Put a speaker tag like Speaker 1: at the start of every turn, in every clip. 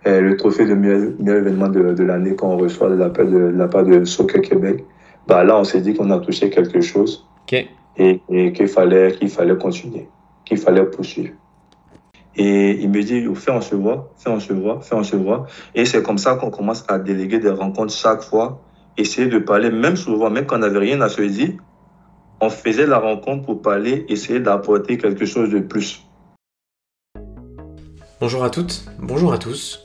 Speaker 1: le trophée de meilleur événement de l'année qu'on reçoit de la part de Soccer Québec. Bah là, on s'est dit qu'on a touché quelque chose
Speaker 2: Ok.
Speaker 1: et qu'il fallait continuer, qu'il fallait poursuivre. Et il me dit, fais, on se voit, fais, on se voit, fais, on se voit. Et c'est comme ça qu'on commence à déléguer des rencontres chaque fois, essayer de parler, même souvent, même quand on n'avait rien à se dire, on faisait la rencontre pour parler, essayer d'apporter quelque chose de plus.
Speaker 2: Bonjour à toutes, bonjour à tous.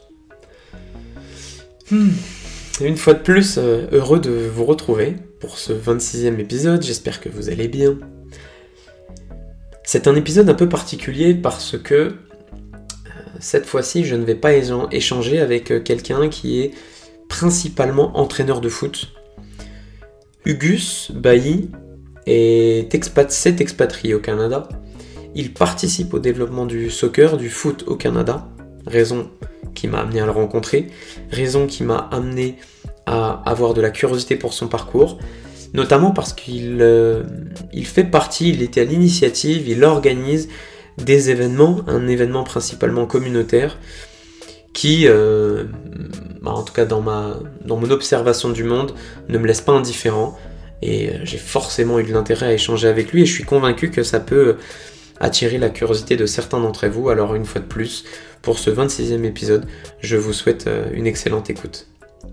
Speaker 2: Une fois de plus, heureux de vous retrouver pour ce 26e épisode, j'espère que vous allez bien. C'est un épisode un peu particulier parce que cette fois-ci, je ne vais pas échanger avec quelqu'un qui est principalement entraîneur de foot. Hugus Bailly s'est expatrié au Canada. Il participe au développement du soccer, du foot au Canada, raison qui m'a amené à le rencontrer, raison qui m'a amené à avoir de la curiosité pour son parcours, notamment parce qu'il fait partie, il était à l'initiative, il organise des événements, un événement principalement communautaire, qui, en tout cas dans mon observation du monde, ne me laisse pas indifférent, et j'ai forcément eu de l'intérêt à échanger avec lui, et je suis convaincu que ça peut attirer la curiosité de certains d'entre vous. Alors une fois de plus, pour ce 26e épisode, je vous souhaite une excellente écoute.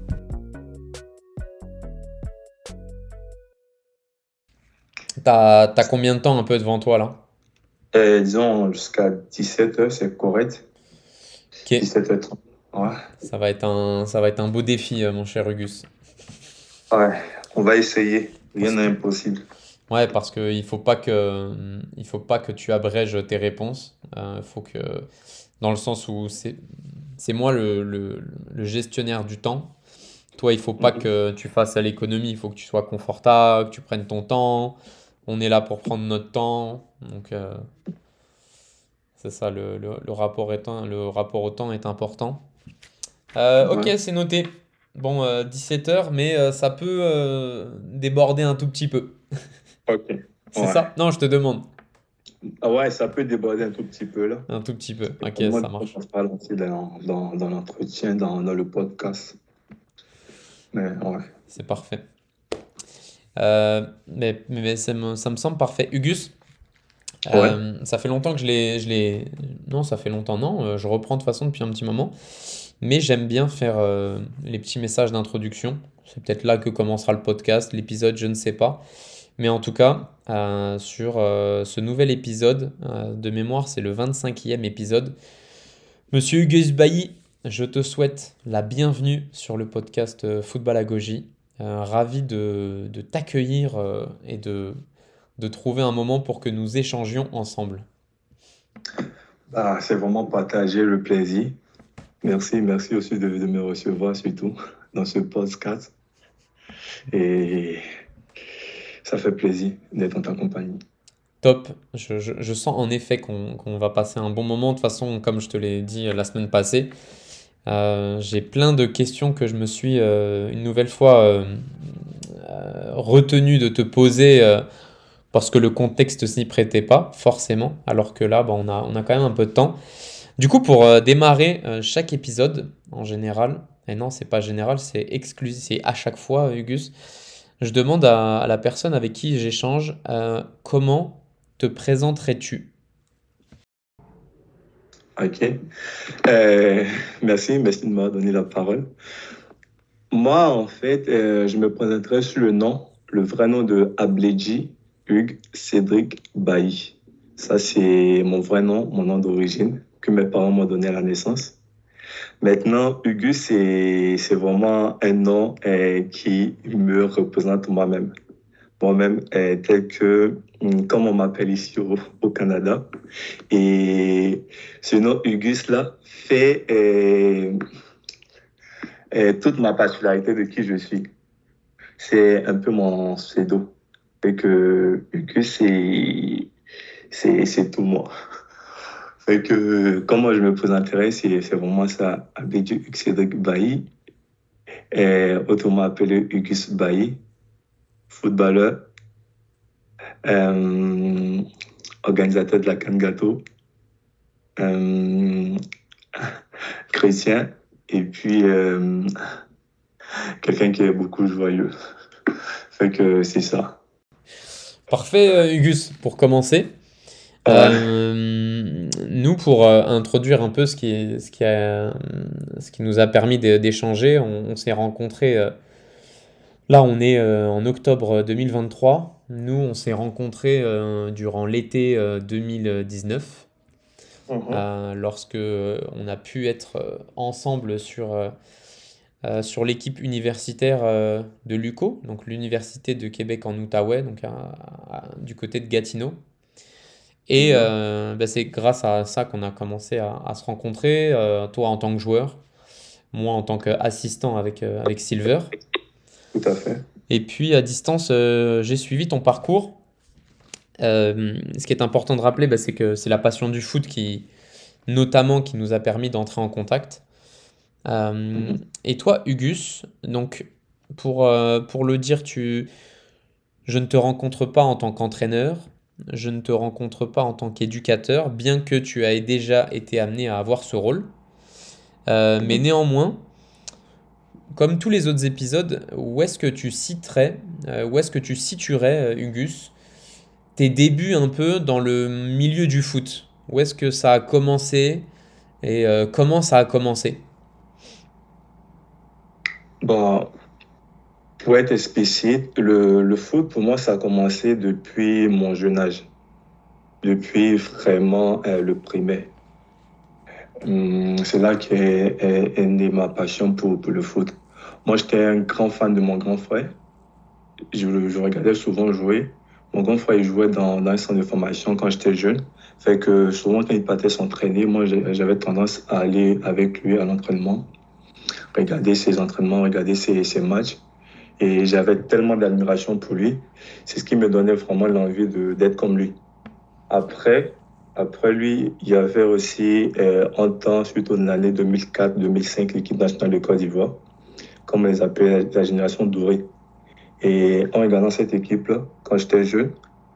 Speaker 2: T'as combien de temps un peu devant toi là ?
Speaker 1: Disons, jusqu'à 17h, c'est correct.
Speaker 2: Ok.
Speaker 1: 17h30. Ouais.
Speaker 2: Ça va être un beau défi, mon cher Hugus.
Speaker 1: Ouais, on va essayer. Rien n'est impossible.
Speaker 2: Ouais, parce qu'il faut pas que tu abrèges tes réponses. Faut que, dans le sens où c'est moi le gestionnaire du temps. Toi, il faut pas que tu fasses à l'économie. Il faut que tu sois confortable, que tu prennes ton temps. On est là pour prendre notre temps. Donc, c'est ça, le rapport au temps est important. Ok,
Speaker 1: Ouais.
Speaker 2: c'est noté. Bon, 17h, mais ça peut déborder un tout petit peu.
Speaker 1: Ok.
Speaker 2: C'est
Speaker 1: Ouais.
Speaker 2: ça? Non, je te demande.
Speaker 1: Ah ouais, ça peut déborder un tout petit peu là.
Speaker 2: Un tout petit peu.
Speaker 1: Et
Speaker 2: Ok,
Speaker 1: pour moi,
Speaker 2: ça
Speaker 1: on
Speaker 2: marche.
Speaker 1: passe pas lancer dans l'entretien, dans le podcast. Mais ouais.
Speaker 2: C'est parfait. Mais ça me semble parfait. Hugus,
Speaker 1: Ouais.
Speaker 2: ça fait longtemps que Non, ça fait longtemps, non. Je reprends de toute façon depuis un petit moment. Mais j'aime bien faire les petits messages d'introduction. C'est peut-être là que commencera le podcast, l'épisode, je ne sais pas. Mais en tout cas, sur ce nouvel épisode, de mémoire, c'est le 25e épisode. Monsieur Hugues Bailly, je te souhaite la bienvenue sur le podcast Football à Gogie. Ravi de t'accueillir et de trouver un moment pour que nous échangions ensemble.
Speaker 1: Ah, c'est vraiment partager le plaisir. Merci aussi de me recevoir, surtout dans ce podcast. Et ça fait plaisir d'être en ta compagnie.
Speaker 2: Top, je sens en effet qu'on va passer un bon moment. De toute façon, comme je te l'ai dit la semaine passée, j'ai plein de questions que je me suis une nouvelle fois retenu de te poser parce que le contexte s'y prêtait pas forcément, alors que là, on a quand même un peu de temps. Du coup, pour démarrer chaque épisode, en général, et non, c'est pas général, c'est exclusif, c'est à chaque fois, Hugus, je demande à la personne avec qui j'échange comment te présenterais-tu?
Speaker 1: Ok. Merci de m'avoir donné la parole. Moi, en fait, je me présenterai sous le vrai nom de Abledji Hugues Cédric Bailly. Ça, c'est mon vrai nom, mon nom d'origine, que mes parents m'ont donné à la naissance. Maintenant, Hugues, c'est vraiment un nom qui me représente moi-même. Moi-même, tel que, comme on m'appelle ici au Canada. Et ce nom Hugues, là, fait toute ma particularité de qui je suis. C'est un peu mon pseudo. Et que c'est tout moi. Fait que comment je me présenterai, c'est vraiment ça. Abidou Cédric Bailly, autrement appelé Hugus Bailly, footballeur, euh, organisateur de la Cannes Gâteau, euh, chrétien, Et puis, quelqu'un qui est beaucoup joyeux. Fait que c'est ça.
Speaker 2: Parfait, Hugus, pour commencer.
Speaker 1: Ouais.
Speaker 2: Nous, pour introduire un peu ce qui nous a permis d'échanger, on s'est rencontrés. Là, on est en octobre 2023. Nous, on s'est rencontrés durant l'été 2019,
Speaker 1: Mhm.
Speaker 2: lorsque on a pu être ensemble sur l'équipe universitaire de l'UQO, donc l'Université de Québec en Outaouais, donc du côté de Gatineau. Et
Speaker 1: Mhm.
Speaker 2: bah, c'est grâce à ça qu'on a commencé à se rencontrer, toi en tant que joueur, moi en tant qu'assistant avec Silver.
Speaker 1: Tout à fait.
Speaker 2: Et puis à distance, j'ai suivi ton parcours. Ce qui est important de rappeler, bah, c'est que c'est la passion du foot notamment, qui nous a permis d'entrer en contact. Euh,
Speaker 1: Mhm.
Speaker 2: et toi, Hugus, donc pour le dire, je ne te rencontre pas en tant qu'entraîneur, je ne te rencontre pas en tant qu'éducateur, bien que tu aies déjà été amené à avoir ce rôle. Mais
Speaker 1: Mhm.
Speaker 2: néanmoins, comme tous les autres épisodes, où est-ce que tu situerais, Hugus, tes débuts un peu dans le milieu du foot? Où est-ce que ça a commencé et comment ça a commencé?
Speaker 1: Bon, pour être explicite, le foot, pour moi, ça a commencé depuis mon jeune âge, depuis vraiment le primaire. C'est là est née ma passion pour le foot. Moi, j'étais un grand fan de mon grand frère. Je regardais souvent jouer. Mon grand frère, il jouait dans un centre de formation quand j'étais jeune. Fait que souvent, quand il partait s'entraîner, moi, j'avais tendance à aller avec lui à l'entraînement, regarder ses entraînements, regarder ses matchs. Et j'avais tellement d'admiration pour lui. C'est ce qui me donnait vraiment l'envie d'être comme lui. Après, après lui, il y avait aussi un temps, surtout dans l'année 2004-2005, l'équipe nationale de Côte d'Ivoire, comme on les appelait la génération dorée. Et en regardant cette équipe-là, quand j'étais jeune,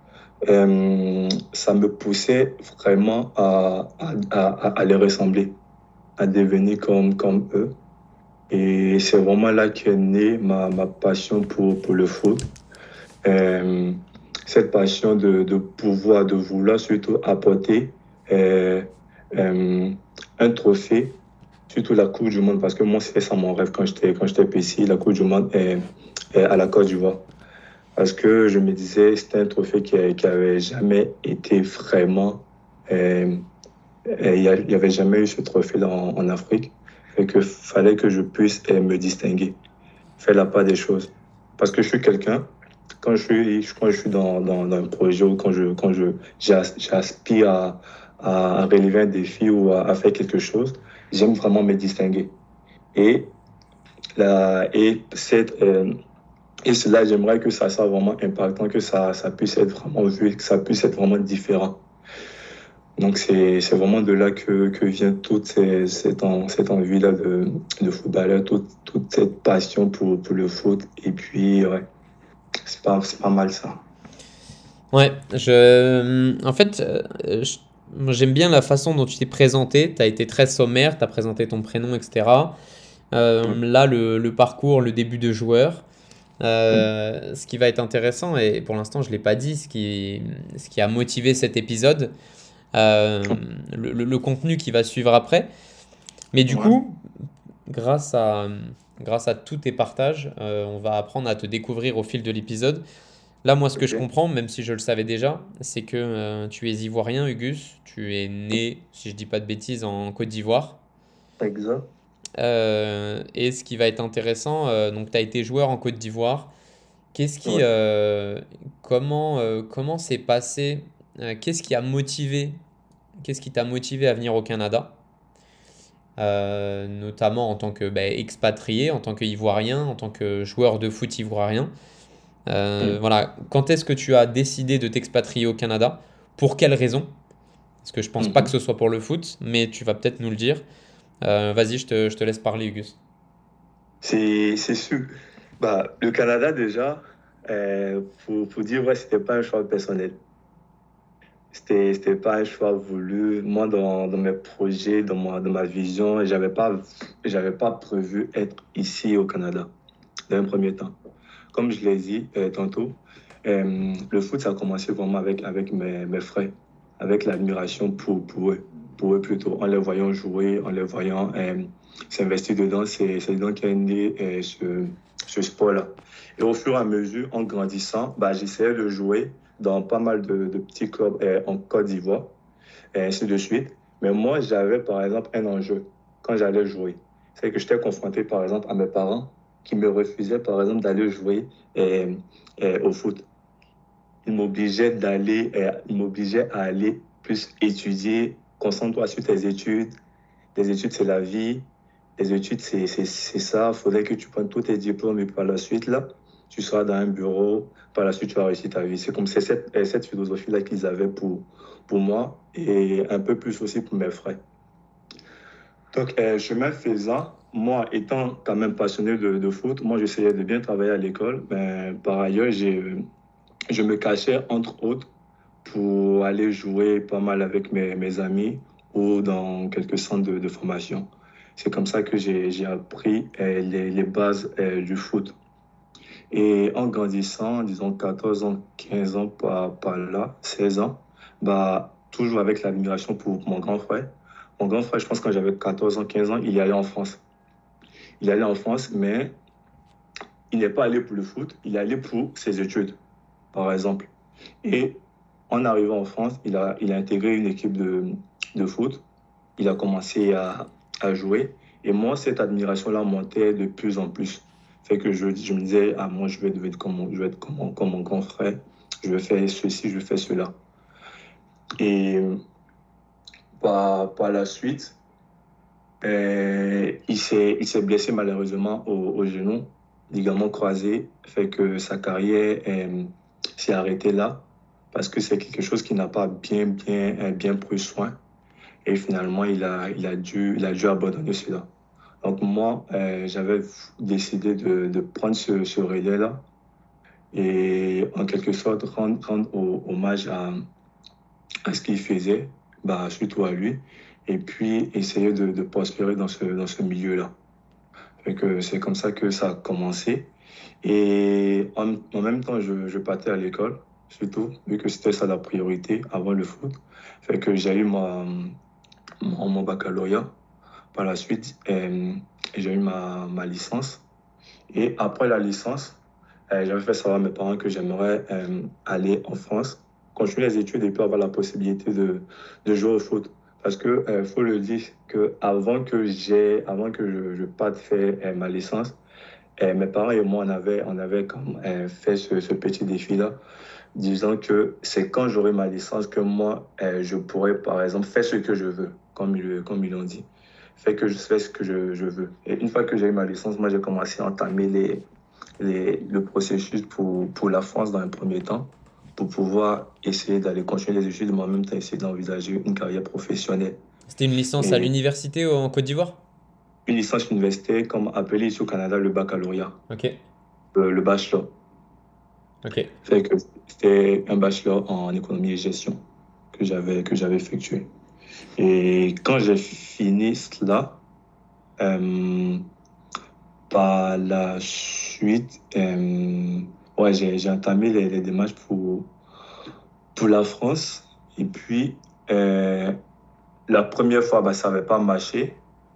Speaker 1: ça me poussait vraiment à les ressembler, à devenir comme eux. Et c'est vraiment là qu'est née ma passion pour le foot. Euh, Cette passion de pouvoir, de vouloir surtout apporter euh, euh, un trophée, surtout la Coupe du Monde, parce que moi, c'était ça mon rêve quand j'étais petit, la Coupe du Monde est à la Côte d'Ivoire. Parce que je me disais, c'était un trophée qui avait jamais été vraiment. euh, il n'y avait jamais eu ce trophée-là en Afrique. Et que fallait que je puisse me distinguer, faire la part des choses. Parce que je suis quelqu'un, quand je suis dans un projet ou j'aspire à relever un défi ou à faire quelque chose, j'aime vraiment me distinguer. Et, et et cela, j'aimerais que ça soit vraiment impactant, que ça puisse être vraiment vu, que ça puisse être vraiment différent. Donc, c'est vraiment de là que vient cette envie-là de footballeur, toute cette passion pour le foot. Et puis, ouais, c'est pas mal ça.
Speaker 2: Ouais, en fait, moi, j'aime bien la façon dont tu t'es présenté. Tu as été très sommaire, tu as présenté ton prénom, etc. Là, le parcours, le début de joueur. Ce qui va être intéressant, et pour l'instant, je ne l'ai pas dit, ce qui a motivé cet épisode, le contenu qui va suivre après. Mais du
Speaker 1: Ouais,
Speaker 2: coup, grâce à, grâce à tous tes partages, on va apprendre à te découvrir au fil de l'épisode. Là, moi, ce que je
Speaker 1: ok,
Speaker 2: comprends, même si je le savais déjà, c'est que tu es ivoirien, Hugus. Tu es né, si je dis pas de bêtises, en Côte d'Ivoire.
Speaker 1: exact.
Speaker 2: Et ce qui va être intéressant, donc tu as été joueur en Côte d'Ivoire. Qu'est-ce qui,
Speaker 1: Ouais.
Speaker 2: comment s'est passé, qu'est-ce qui t'a motivé à venir au Canada, notamment en tant que bah, expatrié, en tant qu'Ivoirien, en tant que joueur de foot ivoirien.
Speaker 1: Hmm.
Speaker 2: Voilà, quand est-ce que tu as décidé de t'expatrier au Canada? Pour quelles raisons? Parce que je pense pas que ce
Speaker 1: Mhm.
Speaker 2: soit pour le foot, mais tu vas peut-être nous le dire. Vas-y, je te laisse parler, Hugus.
Speaker 1: C'est sûr. Bah, le Canada, déjà, pour dire, ouais, c'était pas un choix personnel. C'était pas un choix voulu. Moi, dans mes projets, dans ma vision, j'avais pas prévu être ici au Canada, dans un premier temps. Comme je l'ai dit tantôt, le foot, ça a commencé vraiment avec mes frères, avec l'admiration pour eux plutôt. En les voyant jouer, en les voyant s'investir dedans, c'est dedans qu'est né ce sport-là. Et au fur et à mesure, en grandissant, bah, j'essayais de jouer dans pas mal de petits clubs en Côte d'Ivoire, et ainsi de suite. Mais moi, j'avais par exemple un enjeu quand j'allais jouer. C'est que j'étais confronté par exemple à mes parents qui me refusaient par exemple d'aller jouer au foot. Ils m'obligeaient à aller plus étudier, concentre-toi sur tes études. Les études, c'est la vie. Les études, c'est ça. Il faudrait que tu prennes tous tes diplômes et par la suite, là, tu seras dans un bureau. Par la suite, tu vas réussir ta vie. C'est comme c'est cette philosophie-là qu'ils avaient pour moi et un peu plus aussi pour mes frères. Donc, chemin faisant, moi, étant quand même passionné de foot, moi, j'essayais de bien travailler à l'école. Mais par ailleurs, je me cachais, entre autres, pour aller jouer pas mal avec mes amis ou dans quelques centres de formation. C'est comme ça que j'ai appris les bases du foot. Et en grandissant, disons 14 ans, 15 ans par là, 16 ans, bah, toujours avec l'admiration pour mon grand frère. Mon grand frère, je pense que quand j'avais 14 ans, 15 ans, il est allé en France. Il est allé en France, mais il n'est pas allé pour le foot, il est allé pour ses études, par exemple. Et en arrivant en France, il a intégré une équipe de foot. Il a commencé à jouer. Et moi, cette admiration-là montait de plus en plus. Fait que je me disais, ah, moi, je vais être comme mon grand frère. Je vais faire ceci, je vais faire cela. Et par la suite, il s'est blessé malheureusement au genou, ligament croisé. Fait que sa carrière s'est arrêtée là parce que c'est quelque chose qui n'a pas bien pris soin. Et finalement, il a dû abandonner cela. Donc moi, j'avais décidé de prendre ce relais-là et en quelque sorte rendre hommage à ce qu'il faisait, bah, surtout à lui, et puis essayer de prospérer dans ce milieu-là. Fait que c'est comme ça que ça a commencé. Et en même temps, je partais à l'école, surtout, vu que c'était ça la priorité avant le foot. Fait que j'ai eu mon baccalauréat. Par la suite, j'ai eu ma licence. Et après la licence, j'avais fait savoir à mes parents que j'aimerais aller en France, continuer les études et puis avoir la possibilité de jouer au foot. Parce que faut le dire que avant que je parte faire ma licence, mes parents et moi on avait comme, fait ce petit défi-là, disant que c'est quand j'aurai ma licence que moi je pourrais par exemple faire ce que je veux, comme ils l'ont dit. Fait que je fais ce que je veux. Et une fois que j'ai eu ma licence, moi j'ai commencé à entamer le processus pour la France dans un premier temps, pour pouvoir essayer d'aller continuer les études, mais en même temps essayer d'envisager une carrière professionnelle.
Speaker 3: C'était une licence à
Speaker 1: Et
Speaker 3: l'université en Côte d'Ivoire?
Speaker 1: une licence universitaire, comme appelé ici au Canada le baccalauréat,
Speaker 3: Ok,
Speaker 1: le bachelor.
Speaker 3: ok.
Speaker 1: Fait que c'était un bachelor en économie et gestion que j'avais effectué. Et quand j'ai fini cela, euh, par la suite, ouais, j'ai entamé les démarches pour la France. Et puis, la première fois, bah, ça n'avait pas marché.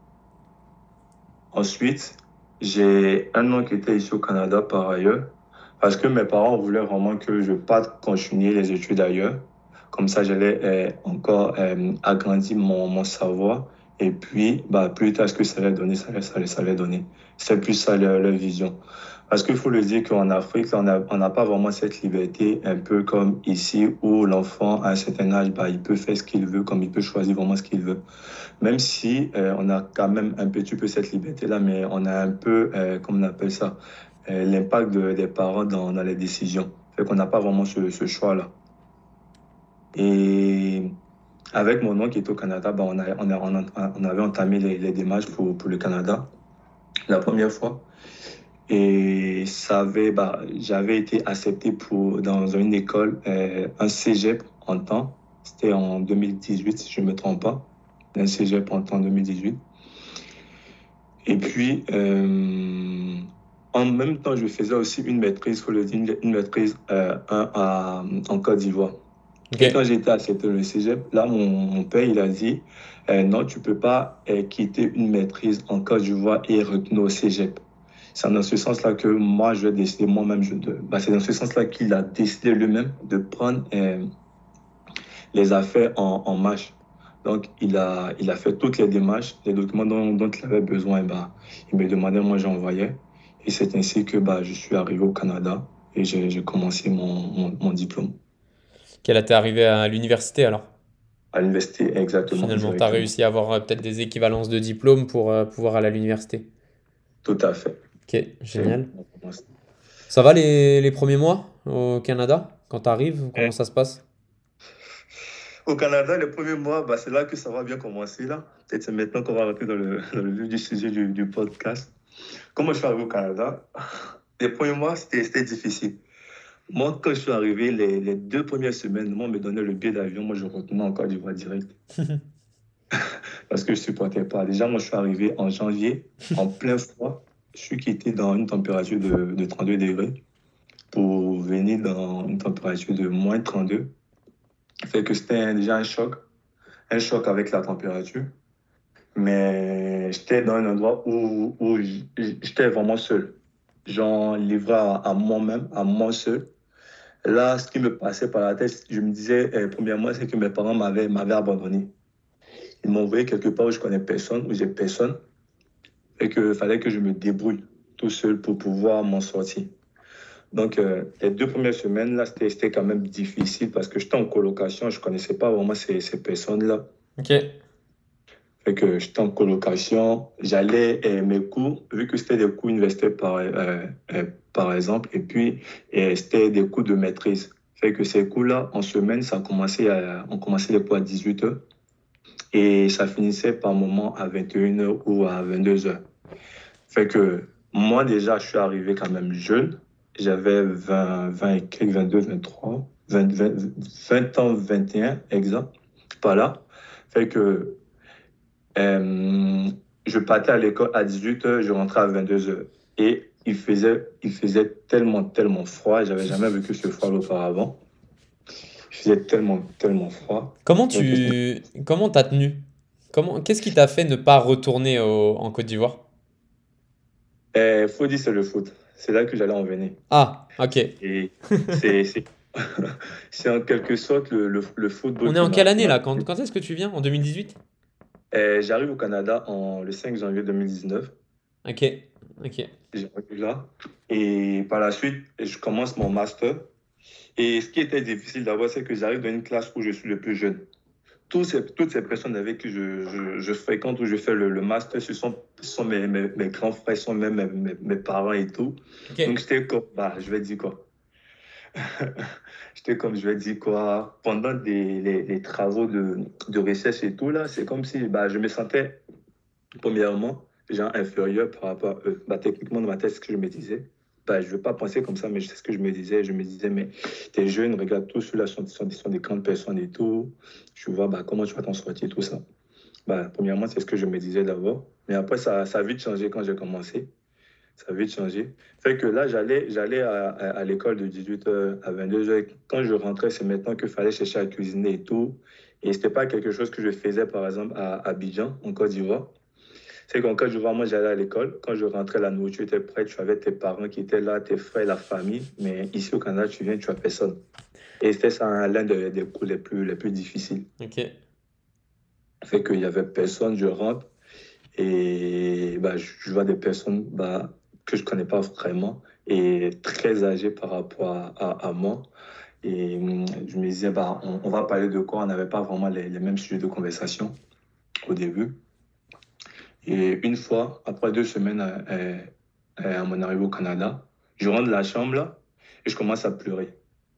Speaker 1: Ensuite, j'ai un an qui était ici au Canada par ailleurs, parce que mes parents voulaient vraiment que je parte continuer les études ailleurs. Comme ça, j'allais encore agrandir mon savoir. Et puis, bah, plus tard, ce que ça allait donner, ça allait donner. C'est plus ça leur vision. Parce qu'il faut le dire qu'en Afrique, on n'a pas vraiment cette liberté, un peu comme ici, où l'enfant, à un certain âge, bah, il peut faire ce qu'il veut, comme il peut choisir vraiment ce qu'il veut. Même si on a quand même un petit peu cette liberté-là, mais on a un peu, comment on appelle ça, l'impact des parents dans les décisions. Fait qu'on n'a pas vraiment ce choix-là. Et avec mon oncle qui est au Canada, bah, on avait entamé les démarches pour le Canada la première fois. Et bah, j'avais été accepté dans une école, un cégep en temps. C'était en 2018, si je ne me trompe pas. Un cégep en 2018. Et puis, en même temps, je faisais aussi une maîtrise, faut le dire, une maîtrise en Côte d'Ivoire. Et quand
Speaker 3: Ok.
Speaker 1: j'étais à le cégep, là, mon père, il a dit, non, tu peux pas quitter une maîtrise en Côte d'Ivoire et retourner au cégep. C'est dans ce sens-là que moi, je vais décider moi-même. C'est dans ce senslà qu'il a décidé lui-même de prendre les affaires en marche. Donc, il a fait toutes les démarches, les documents dont il avait besoin, il me demandait, moi j'envoyais. Et c'est ainsi que je suis arrivé au Canada et j'ai commencé mon diplôme
Speaker 3: Qu'elle était arrivée à l'université alors.
Speaker 1: à l'université, exactement,
Speaker 3: Finalement, tu as
Speaker 1: directement.
Speaker 3: réussi à avoir peut-être des équivalences de diplômes pour pouvoir aller à l'université.
Speaker 1: Tout à fait.
Speaker 3: Ok,
Speaker 1: C'est
Speaker 3: génial.
Speaker 1: exactement ça.
Speaker 3: Ça va les premiers mois au Canada? Quand tu arrives, comment
Speaker 1: Et
Speaker 3: ça se passe?
Speaker 1: au Canada, les premiers mois, c'est là que ça va bien commencer. Là. Peut-être c'est maintenant qu'on va rentrer dans le vif du sujet du podcast. Comment je suis arrivé au Canada? Les premiers mois, c'était difficile. Moi, quand je suis arrivé, les 2 premières semaines, moi, on me donnait le billet d'avion. Moi, je retournais en Côte d'Ivoire direct parce que je ne supportais pas. Déjà, moi, je suis arrivé en janvier, en plein froid. Je suis quitté dans une température de 32 degrés pour venir dans une température de -32. Fait que c'était déjà un choc avec la température. Mais j'étais dans un endroit où j'étais vraiment seul. Genre livré à moi-même, à moi seul. Là, ce qui me passait par la tête, je me disais, premièrement, c'est que mes parents m'avaient abandonné. Ils m'ont envoyé quelque part où je connais personne, où j'ai personne, et qu'il fallait que je me débrouille tout seul pour pouvoir m'en sortir. Donc, les 2 premières semaines, là, c'était quand même difficile parce que j'étais en colocation, je ne connaissais pas vraiment ces personnes-là.
Speaker 3: Ok.
Speaker 1: Fait que j'étais en colocation, j'allais mes cours, vu que c'était des cours universitaires par exemple, et puis c'était des cours de maîtrise. Fait que ces cours-là, en semaine, on commençait les cours à 18h et ça finissait par moment à 21h ou à 22h. Fait que moi, déjà, je suis arrivé quand même jeune. J'avais 20 et quelques, 22, 23, 20 ans, 21, exact, par là. Fait que euh, je partais à l'école à 18h, je rentrais à 22h. Et il faisait tellement, tellement froid. J'avais jamais vécu ce froid auparavant. Il faisait tellement, tellement froid.
Speaker 3: Comment
Speaker 1: Donc,
Speaker 3: comment t'as tenu? Qu'est-ce qui t'a fait ne pas retourner en Côte d'Ivoire?
Speaker 1: faut dire c'est le foot. C'est là que j'allais en venir.
Speaker 3: Ah, ok.
Speaker 1: Et c'est c'est en quelque sorte le football
Speaker 3: On est
Speaker 1: qui
Speaker 3: en quelle
Speaker 1: m'a qui
Speaker 3: année
Speaker 1: m'a
Speaker 3: là? Quand est-ce que tu viens? En 2018?
Speaker 1: J'arrive au Canada le 5 janvier 2019.
Speaker 3: Ok, ok.
Speaker 1: J'arrive là. Et par la suite, je commence mon master. Et ce qui était difficile d'abord, c'est que j'arrive dans une classe où je suis le plus jeune. Toutes ces personnes avec qui je fréquente, où je fais le master, ce sont mes grands frères, ce sont même mes parents et tout.
Speaker 3: Ok.
Speaker 1: Donc, j'étais comme, je vais dire quoi? J'étais comme, je vais dire quoi? Pendant les travaux de recherche et tout, là, c'est comme si je me sentais, premièrement, genre inférieur par rapport à eux. Techniquement, dans ma tête, c'est ce que je me disais. Je ne veux pas penser comme ça, mais c'est ce que je me disais. Je me disais, mais t'es jeune, regarde, tous ceux-là sont des grandes personnes et tout. Je vois comment tu vas t'en sortir, tout ça. Premièrement, c'est ce que je me disais d'abord. Mais après, ça a vite changé quand j'ai commencé. Ça a vite changé. Fait que là, j'allais à l'école de 18h à 22h. Quand je rentrais, c'est maintenant qu'il fallait chercher à cuisiner et tout. Et ce n'était pas quelque chose que je faisais, par exemple, à Abidjan, en Côte d'Ivoire. C'est qu'en Côte d'Ivoire, moi, j'allais à l'école. Quand je rentrais, la nourriture était prête. Tu avais tes parents qui étaient là, tes frères, la famille. Mais ici, au Canada, tu viens, tu n'as personne. Et c'était ça l'un des cours les plus difficiles.
Speaker 3: Ok.
Speaker 1: Fait qu'il n'y avait personne, je rentre. Et je vois des personnes que je ne connais pas vraiment et très âgées par rapport à moi. Et je me disais, on va parler de quoi? On n'avait pas vraiment les mêmes sujets de conversation au début. Et une fois, après 2 semaines à mon arrivée au Canada, je rentre de la chambre là, et je commence à pleurer.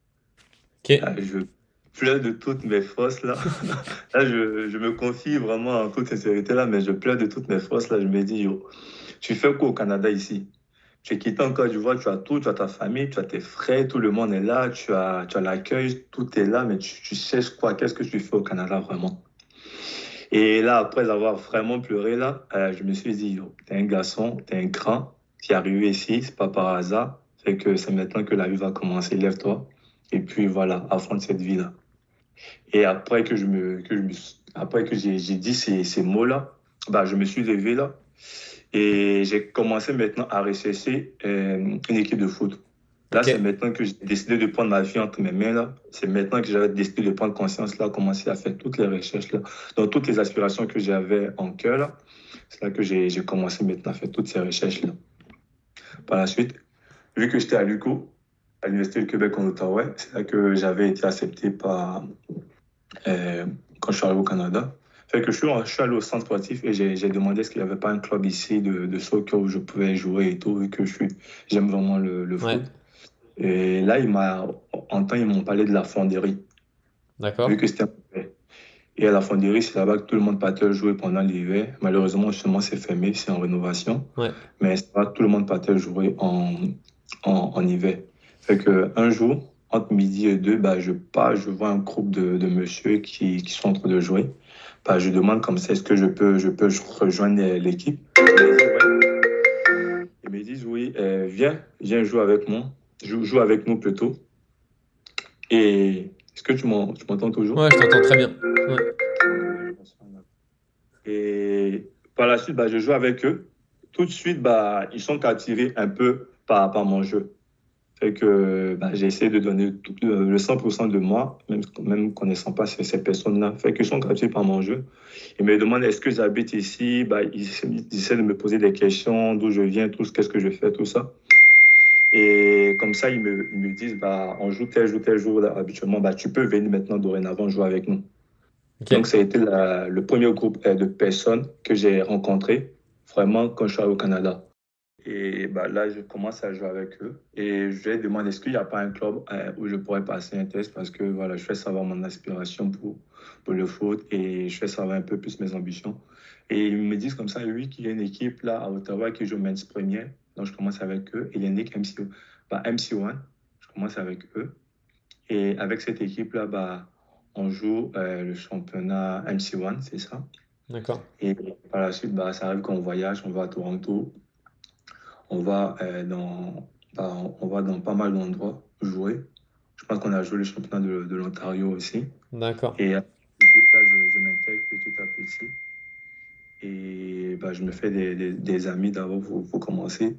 Speaker 3: Ok.
Speaker 1: Je pleure de toutes mes forces là. Là, je me confie vraiment en toute sincérité là, mais je pleure de toutes mes forces là. Je me dis, yo, tu fais quoi au Canada ici? Tu es quitté en Côte d'Ivoire, tu as tout, tu as ta famille, tu as tes frères, tout le monde est là, tu as l'accueil, tout est là, mais tu cherches quoi? Qu'est-ce que tu fais au Canada vraiment? Et là, après avoir vraiment pleuré, là, je me suis dit, yo, t'es un garçon, t'es un grand, tu es arrivé ici, c'est pas par hasard, c'est que c'est maintenant que la vie va commencer, lève-toi. Et puis voilà, affronte cette vie-là. Et après après que j'ai dit ces mots-là, bah, je me suis levé là et j'ai commencé maintenant à rechercher une équipe de foot. Là,
Speaker 3: Ok.
Speaker 1: c'est maintenant que j'ai décidé de prendre ma vie entre mes mains là. C'est maintenant que j'avais décidé de prendre conscience là, commencer à faire toutes les recherches là, dans toutes les aspirations que j'avais en cœur là. C'est là que j'ai commencé maintenant à faire toutes ces recherches là. Par la suite, vu que j'étais à l'UQO, à l'Université du Québec en Ottawa, c'est là que j'avais été accepté euh, quand je suis arrivé au Canada. Fait que je suis allé au centre sportif et j'ai demandé est-ce qu'il n'y avait pas un club ici de soccer où je pouvais jouer et tout, vu que j'aime vraiment le
Speaker 3: Ouais.
Speaker 1: foot. Et là, ils m'ont parlé de la fonderie, vu
Speaker 3: D'accord.
Speaker 1: que c'était un hiver. Et à la fonderie, c'est là-bas que tout le monde partait jouer pendant l'hiver. Malheureusement, justement, c'est fermé, c'est en rénovation.
Speaker 3: Ouais.
Speaker 1: Mais c'est là que tout le monde partait jouer en hiver. Fait que un jour, entre midi et deux, bah, je pars, je vois un groupe de monsieur qui sont en train de jouer. Bah, je demande comme ça, est-ce que je peux rejoindre l'équipe? Ils me disent oui, viens jouer avec moi. Joue avec nous plutôt. Et est-ce que tu m'entends toujours?
Speaker 3: Ouais, je t'entends très bien. Ouais.
Speaker 1: Et par la suite, bah, je joue avec eux. Tout de suite, bah, ils sont attirés un peu par mon jeu. Fait que bah, j'ai essayé de donner tout le 100% de moi, même connaissant pas ces personnes-là. Fait qu'ils sont captivés par mon jeu. Ils me demandent est-ce que j'habite ici. Bah, ils essaient de me poser des questions, d'où je viens, tout, qu'est-ce que je fais, tout ça. Et comme ça, ils me disent bah, on joue tel jour là, habituellement. Bah, tu peux venir maintenant dorénavant jouer avec nous. Donc,
Speaker 3: Ok.
Speaker 1: ça a été le premier groupe de personnes que j'ai rencontré vraiment quand je suis arrivé au Canada. Et bah, là, je commence à jouer avec eux. Et je leur demande est-ce qu'il n'y a pas un club où je pourrais passer un test parce que voilà, je fais savoir mon aspiration pour le foot et je fais savoir un peu plus mes ambitions. Et ils me disent comme ça oui, qu'il y a une équipe là à Ottawa qui joue Men's Premier. Donc, je commence avec eux. Et il y a une équipe MC1. Je commence avec eux. Et avec cette équipe-là, bah, on joue le championnat MC1, c'est ça.
Speaker 3: D'accord.
Speaker 1: Et par la suite, bah, ça arrive qu'on voyage, on va à Toronto, on va, on va dans pas mal d'endroits jouer. Je pense qu'on a joué le championnat de l'Ontario aussi.
Speaker 3: D'accord.
Speaker 1: Et à cette équipe-là, je m'intègre petit à petit. Et bah, je me fais des amis d'abord pour commencer.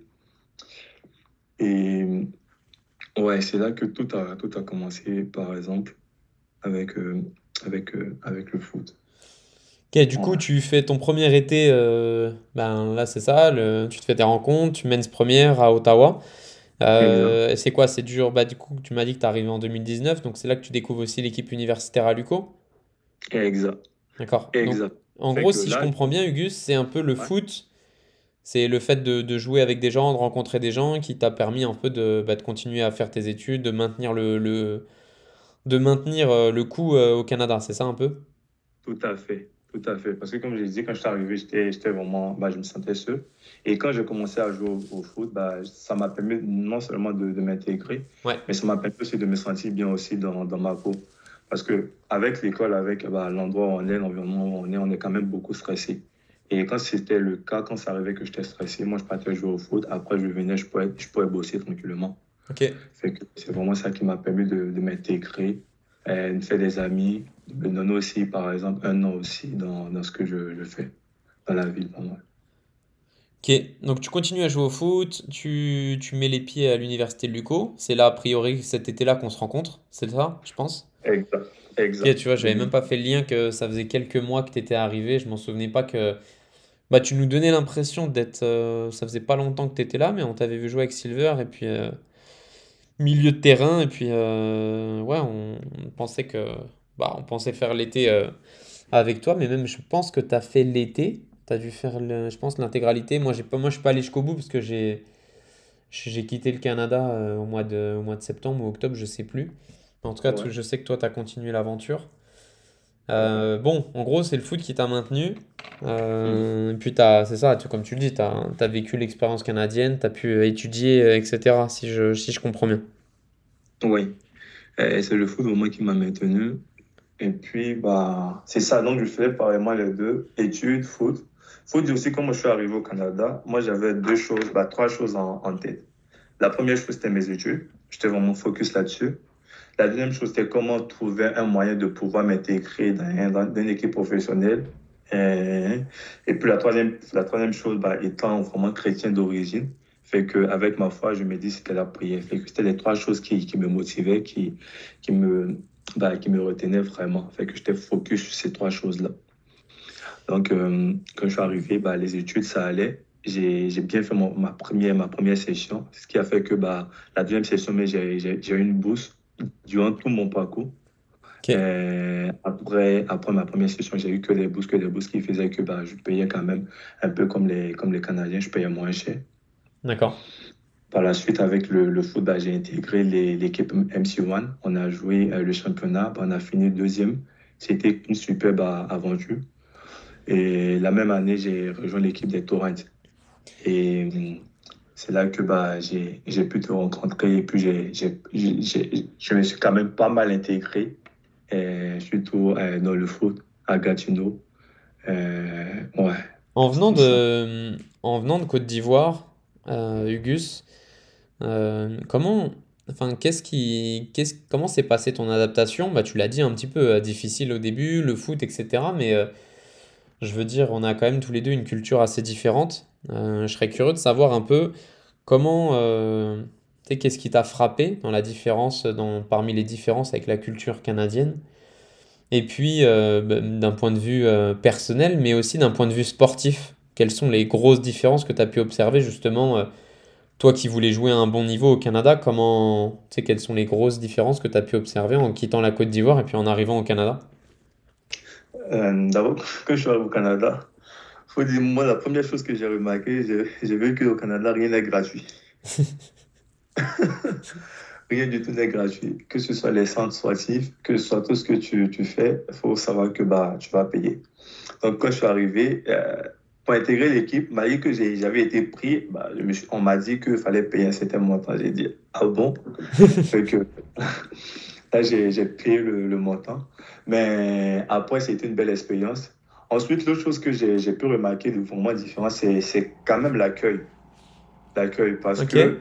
Speaker 1: Et ouais, c'est là que tout a commencé, par exemple, avec, avec le foot.
Speaker 3: Ok, du coup,
Speaker 1: Ouais.
Speaker 3: tu fais ton premier été, ben là c'est ça, tu te fais tes rencontres, tu mènes première à Ottawa.
Speaker 1: Exact.
Speaker 3: C'est quoi? C'est dur. Bah, du coup, tu m'as dit que tu arrivé en 2019, donc c'est là que tu découvres aussi l'équipe universitaire à l'UQO.
Speaker 1: Exact.
Speaker 3: D'accord. Donc,
Speaker 1: Exact.
Speaker 3: en
Speaker 1: Fait
Speaker 3: gros,
Speaker 1: que
Speaker 3: si je
Speaker 1: là,
Speaker 3: comprends bien, Ugus, c'est un peu le
Speaker 1: ouais,
Speaker 3: foot, c'est le fait de jouer avec des gens, de rencontrer des gens qui t'a permis un peu de continuer à faire tes études, de maintenir de maintenir le coup au Canada, c'est ça un peu?
Speaker 1: tout à fait. Tout à fait. Parce que comme je disais, quand je suis arrivé, j'étais vraiment, bah, je me sentais seul. Et quand j'ai commencé à jouer au foot, bah, ça m'a permis non seulement de m'intégrer,
Speaker 3: Ouais.
Speaker 1: mais ça m'a permis aussi de me sentir bien aussi dans ma peau. Parce que avec l'école, avec bah, l'endroit où on est, l'environnement où on est quand même beaucoup stressé. Et quand c'était le cas, quand ça arrivait que j'étais stressé, moi, je partais jouer au foot. Après, je venais, je pourrais bosser tranquillement.
Speaker 3: Ok.
Speaker 1: Fait que c'est vraiment ça qui m'a permis de m'intégrer, de faire des amis, de me donner aussi, par exemple, un nom aussi dans ce que je fais dans la ville, pas mal.
Speaker 3: Ok. Donc tu continues à jouer au foot, tu mets les pieds à l'université de l'UQO. C'est là, a priori, cet été-là qu'on se rencontre. C'est ça, je pense?
Speaker 1: Exact,
Speaker 3: Ok,
Speaker 1: exact.
Speaker 3: tu vois, j'avais même pas fait le lien que ça faisait quelques mois que tu étais arrivé. Je m'en souvenais pas que. Bah, tu nous donnais l'impression d'être. Ça faisait pas longtemps que tu étais là, mais on t'avait vu jouer avec Silver et puis milieu de terrain. Et puis, ouais, on pensait que. Bah, on pensait faire l'été avec toi, mais même je pense que tu as fait l'été. Tu as dû faire, je pense, l'intégralité. Moi, je suis pas allé jusqu'au bout parce que j'ai quitté le Canada au mois de septembre ou octobre, je sais plus. En tout cas,
Speaker 1: Ouais,
Speaker 3: je sais que toi, tu as continué l'aventure. Bon, en gros, c'est le foot qui t'a maintenu.
Speaker 1: Mm.
Speaker 3: Puis c'est ça, comme tu le dis, t'as vécu l'expérience canadienne, t'as pu étudier, etc. Si je comprends bien.
Speaker 1: Oui. C'est le foot vraiment qui m'a maintenu. Et puis, bah, c'est ça. Donc, je faisais pareillement les deux, études, foot. Faut dire aussi, quand je suis arrivé au Canada, moi, j'avais deux choses, bah, trois choses en tête. La première chose, c'était mes études. J'étais vraiment focus là-dessus. La deuxième chose, c'était comment trouver un moyen de pouvoir m'intégrer dans une équipe professionnelle. Et, et puis la troisième chose, bah, étant vraiment chrétien d'origine, fait qu'avec ma foi, je me dis que c'était la prière. Fait que c'était les trois choses qui me motivaient, qui me, qui me retenaient vraiment. Fait que j'étais focus sur ces trois choses-là. Donc, quand je suis arrivé, bah, les études, ça allait. J'ai bien fait ma première session, ce qui a fait que bah, la deuxième session, mais j'ai eu une bourse durant tout mon parcours.
Speaker 3: Ok,
Speaker 1: Après ma première session, j'ai eu que des bourses qui faisaient que bah, je payais quand même un peu comme les Canadiens, je payais moins cher.
Speaker 3: d'accord.
Speaker 1: Par la suite, avec le foot, bah, j'ai intégré l'équipe MC1. On a joué le championnat, bah, on a fini deuxième. C'était une superbe aventure. Et la même année, j'ai rejoint l'équipe des Torrents. Et c'est là que bah, j'ai pu te rencontrer. Et puis, je me suis quand même pas mal intégré, surtout dans le foot à Gatineau. Ouais,
Speaker 3: En venant
Speaker 1: c'est ça.
Speaker 3: en venant de Côte d'Ivoire, Ugus, comment, enfin, comment s'est passée ton adaptation? Bah, tu l'as dit un petit peu difficile au début, le foot, etc. Mais je veux dire, on a quand même tous les deux une culture assez différente. Je serais curieux de savoir un peu comment, tu sais, qu'est-ce qui t'a frappé dans la différence, parmi les différences avec la culture canadienne. Et puis, bah, d'un point de vue personnel, mais aussi d'un point de vue sportif, quelles sont les grosses différences que tu as pu observer justement, toi qui voulais jouer à un bon niveau au Canada, tu sais, quelles sont les grosses différences que tu as pu observer en quittant la Côte d'Ivoire et puis en arrivant au Canada?
Speaker 1: D'abord, quand je suis arrivé au Canada, faut dire, moi, la première chose que j'ai remarqué, j'ai vu qu'au Canada, rien n'est gratuit. Rien du tout n'est gratuit. Que ce soit les centres sportifs, que ce soit tout ce que tu fais, il faut savoir que bah, tu vas payer. Donc, quand je suis arrivé, pour intégrer l'équipe, malgré que j'avais été pris, bah, on m'a dit qu'il fallait payer un certain montant. J'ai dit, ah bon? Fait que là, j'ai payé le montant. Mais après, c'était une belle expérience. Ensuite, l'autre chose que j'ai pu remarquer de vraiment différent, c'est quand même l'accueil. Parce
Speaker 3: Ok.
Speaker 1: que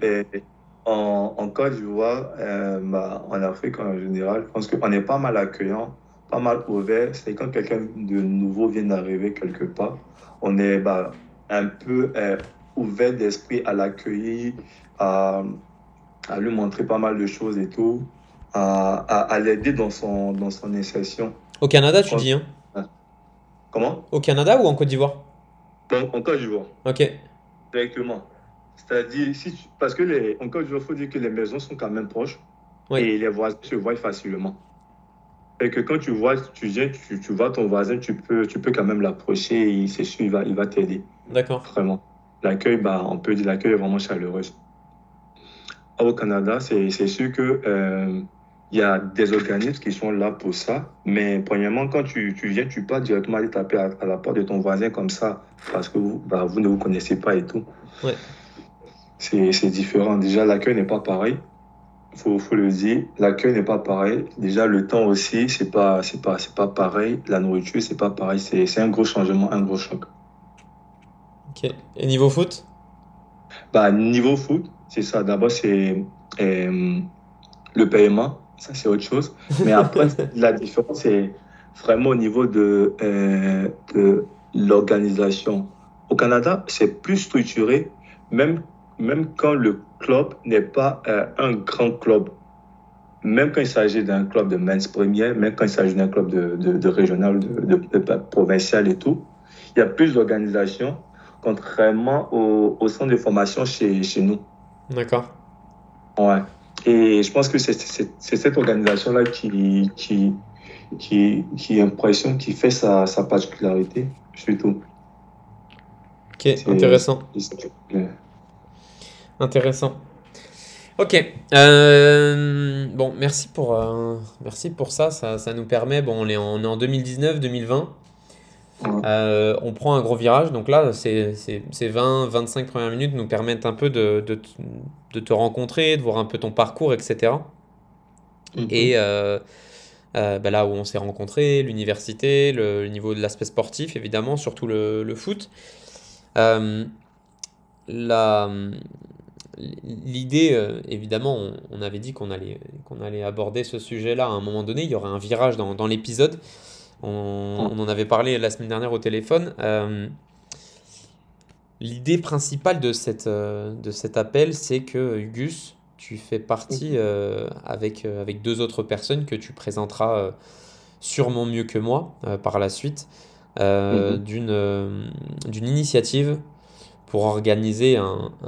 Speaker 1: en Côte d'Ivoire, bah, en Afrique en général, je pense qu'on est pas mal accueillant, pas mal ouvert. C'est quand quelqu'un de nouveau vient d'arriver quelque part, on est bah, un peu ouvert d'esprit à l'accueillir, à, à lui montrer pas mal de choses et tout, à l'aider dans son insertion.
Speaker 3: Au Canada,
Speaker 1: Je
Speaker 3: tu
Speaker 1: pense-
Speaker 3: dis, hein?
Speaker 1: Comment?
Speaker 3: Au Canada ou en Côte d'Ivoire?
Speaker 1: Donc, en Côte d'Ivoire.
Speaker 3: Ok.
Speaker 1: Directement. C'est-à-dire, parce que en Côte d'Ivoire, il faut dire que les maisons sont quand même proches
Speaker 3: Oui.
Speaker 1: et les voisins se voient facilement. Et que quand tu vois, tu viens, tu vois ton voisin, tu peux quand même l'approcher et c'est sûr, il va t'aider.
Speaker 3: D'accord.
Speaker 1: Vraiment. L'accueil, bah, on peut dire l'accueil est vraiment chaleureux. Au Canada, c'est sûr que, il y a des organismes qui sont là pour ça, mais premièrement, quand tu viens, tu peux pas directement aller taper à la porte de ton voisin comme ça parce que bah, vous ne vous connaissez pas et tout.
Speaker 3: Ouais.
Speaker 1: C'est différent. Déjà, l'accueil n'est pas pareil. Faut le dire. L'accueil n'est pas pareil. Déjà, le temps aussi, c'est pas pareil. La nourriture, c'est pas pareil. C'est un gros changement, un gros choc.
Speaker 3: Ok. Et niveau foot?
Speaker 1: Bah, niveau foot, c'est ça. D'abord, c'est le paiement. Ça, c'est autre chose. Mais après, la différence, c'est vraiment au niveau de l'organisation. Au Canada, c'est plus structuré, même, même quand le club n'est pas un grand club. Même quand il s'agit d'un club de men's première, même quand il s'agit d'un club de régional, de provincial et tout, il y a plus d'organisation, contrairement au centre de formation chez nous.
Speaker 3: D'accord.
Speaker 1: Ouais. Et je pense que c'est cette organisation-là qui impressionne, qui fait sa particularité, surtout.
Speaker 3: Ok.
Speaker 1: C'est
Speaker 3: Intéressant.
Speaker 1: c'est-
Speaker 3: Intéressant. Ok. Bon, merci pour ça. Ça nous permet. Bon, on est en 2019-2020.
Speaker 1: Ouais.
Speaker 3: On prend un gros virage. Donc là, ces 20-25 premières minutes nous permettent un peu de te rencontrer, de voir un peu ton parcours, etc. Et
Speaker 1: Mhm.
Speaker 3: bah là où on s'est rencontrés, l'université, le niveau de l'aspect sportif, évidemment, surtout le foot. Euh, la, L'idée, évidemment, on avait dit qu'on allait aborder ce sujet-là à un moment donné. Il y aurait un virage dans l'épisode.
Speaker 1: Ouais.
Speaker 3: On en avait parlé la semaine dernière au téléphone. L'idée principale de cet appel, c'est que Gus, tu fais partie
Speaker 1: Mhm.
Speaker 3: avec deux autres personnes que tu présenteras sûrement mieux que moi par la suite,
Speaker 1: Mhm.
Speaker 3: d'une initiative pour organiser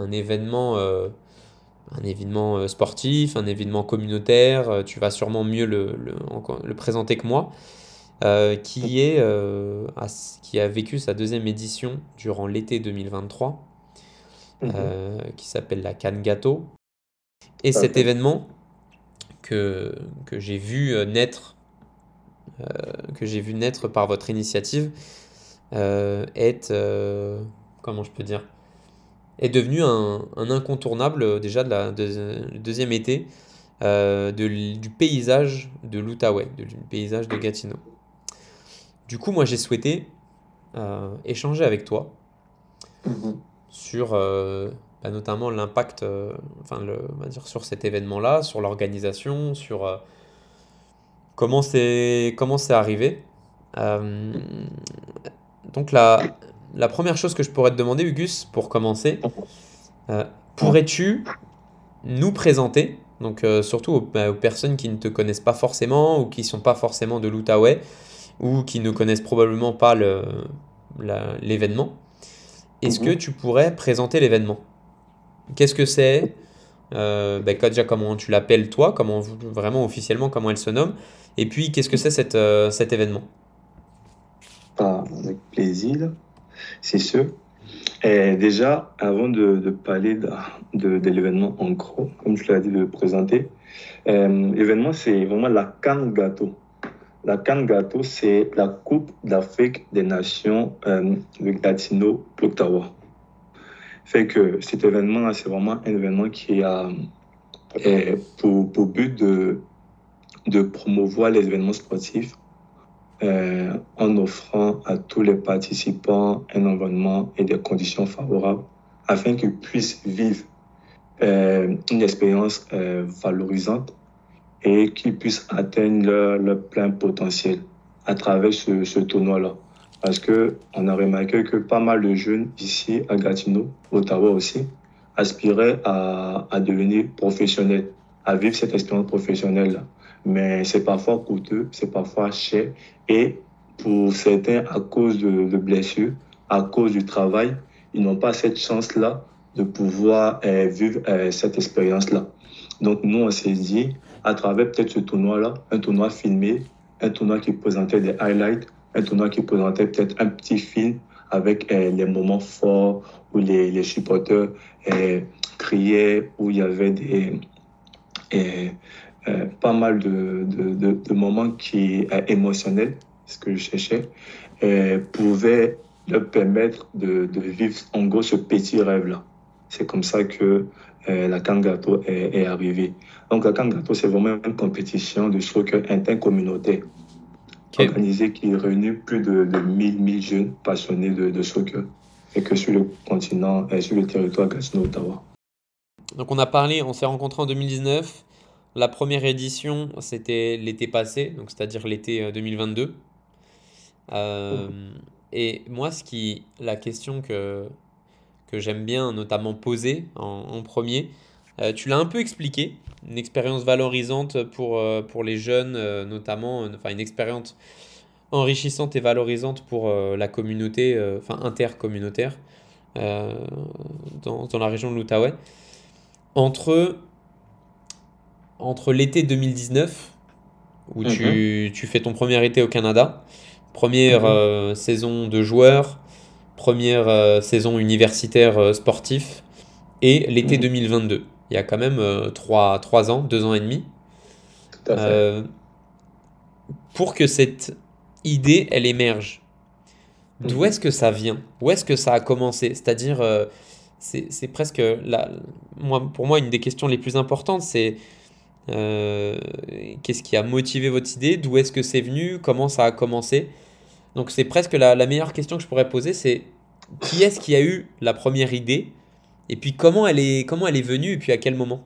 Speaker 3: un événement sportif, un événement communautaire. Tu vas sûrement mieux le présenter que moi, qui a vécu sa deuxième édition durant l'été 2023,
Speaker 1: Mhm.
Speaker 3: qui s'appelle la Cannes Gâteau. Et
Speaker 1: Tout à
Speaker 3: cet
Speaker 1: fait.
Speaker 3: événement que, que j'ai vu naître, que j'ai vu naître par votre initiative, est, comment je peux dire, est devenu un incontournable déjà le deuxième été du paysage de l'Outaouais, du paysage de Gatineau. Du coup, moi, j'ai souhaité échanger avec toi
Speaker 1: Mhm.
Speaker 3: sur notamment l'impact, on va dire sur cet événement-là, sur l'organisation, sur comment c'est arrivé. Euh, donc la première chose que je pourrais te demander, Hugus, pour commencer, euh,
Speaker 1: Ouais.
Speaker 3: pourrais-tu nous présenter, donc surtout aux personnes qui ne te connaissent pas forcément ou qui ne sont pas forcément de l'Outaouais ou qui ne connaissent probablement pas l'événement, est-ce que
Speaker 1: Mhm.
Speaker 3: tu pourrais présenter l'événement? Qu'est-ce que c'est? Déjà, comment tu l'appelles toi? Vraiment officiellement, comment elle se nomme? Et puis, qu'est-ce que c'est cet événement?
Speaker 1: Avec plaisir, c'est sûr. Et déjà, avant de parler de l'événement en gros, comme je l'ai dit, de le présenter, l'événement, c'est vraiment la Cannes Gâteau. La Cannes Gâteau, c'est la Coupe d'Afrique des Nations de Gatineau-Ottawa. Fait que cet événement-là, c'est vraiment un événement qui a pour but de promouvoir les événements sportifs en offrant à tous les participants un environnement et des conditions favorables afin qu'ils puissent vivre une expérience valorisante et qu'ils puissent atteindre leur plein potentiel à travers ce tournoi-là. Parce qu'on a remarqué que pas mal de jeunes ici à Gatineau, Ottawa aussi, aspiraient à devenir professionnels, à vivre cette expérience professionnelle-là. Mais c'est parfois coûteux, c'est parfois cher. Et pour certains, à cause de blessures, à cause du travail, ils n'ont pas cette chance-là de pouvoir vivre cette expérience-là. Donc nous, on s'est dit, à travers peut-être ce tournoi-là, un tournoi filmé, un tournoi qui présentait des highlights, un tournoi qui présentait peut-être un petit film avec les moments forts où les supporters criaient, où il y avait euh, pas mal de moments qui émotionnels, ce que je cherchais, pouvaient leur permettre de vivre en gros ce petit rêve-là. C'est comme ça que la Kangato est arrivée. Donc la Kangato, c'est vraiment une compétition de soccer intercommunautaire
Speaker 3: Ok.
Speaker 1: organisée qui réunit plus de 1000 jeunes passionnés de soccer et que sur le continent, sur le territoire Gatineau-Ottawa.
Speaker 3: Donc, on s'est rencontrés en 2019. La première édition, c'était l'été passé, donc c'est-à-dire l'été 2022. Euh, et moi, la question que j'aime bien notamment poser en premier. Tu l'as un peu expliqué, une expérience valorisante pour les jeunes, notamment, enfin une expérience enrichissante et valorisante pour la communauté, enfin intercommunautaire, euh, dans la région de l'Outaouais. Entre, entre l'été 2019, où
Speaker 1: Mhm,
Speaker 3: tu fais ton premier été au Canada, première
Speaker 1: mhm,
Speaker 3: saison de joueur, première saison universitaire sportif, et l'été
Speaker 1: mhm,
Speaker 3: 2022. il y a quand même 3 ans, 2 ans et demi.
Speaker 1: Tout à fait.
Speaker 3: Euh, pour que cette idée, elle émerge, d'où
Speaker 1: Mhm.
Speaker 3: est-ce que ça vient? Où est-ce que ça a commencé? C'est-à-dire, c'est presque, pour moi, une des questions les plus importantes, c'est euh, qu'est-ce qui a motivé votre idée? D'où est-ce que c'est venu? Comment ça a commencé? Donc c'est presque la meilleure question que je pourrais poser, c'est qui est-ce qui a eu la première idée? Et puis comment elle est venue? Et puis à quel moment?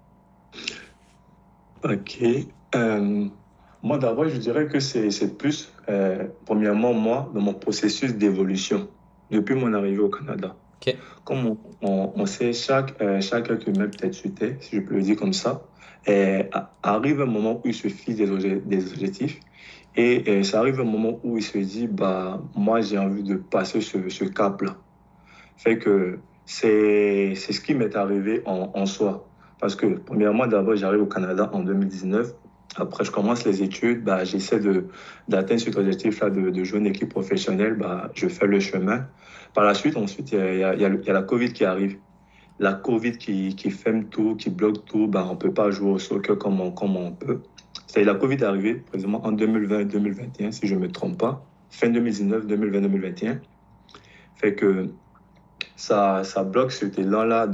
Speaker 1: Ok. Euh, Moi, d'abord, je dirais que c'est plus, premièrement, moi, dans mon processus d'évolution depuis mon arrivée au Canada.
Speaker 3: Ok.
Speaker 1: Comme on sait, chaque être humain, peut-être sur Terre, si je peux le dire comme ça, arrive un moment où il se fixe des objectifs et ça arrive un moment où il se dit, bah, moi, j'ai envie de passer ce cap-là. Fait que c'est ce qui m'est arrivé en soi. Parce que, premièrement, d'abord, j'arrive au Canada en 2019. Après, je commence les études. Bah, j'essaie d'atteindre cet objectif-là de jouer une équipe professionnelle. Bah, je fais le chemin. Par la suite, ensuite, il y a la COVID qui arrive. La COVID qui ferme tout, qui bloque tout. Bah, on ne peut pas jouer au soccer comme on peut. C'est la COVID est arrivée, précisément en 2020-2021, si je ne me trompe pas. Fin 2019, 2020, 2021. Fait que ça bloque cet élan-là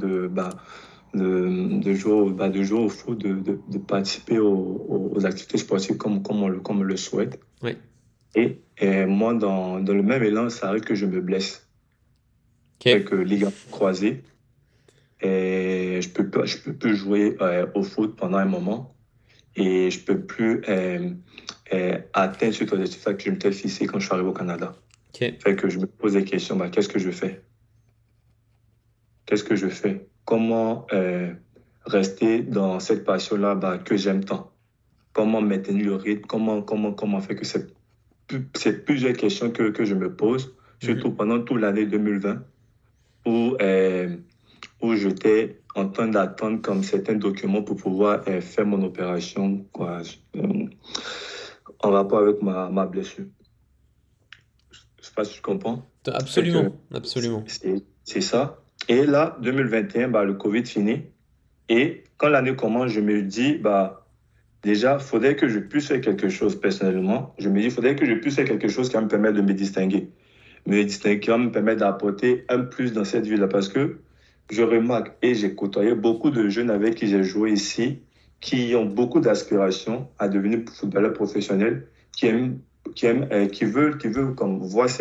Speaker 1: de jouer, de jouer au foot, de participer aux activités sportives comme on le souhaite.
Speaker 3: Oui.
Speaker 1: Et moi, dans le même élan, ça arrive que je me blesse. Fait
Speaker 3: Ok.
Speaker 1: que ligament croisé, et je peux plus jouer au foot pendant un moment et je peux plus atteindre cet objectif-là que je m'étais fixé quand je suis arrivé au Canada.
Speaker 3: Ok.
Speaker 1: Fait que je me pose des questions, bah, qu'est-ce que je fais? Qu'est-ce que je fais? Comment rester dans cette passion-là bah, que j'aime tant? Comment maintenir le rythme? Comment faire que c'est plusieurs questions que je me pose, surtout
Speaker 3: Mhm.
Speaker 1: pendant toute l'année 2020, où, où j'étais en train d'attendre comme certains documents pour pouvoir faire mon opération quoi, en rapport avec ma blessure. Je sais pas si tu comprends. Fait que
Speaker 3: Absolument. Absolument.
Speaker 1: c'est ça. Et là, 2021, bah, le Covid finit. Et quand l'année commence, je me dis, bah, déjà, il faudrait que je puisse faire quelque chose personnellement. Je me dis, il faudrait que je puisse faire quelque chose qui va me permettre de me distinguer. Me distinguer, qui va me permettre d'apporter un plus dans cette vie-là. Parce que je remarque et j'ai côtoyé beaucoup de jeunes avec qui j'ai joué ici, qui ont beaucoup d'aspirations à devenir footballeurs professionnels, qui veulent comme voir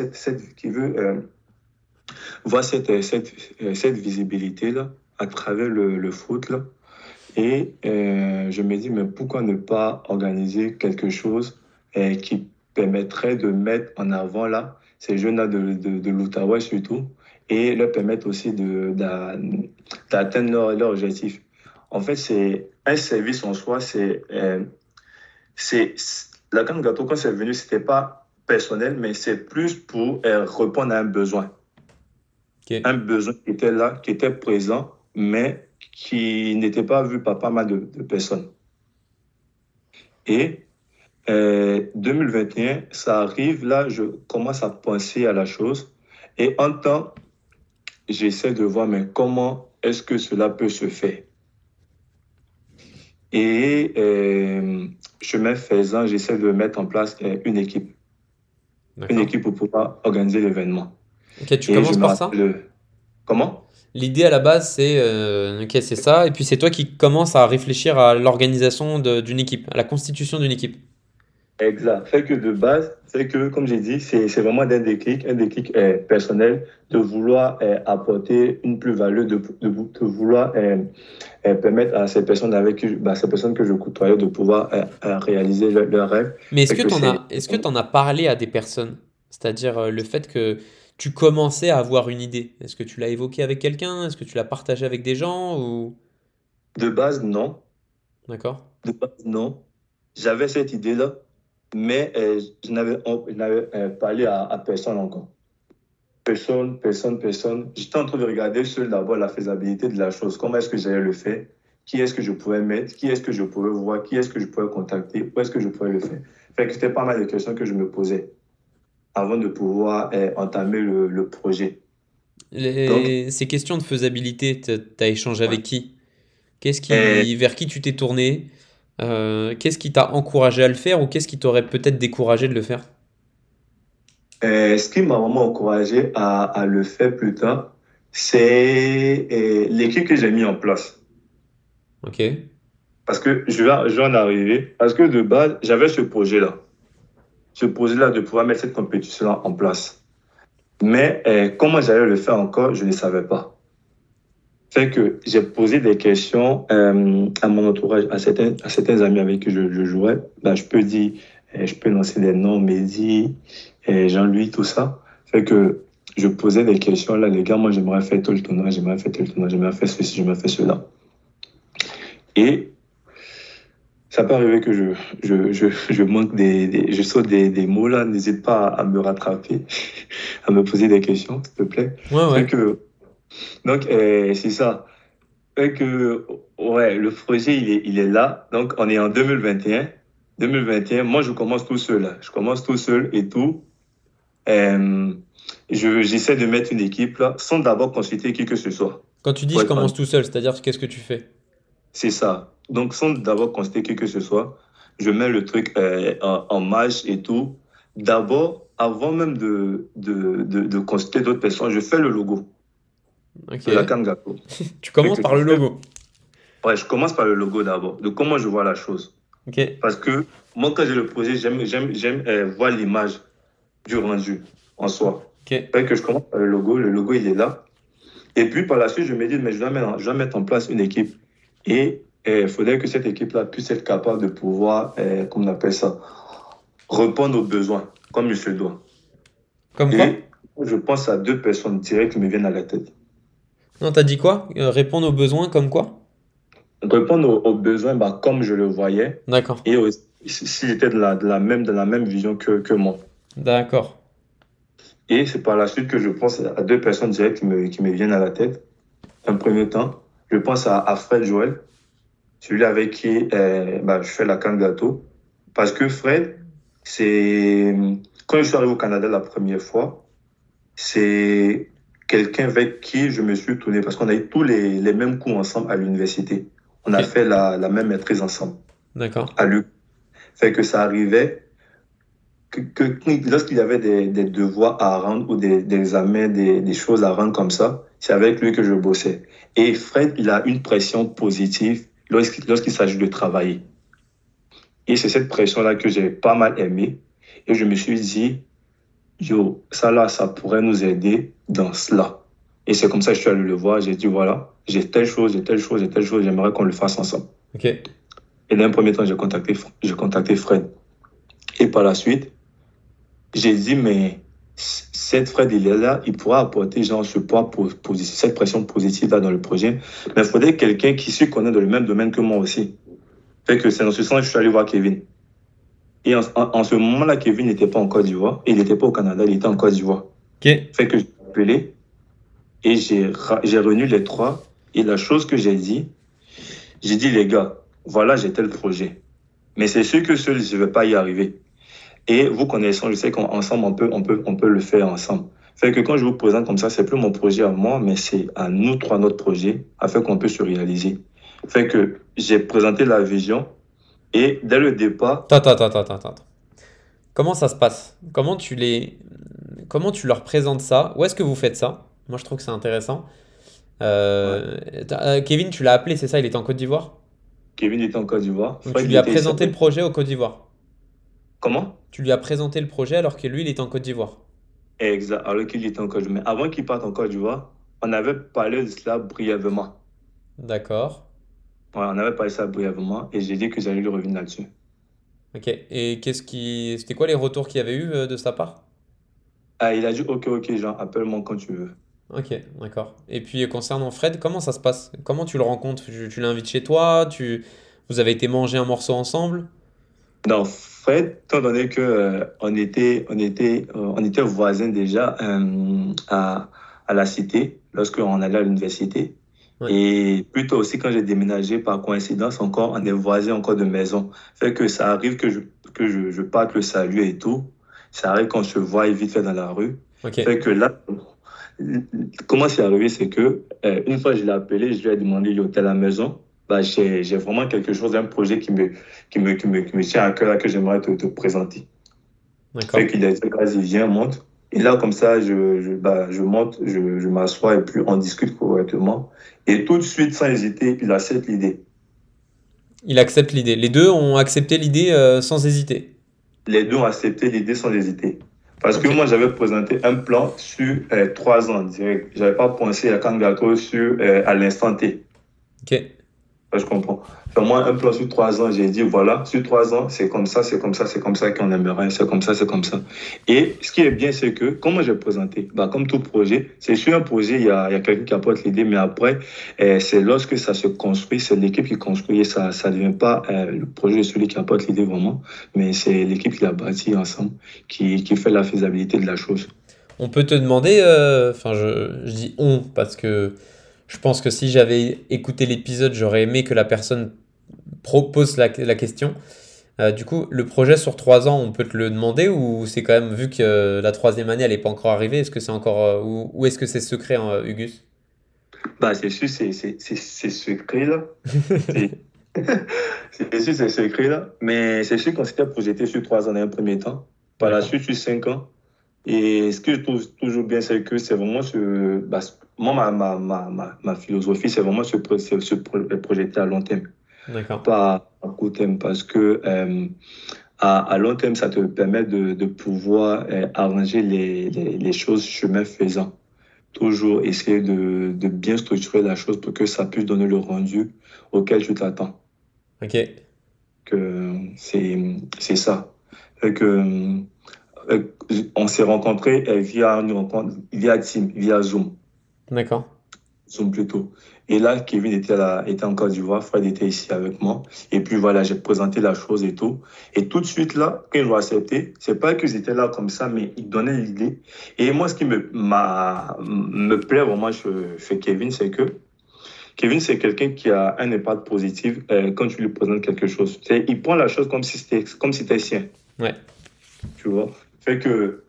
Speaker 1: voir cette visibilité-là à travers le foot, là. Et je me dis, mais pourquoi ne pas organiser quelque chose qui permettrait de mettre en avant là, ces jeunes-là de l'Outaouais surtout, et leur permettre aussi d'atteindre leur objectif. En fait, c'est un service en soi, c'est, la Canne Gâteau, quand c'est venu, c'était pas personnel, mais c'est plus pour répondre à un besoin.
Speaker 3: Ok.
Speaker 1: Un besoin qui était là, qui était présent, mais qui n'était pas vu par pas mal de personnes. Et 2021, ça arrive, là, je commence à penser à la chose. Et en temps, j'essaie de voir, mais comment est-ce que cela peut se faire? Et chemin faisant, j'essaie de mettre en place une
Speaker 3: D'accord.
Speaker 1: équipe pour pouvoir organiser l'événement.
Speaker 3: Ok, tu
Speaker 1: Et je
Speaker 3: commences
Speaker 1: me
Speaker 3: par ça?
Speaker 1: rappelle, comment?
Speaker 3: L'idée à la base, c'est ok, c'est ça, et puis c'est toi qui commences à réfléchir à l'organisation d'une équipe, à la constitution d'une équipe.
Speaker 1: Exact. Fait que de base, c'est que, comme j'ai dit, c'est vraiment un déclic personnel de vouloir apporter une plus-value, de vouloir permettre à ces personnes ces personnes que je côtoyais de pouvoir réaliser leurs rêves.
Speaker 3: Mais
Speaker 1: Fait que
Speaker 3: est-ce que t'en as parlé à des personnes? C'est-à-dire le fait que tu commençais à avoir une idée. Est-ce que tu l'as évoqué avec quelqu'un? Est-ce que tu l'as partagé avec des gens ou...
Speaker 1: de base, non.
Speaker 3: D'accord?
Speaker 1: De base, non. J'avais cette idée-là, mais je n'avais parlé à personne encore. Personne. J'étais en train de regarder seul d'abord la faisabilité de la chose. Comment est-ce que j'allais le faire? Qui est-ce que je pouvais mettre? Qui est-ce que je pouvais voir? Qui est-ce que je pouvais contacter? Où est-ce que je pouvais le faire? Fait que c'était pas mal de questions que je me posais avant de pouvoir entamer le projet. Donc,
Speaker 3: Ces questions de faisabilité, t'as échangé
Speaker 1: ouais.
Speaker 3: avec qui?
Speaker 1: Et,
Speaker 3: Vers qui tu t'es tourné? Qu'est-ce qui t'a encouragé à le faire ou qu'est-ce qui t'aurait peut-être découragé de le faire?
Speaker 1: ce qui m'a vraiment encouragé à le faire plus tard, c'est l'équipe que j'ai mis en place.
Speaker 3: Ok,
Speaker 1: Parce que je vais en arriver. Parce que de base, j'avais ce projet-là. Ce projet-là de pouvoir mettre cette compétition-là en place. Mais comment j'allais le faire encore, je ne savais pas. Fait que j'ai posé des questions à mon entourage, à certains amis avec qui je jouais. Ben, je peux dire, je peux lancer des noms, Mehdi, Jean-Louis, tout ça. Fait que je posais des questions là, les gars, moi j'aimerais faire tout le tournoi, j'aimerais faire tout le tournoi, j'aimerais faire ceci, j'aimerais faire cela. Et ça peut arriver que je manque je saute des mots là, n'hésite pas à me rattraper, à me poser des questions, s'il te plaît.
Speaker 3: ouais,
Speaker 1: Fait
Speaker 3: ouais.
Speaker 1: que, donc, c'est ça. Fait que, ouais, le projet, il est là. Donc, on est en 2021. 2021, moi, je commence tout seul, là. Je commence tout seul et tout. Euh, j'essaie de mettre une équipe, là, sans d'abord consulter qui que ce soit.
Speaker 3: Quand tu dis
Speaker 1: Pour
Speaker 3: je
Speaker 1: être honnête.
Speaker 3: commence tout seul, c'est-à-dire qu'est-ce que tu fais?
Speaker 1: C'est ça. Donc, sans d'abord consulter qui que ce soit, je mets le truc en marche et tout. D'abord, avant même de consulter d'autres personnes, je fais le logo
Speaker 3: Ok.
Speaker 1: de la Kangaku.
Speaker 3: Tu
Speaker 1: Fait
Speaker 3: commences
Speaker 1: que
Speaker 3: par le logo.
Speaker 1: ouais, je commence par le logo d'abord, de comment je vois la chose.
Speaker 3: Ok.
Speaker 1: Parce que moi, quand j'ai le projet, j'aime voir l'image du rendu en soi.
Speaker 3: Ok.
Speaker 1: Fait que je commence par le logo, il est là. Et puis, par la suite, je me dis, mais je dois mettre en place une équipe. Et il faudrait que cette équipe-là puisse être capable de pouvoir, comment on appelle ça, répondre aux besoins, comme il se doit.
Speaker 3: Comme quoi?
Speaker 1: Et je pense à deux personnes directes qui me viennent à la tête.
Speaker 3: Non, t'as dit quoi? Répondre aux besoins comme quoi?
Speaker 1: Répondre aux besoins, bah, comme je le voyais,
Speaker 3: D'accord.
Speaker 1: et aussi, s'ils étaient de la même vision que moi.
Speaker 3: D'accord.
Speaker 1: Et c'est par la suite que je pense à deux personnes directes qui me viennent à la tête. Un premier temps, je pense à Fred Joël, celui avec qui bah, je fais la canne gâteau. Parce que Fred, c'est quand je suis arrivé au Canada la première fois, c'est quelqu'un avec qui je me suis tourné parce qu'on a eu tous les mêmes cours ensemble à l'université. On
Speaker 3: Ok.
Speaker 1: a fait la même maîtrise ensemble
Speaker 3: D'accord.
Speaker 1: à l'UQ. Fait que ça arrivait lorsqu'il y avait des devoirs à rendre ou des examens, des choses à rendre comme ça, c'est avec lui que je bossais. Et Fred, il a une pression positive lorsqu'il s'agit de travailler. Et c'est cette pression-là que j'ai pas mal aimé. Et je me suis dit, yo, ça là, ça pourrait nous aider dans cela. Et c'est comme ça que je suis allé le voir. J'ai dit, voilà, j'ai telle chose, j'ai telle chose, j'ai telle chose, j'aimerais qu'on le fasse ensemble.
Speaker 3: Ok.
Speaker 1: Et d'un premier temps, j'ai contacté Fred. Et par la suite, j'ai dit, mais cette Fred, il est là, il pourra apporter genre ce poids positif, cette pression positive là dans le projet. Mais il faudrait quelqu'un qui se connaît dans le même domaine que moi aussi. Fait que c'est dans ce sens que je suis allé voir Kevin. Et en ce moment-là, Kevin n'était pas en Côte d'Ivoire. Il n'était pas au Canada, il était en Côte d'Ivoire.
Speaker 3: Ok.
Speaker 1: Fait que j'ai appelé et j'ai réuni les trois. Et la chose que j'ai dit, les gars, voilà, j'ai tel projet. Mais c'est sûr que seul, je ne vais pas y arriver. Et vous connaissant, je sais qu'ensemble, on peut le faire ensemble. Fait que quand je vous présente comme ça, c'est plus mon projet à moi, mais c'est à nous trois notre projet, afin qu'on puisse se réaliser. Fait que j'ai présenté la vision et dès le départ,
Speaker 3: Attends. Comment ça se passe? Comment tu leur présentes ça? Où est-ce que vous faites ça? Moi, je trouve que c'est intéressant.
Speaker 1: ouais,
Speaker 3: Kevin, tu l'as appelé, c'est ça? Il était en Côte d'Ivoire?
Speaker 1: Kevin était en Côte d'Ivoire,
Speaker 3: Donc tu
Speaker 1: Fred il
Speaker 3: lui as
Speaker 1: était ici.
Speaker 3: présenté le projet au Côte d'Ivoire.
Speaker 1: Comment?
Speaker 3: Tu lui as présenté le projet alors que lui, il était en Côte d'Ivoire.
Speaker 1: Exact, alors qu'il était en Côte d'Ivoire. Mais avant qu'il parte en Côte d'Ivoire, on avait parlé de cela brièvement.
Speaker 3: D'accord.
Speaker 1: Ouais, on avait parlé de ça brièvement et j'ai dit que j'allais lui revenir là-dessus.
Speaker 3: Ok. Et c'était quoi les retours qu'il y avait eu de sa part?
Speaker 1: Ah, il a dit, ok, Jean, appelle-moi quand tu veux.
Speaker 3: Ok, d'accord. Et puis concernant Fred, comment ça se passe? Comment tu le rencontres? Tu l'invites chez toi? Vous avez été manger un morceau ensemble?
Speaker 1: Non, Fred, étant donné que on était voisins déjà à la cité lorsqu'on allait à l'université.
Speaker 3: Ouais.
Speaker 1: Et plutôt aussi quand j'ai déménagé par coïncidence encore, on est voisins encore de maison. Fait que ça arrive je parte le salut et tout. Ça arrive qu'on se voit vite fait dans la rue.
Speaker 3: Ok.
Speaker 1: Fait que là, comment c'est arrivé, c'est que une fois je l'ai appelé, je lui ai demandé, il était à la maison. bah, j'ai vraiment quelque chose, un projet qui me tient à cœur, là, que j'aimerais te présenter. Fait
Speaker 3: D'accord.
Speaker 1: qu'il a dit, vas-y, viens, monte. Et là, comme ça, je monte, je m'assois et puis on discute correctement. Et tout de suite, sans hésiter, il accepte l'idée.
Speaker 3: Il accepte l'idée. Les deux ont accepté l'idée sans hésiter.
Speaker 1: Les deux ont accepté l'idée sans hésiter. Parce que
Speaker 3: Ok.
Speaker 1: moi, j'avais présenté un plan sur 3 ans direct. Je n'avais pas pensé à Kangato sur à l'instant T.
Speaker 3: Ok.
Speaker 1: Ouais, je comprends. Enfin, moi, un plan sur 3 ans, j'ai dit, voilà, sur 3 ans, c'est comme ça, c'est comme ça, c'est comme ça qu'on aimerait, c'est comme ça, c'est comme ça. Et ce qui est bien, c'est que, comment j'ai présenté, bah, comme tout projet, c'est sur un projet, il y a quelqu'un qui apporte l'idée, mais après, c'est lorsque ça se construit, c'est l'équipe qui construit, et ça ne devient pas le projet de celui qui apporte l'idée vraiment, mais c'est l'équipe qui l'a bâti ensemble, qui fait la faisabilité de la chose.
Speaker 3: On peut te demander, enfin je dis on parce que je pense que si j'avais écouté l'épisode, j'aurais aimé que la personne propose la question. Du coup, le projet sur 3 ans, on peut te le demander ou c'est quand même, vu que la troisième année, elle n'est pas encore arrivée, est-ce que c'est encore, ou est-ce que c'est secret, hein, Ugus?
Speaker 1: Bah, c'est sûr, c'est secret, là. C'est c'est sûr, c'est secret là, mais c'est sûr qu'on s'était projeté sur 3 ans dans un premier temps, par la
Speaker 3: D'accord.
Speaker 1: suite sur 5 ans. Et ce que je trouve toujours bien, c'est que c'est vraiment bah, moi, ma philosophie, c'est vraiment projeter à long terme,
Speaker 3: D'accord.
Speaker 1: pas à court terme, parce que à long terme, ça te permet de pouvoir arranger les choses chemin faisant. Toujours essayer de bien structurer la chose pour que ça puisse donner le rendu auquel tu t'attends.
Speaker 3: Ok.
Speaker 1: Que c'est ça. Fait que, euh, on s'est rencontrés via une rencontre, via Team, via Zoom,
Speaker 3: D'accord.
Speaker 1: Zoom plutôt. Et là, Kevin était en Côte d'Ivoire, Fred était ici avec moi. Et puis voilà, j'ai présenté la chose et tout. Et tout de suite là, quand ils l'ont accepté, c'est pas qu'ils étaient là comme ça, mais ils donnaient l'idée. Et moi, ce qui me plaît vraiment chez Kevin, c'est que Kevin, c'est quelqu'un qui a un impact positif quand tu lui présentes quelque chose. Il prend la chose comme si c'était sien,
Speaker 3: Ouais.
Speaker 1: tu vois. Fait que,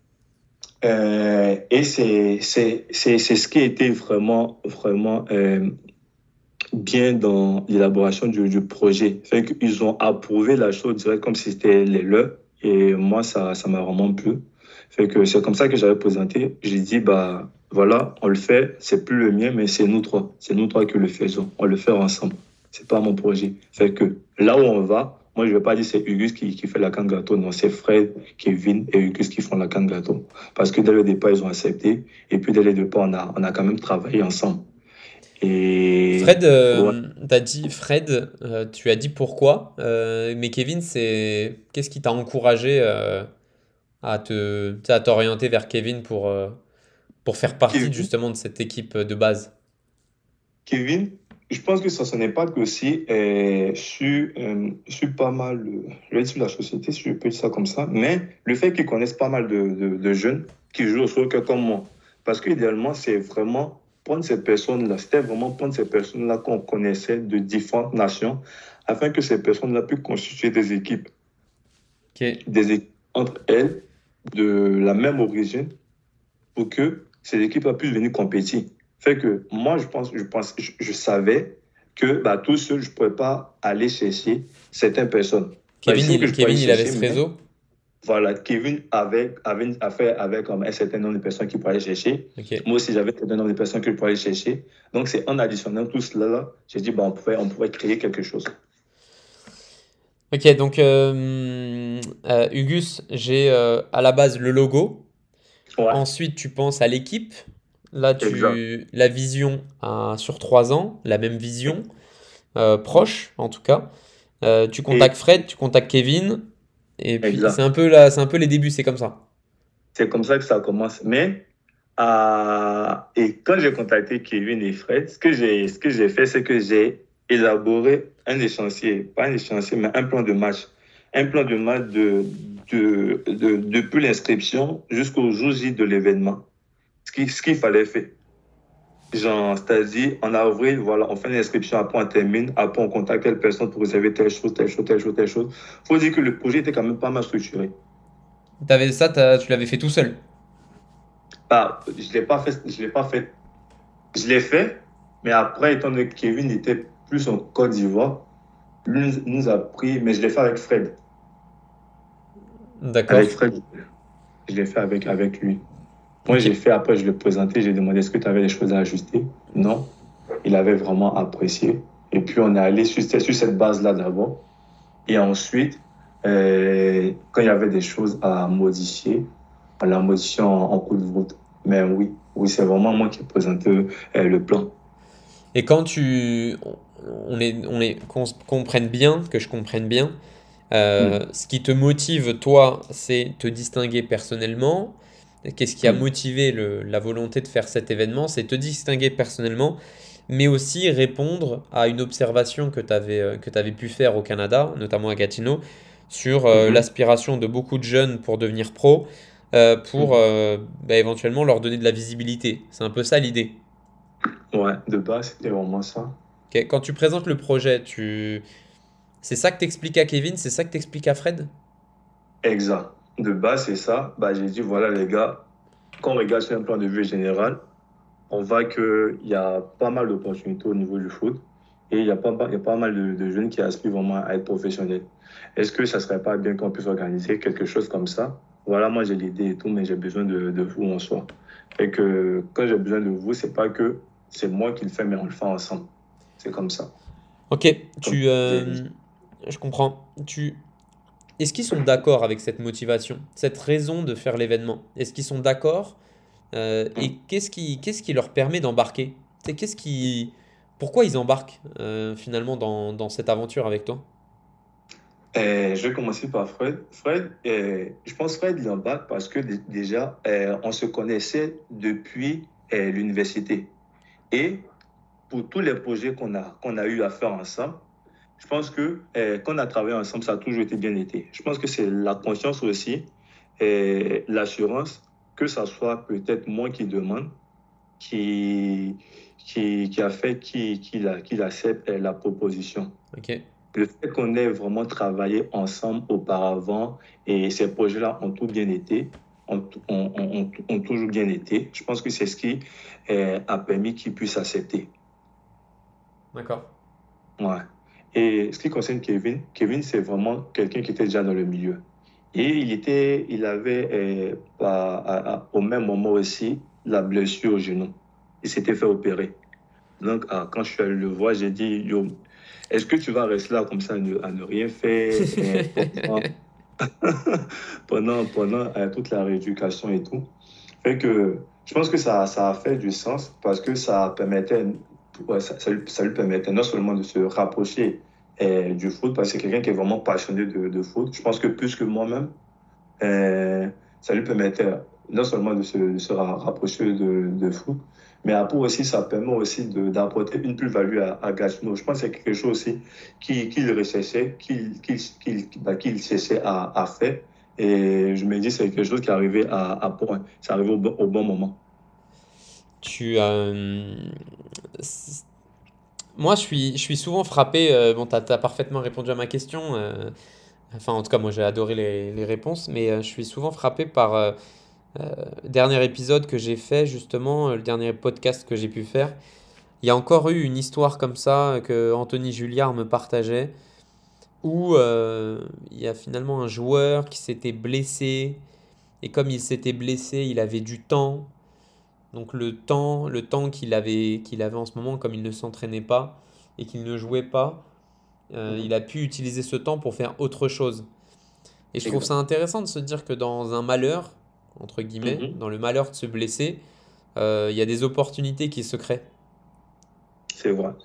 Speaker 1: et c'est ce qui a été vraiment bien dans l'élaboration du projet. Fait qu'ils ont approuvé la chose direct comme si c'était les leurs. Et moi, ça m'a vraiment plu. Fait que c'est comme ça que j'avais présenté. J'ai dit, bah voilà, on le fait. C'est plus le mien, mais c'est nous trois. C'est nous trois qui le faisons. On le fait ensemble. C'est pas mon projet. Fait que là où on va, moi, je vais pas dire c'est Hugus qui fait la canne gâteau. Non, c'est Fred, Kevin et Hugus qui font la canne gâteau. Parce que dès le départ, ils ont accepté. Et puis, dès le départ, on a quand même travaillé ensemble. Et
Speaker 3: Fred,
Speaker 1: ouais.
Speaker 3: t'as dit Fred, tu as dit pourquoi, mais Kevin, c'est qu'est-ce qui t'a encouragé à tu sais, à t'orienter vers Kevin pour faire partie
Speaker 1: Kevin,
Speaker 3: justement de cette équipe de base?
Speaker 1: Kevin, je pense que ça n'est pas que aussi sur pas mal, je vais dire la société, si je peux dire ça comme ça, mais le fait qu'ils connaissent pas mal de jeunes qui jouent au soccer comme moi. Parce qu'idéalement, c'est vraiment prendre ces personnes-là, c'était vraiment prendre ces personnes-là qu'on connaissait de différentes nations, afin que ces personnes-là puissent constituer
Speaker 3: Ok.
Speaker 1: des équipes entre elles de la même origine pour que ces équipes puissent venir compétir. Fait que moi, je savais que bah, tout seul, je ne pourrais pas aller chercher certaines personnes. Bah, je sais que je peux aller
Speaker 3: Kevin, il avait
Speaker 1: chercher,
Speaker 3: ce
Speaker 1: mais
Speaker 3: réseau.
Speaker 1: voilà, Kevin avait affaire avec un certain nombre de personnes qu'il pourrait aller chercher.
Speaker 3: Ok.
Speaker 1: Moi aussi, j'avais un certain nombre de personnes que je pourrais aller chercher. Donc, c'est en additionnant tout cela, là, j'ai dit, bah, on pouvait créer quelque chose.
Speaker 3: Ok, donc Ugus, j'ai à la base le logo.
Speaker 1: Ouais,
Speaker 3: Ensuite, tu penses à l'équipe. Là,
Speaker 1: exact.
Speaker 3: la vision sur 3 ans, la même vision, proche en tout cas. Tu
Speaker 1: Et
Speaker 3: contactes Fred, tu contactes Kevin, et puis
Speaker 1: exact.
Speaker 3: c'est un peu les débuts, c'est comme ça.
Speaker 1: C'est comme ça que ça commence. Mais et quand j'ai contacté Kevin et Fred, ce que j'ai fait, c'est que j'ai élaboré un échéancier, pas un échéancier, mais un plan de match. Un plan de match depuis l'inscription jusqu'au jour J de l'événement. Ce qu'il fallait faire. Genre, c'est-à-dire, en avril, voilà, on fait l'inscription, après on termine, après on contacte telle personne pour réserver telle chose, telle chose, telle chose, telle chose. Faut dire que le projet était quand même pas mal structuré.
Speaker 3: Tu l'avais fait tout seul.
Speaker 1: Ah, je l'ai pas fait, je l'ai pas fait. Je l'ai fait, mais après, étant donné que Kevin était plus en Côte d'Ivoire. Lui nous a pris, mais je l'ai fait avec Fred. Avec
Speaker 3: D'accord.
Speaker 1: Fred, je l'ai fait avec lui. Moi,
Speaker 3: Ok.
Speaker 1: j'ai fait, après, je l'ai présenté, j'ai demandé est-ce que tu avais des choses à ajuster? Non. Il avait vraiment apprécié. Et puis, on est allé sur cette base-là d'abord. Et ensuite, quand il y avait des choses à modifier, on l'a modifié en cours de route. Mais oui, c'est vraiment moi qui ai présenté le plan.
Speaker 3: Et quand tu... qu'on se comprenne bien, que je comprenne bien,
Speaker 1: Mm,
Speaker 3: ce qui te motive, toi, c'est te distinguer personnellement. Qu'est-ce qui a
Speaker 1: mm,
Speaker 3: motivé la volonté de faire cet événement? C'est te distinguer personnellement, mais aussi répondre à une observation que tu avais pu faire au Canada, notamment à Gatineau, sur
Speaker 1: mhm,
Speaker 3: l'aspiration de beaucoup de jeunes pour devenir pro, pour
Speaker 1: mhm.
Speaker 3: éventuellement leur donner de la visibilité. C'est un peu ça l'idée.
Speaker 1: Ouais, de base, c'était vraiment ça.
Speaker 3: Ok. Quand tu présentes le projet, c'est ça que t'expliques à Kevin, c'est ça que t'expliques à Fred?
Speaker 1: Exact. De base, c'est ça. Bah, j'ai dit, voilà, les gars, quand on regarde sur un plan de vue général, on voit qu'il y a pas mal d'opportunités au niveau du foot et il y a pas mal de jeunes qui aspirent vraiment à être professionnels. Est-ce que ça serait pas bien qu'on puisse organiser quelque chose comme ça? Voilà, moi j'ai l'idée et tout, mais j'ai besoin de vous en soi. Et que quand j'ai besoin de vous, c'est pas que c'est moi qui le fais, mais on le fait ensemble. C'est comme ça.
Speaker 3: Ok,
Speaker 1: Comme j'ai dit.
Speaker 3: je comprends. Est-ce qu'ils sont d'accord avec cette motivation, cette raison de faire l'événement? Est-ce qu'ils sont d'accord? Et qu'est-ce qui leur permet d'embarquer? C'est pourquoi ils embarquent finalement dans cette aventure avec toi?
Speaker 1: Je vais commencer par Fred. Fred, je pense Fred, il en bat parce que déjà, on se connaissait depuis l'université. Et pour tous les projets qu'on a eu à faire ensemble, je pense que quand on a travaillé ensemble, ça a toujours été bien été. Je pense que c'est la conscience aussi, l'assurance, que ça soit peut-être moi qui demande, qui, qui a fait qu'il accepte la proposition.
Speaker 3: Ok.
Speaker 1: Le fait qu'on ait vraiment travaillé ensemble auparavant et ces projets-là ont tout bien été, ont toujours bien été, je pense que c'est ce qui a permis qu'ils puissent accepter.
Speaker 3: D'accord.
Speaker 1: Ouais. Et ce qui concerne Kevin, Kevin, c'est vraiment quelqu'un qui était déjà dans le milieu. Et il avait au même moment aussi la blessure au genou. Il s'était fait opérer. Donc, quand je suis allé le voir, j'ai dit, Yo, est-ce que tu vas rester là comme ça à ne rien faire pendant toute la rééducation et tout? Fait que je pense que ça a fait du sens parce que ça permettait, ouais, ça lui permettait non seulement de se rapprocher du foot, parce que c'est quelqu'un qui est vraiment passionné de foot. Je pense que plus que moi-même, euh, ça lui permettait non seulement de se rapprocher de foot, mais après aussi, ça permet aussi d'apporter une plus-value à Gatineau. Je pense que c'est quelque chose aussi qu'il recherchait, qu'il cherchait à faire. Et je me dis, c'est quelque chose qui est arrivé à point. C'est arrivé au bon moment.
Speaker 3: Tu, euh, c- Moi, je suis souvent frappé. Bon, t'as parfaitement répondu à ma question. Enfin, en tout cas, moi, j'ai adoré les réponses, mais je suis souvent frappé par le dernier épisode que j'ai fait, justement, le dernier podcast que j'ai pu faire. Il y a encore eu une histoire comme ça que Anthony Julliard me partageait, où il y a finalement un joueur qui s'était blessé, et comme il s'était blessé, il avait du temps. Donc le temps qu'il avait en ce moment, comme il ne s'entraînait pas et qu'il ne jouait pas, il
Speaker 1: Mhm.
Speaker 3: a pu utiliser ce temps pour faire autre chose. Et je trouve ça
Speaker 1: Exact.
Speaker 3: intéressant de se dire que dans un malheur, entre guillemets,
Speaker 1: Mhm.
Speaker 3: dans le malheur de se blesser, il y a des opportunités qui se créent.
Speaker 1: C'est vrai.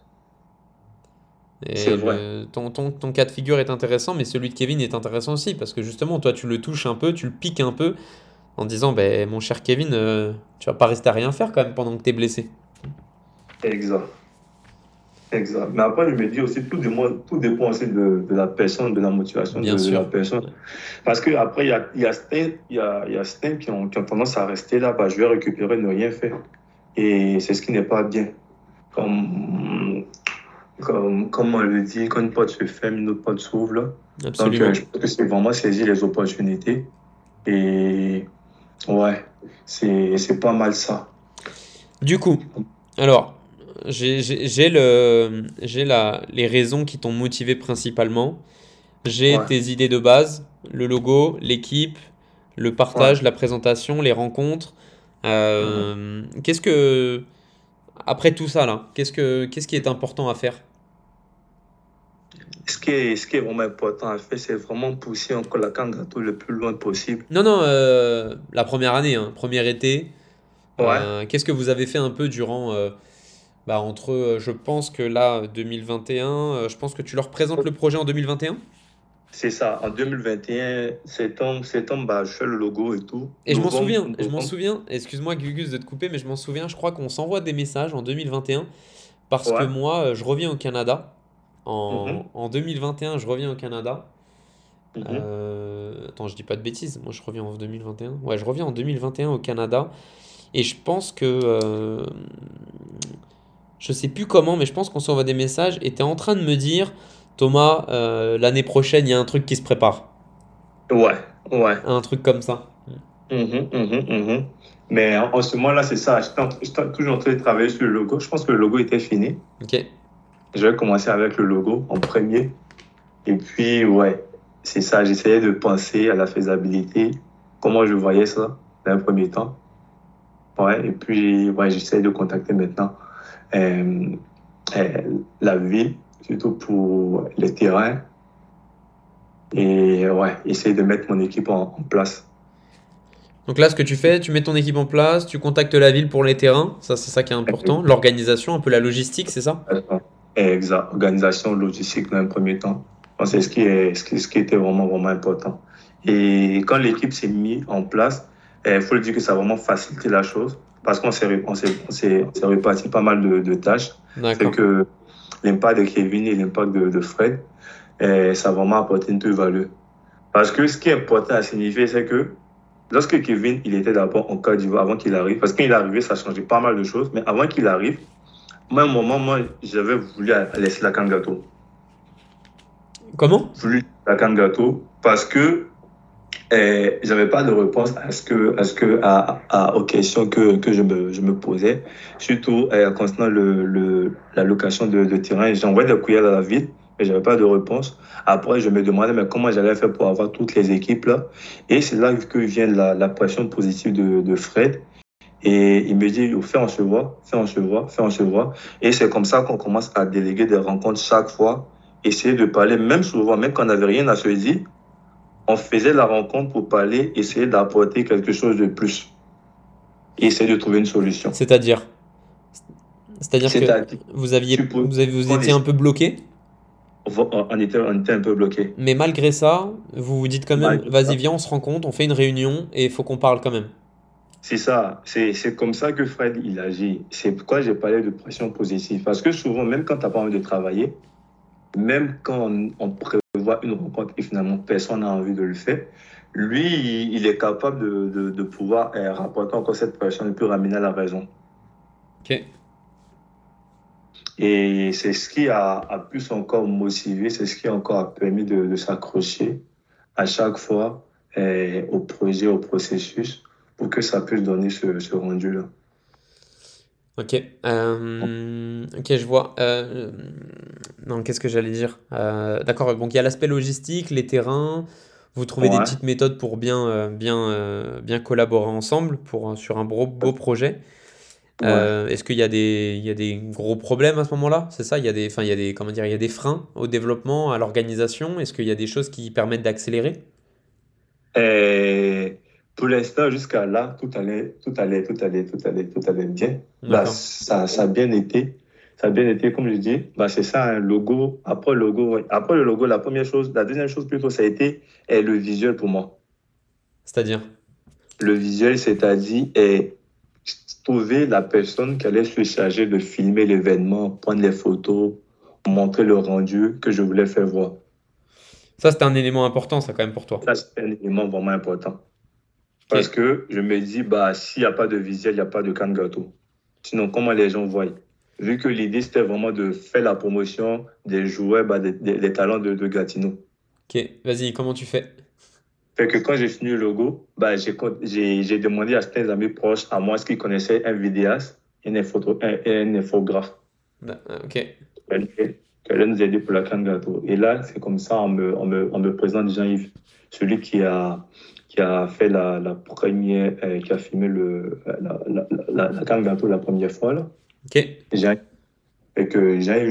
Speaker 1: C'est
Speaker 3: Et
Speaker 1: vrai.
Speaker 3: ton cas de figure est intéressant, mais celui de Kevin est intéressant aussi, parce que justement, toi, tu le touches un peu, tu le piques un peu, en disant, ben, mon cher Kevin, tu vas pas rester à rien faire quand même pendant que t'es blessé.
Speaker 1: Exact. Exact. Mais après, je me dis aussi, tout dépend aussi de la personne, de la motivation
Speaker 3: Bien
Speaker 1: de la
Speaker 3: sûr.
Speaker 1: personne.
Speaker 3: Ouais.
Speaker 1: Parce qu'après, il y a certains qui ont tendance à rester là, bah, je vais récupérer, ne rien faire. Et c'est ce qui n'est pas bien. Comme, comme on le dit, quand une porte se ferme, une autre porte s'ouvre, là. Donc, je
Speaker 3: Absolument.
Speaker 1: pense que c'est vraiment saisir les opportunités. Et ouais, c'est pas mal ça.
Speaker 3: Du coup, alors, les raisons qui t'ont motivé principalement. J'ai
Speaker 1: Ouais,
Speaker 3: tes idées de base, le logo, l'équipe, le
Speaker 1: ouais.
Speaker 3: partage, la présentation, les rencontres.
Speaker 1: Mhm.
Speaker 3: Qu'est-ce que, après tout ça là, qu'est-ce qui est important à faire?
Speaker 1: Ce qui est vraiment important à faire, c'est vraiment pousser encore la candidature le plus loin possible.
Speaker 3: Non, non, la première année, hein, premier été.
Speaker 1: Ouais,
Speaker 3: Qu'est-ce que vous avez fait un peu durant, entre, je pense que là, 2021, je pense que tu leur présentes le projet en 2021.
Speaker 1: c'est ça. En 2021, septembre, bah, je fais le logo et tout.
Speaker 3: Et je m'en
Speaker 1: Novembre,
Speaker 3: souviens, excuse-moi Gugus de te couper, mais je m'en souviens, je crois qu'on s'envoie des messages en 2021 parce que
Speaker 1: ouais.
Speaker 3: moi, je reviens au Canada.
Speaker 1: Mhm,
Speaker 3: En 2021, je reviens au Canada.
Speaker 1: mhm.
Speaker 3: Attends, je dis pas de bêtises, moi je reviens en 2021. Ouais, je reviens en 2021 au Canada. Et je pense que, je sais plus comment, mais je pense qu'on s'envoie des messages et t'es en train de me dire, Thomas, l'année prochaine, il y a un truc qui se prépare.
Speaker 1: Ouais, ouais.
Speaker 3: Un truc comme ça.
Speaker 1: Mhm, mhm, mhm. Mais en ce moment-là, c'est ça. J'étais toujours en train de travailler sur le logo. Je pense que le logo était fini.
Speaker 3: Ok.
Speaker 1: Je vais commencer avec le logo en premier. Et puis, ouais, c'est ça. J'essayais de penser à la faisabilité, comment je voyais ça dans un premier temps. Ouais, et puis, ouais, j'essaie de contacter maintenant euh, la ville, surtout pour les terrains. Et ouais, essayer de mettre mon équipe en place.
Speaker 3: Donc là, ce que tu fais, tu mets ton équipe en place, tu contactes la ville pour les terrains, ça c'est ça qui est important. L'organisation, un peu la logistique, c'est ça?
Speaker 1: Exact. Organisation logistique dans un premier temps. Donc, c'est ce qui était vraiment, vraiment important. Et quand l'équipe s'est mise en place, il faut le dire que ça a vraiment facilité la chose parce qu'on s'est réparti pas mal de tâches. Fait
Speaker 3: D'accord.
Speaker 1: que l'impact de Kevin et l'impact de Fred, ça a vraiment apporté une plus-value. Parce que ce qui est important à signifier, c'est que lorsque Kevin, il était d'abord en Côte d'Ivoire avant qu'il arrive, parce qu'il est arrivé, ça a changé pas mal de choses, mais avant qu'il arrive, moi, à un moment, moi, j'avais voulu laisser la Kangato.
Speaker 3: Comment?
Speaker 1: Voulu la Kangato parce que j'avais pas de réponse aux questions que je me posais, surtout concernant la location de terrain. J'envoyais des courriels à la ville, mais j'avais pas de réponse. Après, je me demandais mais comment j'allais faire pour avoir toutes les équipes là. Et c'est là que vient la pression positive de Fred. Et il me dit, fais on se voit, fais on se voit, fais on se voit. Et c'est comme ça qu'on commence à déléguer des rencontres chaque fois, essayer de parler, même souvent, même quand on n'avait rien à se dire, on faisait la rencontre pour parler, essayer d'apporter quelque chose de plus, et essayer de trouver une solution.
Speaker 3: C'est-à-dire? C'est-à-dire que
Speaker 1: C'est-à-dire, suppose
Speaker 3: vous
Speaker 1: qu'on
Speaker 3: étiez un
Speaker 1: est-
Speaker 3: peu bloqué,
Speaker 1: on était un peu bloqué.
Speaker 3: mais malgré ça, vous vous dites quand même,
Speaker 1: Malgré
Speaker 3: vas-y,
Speaker 1: ça,
Speaker 3: viens, on se rencontre, on fait une réunion et il faut qu'on parle quand même.
Speaker 1: c'est ça, c'est comme ça que Fred, il agit. C'est pourquoi j'ai parlé de pression positive. Parce que souvent, même quand tu n'as pas envie de travailler, même quand on prévoit une rencontre et finalement personne n'a envie de le faire, lui, il est capable de pouvoir rapporter encore cette personne et puis ramener à la raison.
Speaker 3: Ok.
Speaker 1: Et c'est ce qui a plus encore motivé, c'est ce qui encore a permis de s'accrocher à chaque fois au projet, au processus, pour que ça puisse donner ce rendu-là.
Speaker 3: Ok. Ok, je vois. Non, qu'est-ce que j'allais dire? D'accord, donc il y a l'aspect logistique, les terrains. Vous trouvez des
Speaker 1: Ouais,
Speaker 3: petites méthodes pour bien collaborer ensemble sur un beau projet.
Speaker 1: ouais.
Speaker 3: Est-ce qu'il y a il y a des gros problèmes à ce moment-là? C'est ça? Enfin, comment dire, il y a des freins au développement, à l'organisation? Est-ce qu'il y a des choses qui permettent d'accélérer?
Speaker 1: Et pour l'instant, jusqu'à là, tout allait bien. Bah,
Speaker 3: D'accord.
Speaker 1: ça a bien été. Ça a bien été, comme je dis. Bah, c'est ça, un logo. Après le logo, ouais. Après le logo, la deuxième chose plutôt, ça a été le visuel pour moi.
Speaker 3: C'est-à-dire?
Speaker 1: Le visuel, c'est-à-dire trouver la personne qui allait se charger de filmer l'événement, prendre les photos, montrer le rendu que je voulais faire voir.
Speaker 3: Ça, c'était un élément important, ça, quand même, pour toi.
Speaker 1: Ça, c'est un élément vraiment important. Parce
Speaker 3: Ok.
Speaker 1: que je me dis, bah, s'il n'y a pas de visuel, il n'y a pas de can gâteau. Sinon, comment les gens voient? Vu que l'idée, c'était vraiment de faire la promotion des joueurs, bah, des talents de Gatineau.
Speaker 3: Ok. Vas-y, comment tu fais?
Speaker 1: Fait que quand j'ai fini le logo, bah, j'ai demandé à certains amis proches à moi ce qu'ils connaissaient un vidéaste et un infographe.
Speaker 3: Ok.
Speaker 1: Qui allait nous aider pour la crème gâteau. Et là, c'est comme ça, on me présente Jean-Yves, celui qui a fait la première, qui a filmé la crème gâteau la première fois, là.
Speaker 3: Ok.
Speaker 1: Jean- Et que Jean-Yves,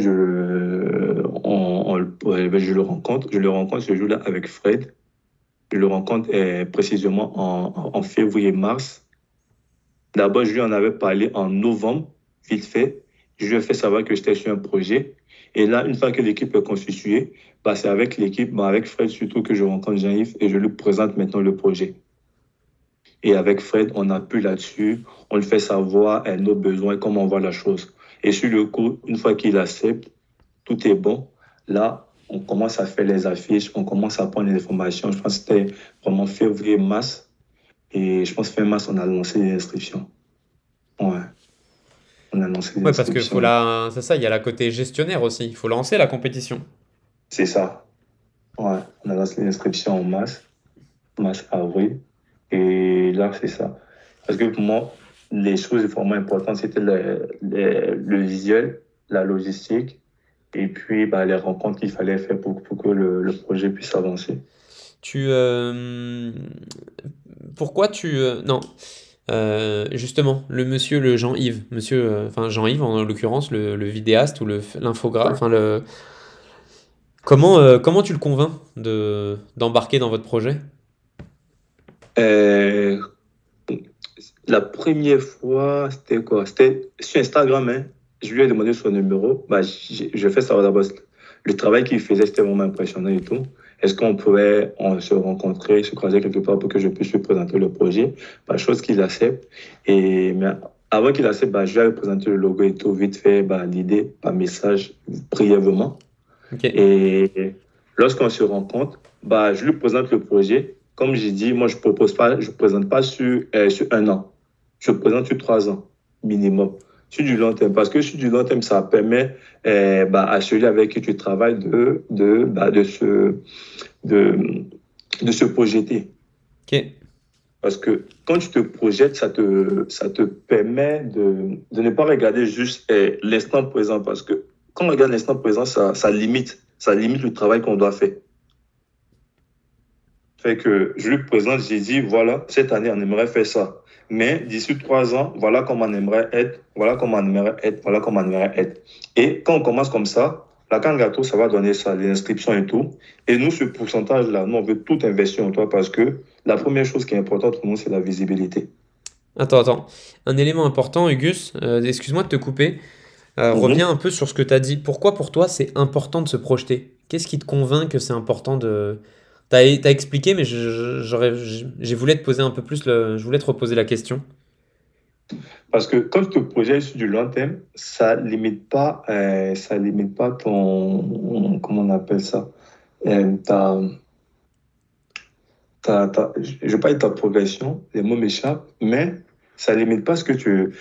Speaker 1: je le rencontre ce jour-là avec Fred. Je le rencontre précisément en février-mars. D'abord, je lui en avais parlé en novembre, vite fait. Je lui ai fait savoir que j'étais sur un projet. Et là, une fois que l'équipe est constituée, bah, c'est avec l'équipe, bah, avec Fred surtout, que je rencontre Jean-Yves et je lui présente maintenant le projet. Et avec Fred, on appuie là-dessus, on lui fait savoir nos besoins, comment on voit la chose. Et sur le coup, une fois qu'il accepte, tout est bon. Là, on commence à faire les affiches, on commence à prendre les informations. Je pense que c'était vraiment février-mars. Et je pense que fin mars, on a lancé les inscriptions. Ouais, on a lancé les
Speaker 3: Ouais, parce que faut
Speaker 1: inscriptions.
Speaker 3: c'est ça, il y a la côté gestionnaire aussi. Il faut lancer la compétition.
Speaker 1: C'est ça. Ouais, on a lancé les inscriptions en mars, avril. Et là, c'est ça. Parce que pour moi, les choses vraiment importantes, c'était le visuel, la logistique, et puis bah, les rencontres qu'il fallait faire pour que le projet puisse avancer.
Speaker 3: Tu, pourquoi tu, non, justement, le Jean-Yves, enfin Jean-Yves en l'occurrence, le vidéaste ou l'infographe, enfin comment tu le convaincs d'embarquer dans votre projet?
Speaker 1: Euh, la première fois, c'était quoi? C'était sur Instagram, hein. Je lui ai demandé son numéro. Bah, je fais savoir d'abord le travail qu'il faisait, c'était vraiment impressionnant et tout. Est-ce qu'on pouvait se rencontrer, se croiser quelque part pour que je puisse lui présenter le projet? Bah, chose qu'il accepte. Mais avant qu'il accepte, bah, je lui ai présenté le logo et tout, vite fait, bah, l'idée par message, brièvement.
Speaker 3: Ok,
Speaker 1: Et lorsqu'on se rencontre, bah, je lui présente le projet. Comme j'ai dit, moi, je présente pas sur un an. Je présente sur 3 ans minimum. Sur du long terme. Parce que sur du long terme, ça permet bah, à celui avec qui tu travailles bah, de, de se projeter.
Speaker 3: ok.
Speaker 1: Parce que quand tu te projettes, ça te permet de ne pas regarder juste l'instant présent. Parce que quand on regarde l'instant présent, ça limite le travail qu'on doit faire. Fait que je lui présente, j'ai dit, voilà, cette année, on aimerait faire ça. Mais d'ici 3 ans, voilà comment on aimerait être, voilà comment on aimerait être, voilà comment on aimerait être. Et quand on commence comme ça, la canne gâteau, ça va donner ça, les inscriptions et tout. Et nous, ce pourcentage-là, nous, on veut tout investir en toi parce que la première chose qui est importante pour nous, c'est la visibilité.
Speaker 3: Attends. Un élément important, Hugus, excuse-moi de te couper. Reviens
Speaker 1: Mhm.
Speaker 3: un peu sur ce que tu as dit. Pourquoi pour toi c'est important de se projeter? Qu'est-ce qui te convainc que c'est important de... T'as expliqué, mais j'ai voulu te poser un peu plus je voulais te reposer la question.
Speaker 1: Parce que quand tu te projettes sur du long terme, ça limite pas comment on appelle ça, ta, je ne vais pas dire ta progression, les mots m'échappent, mais ça limite pas ce que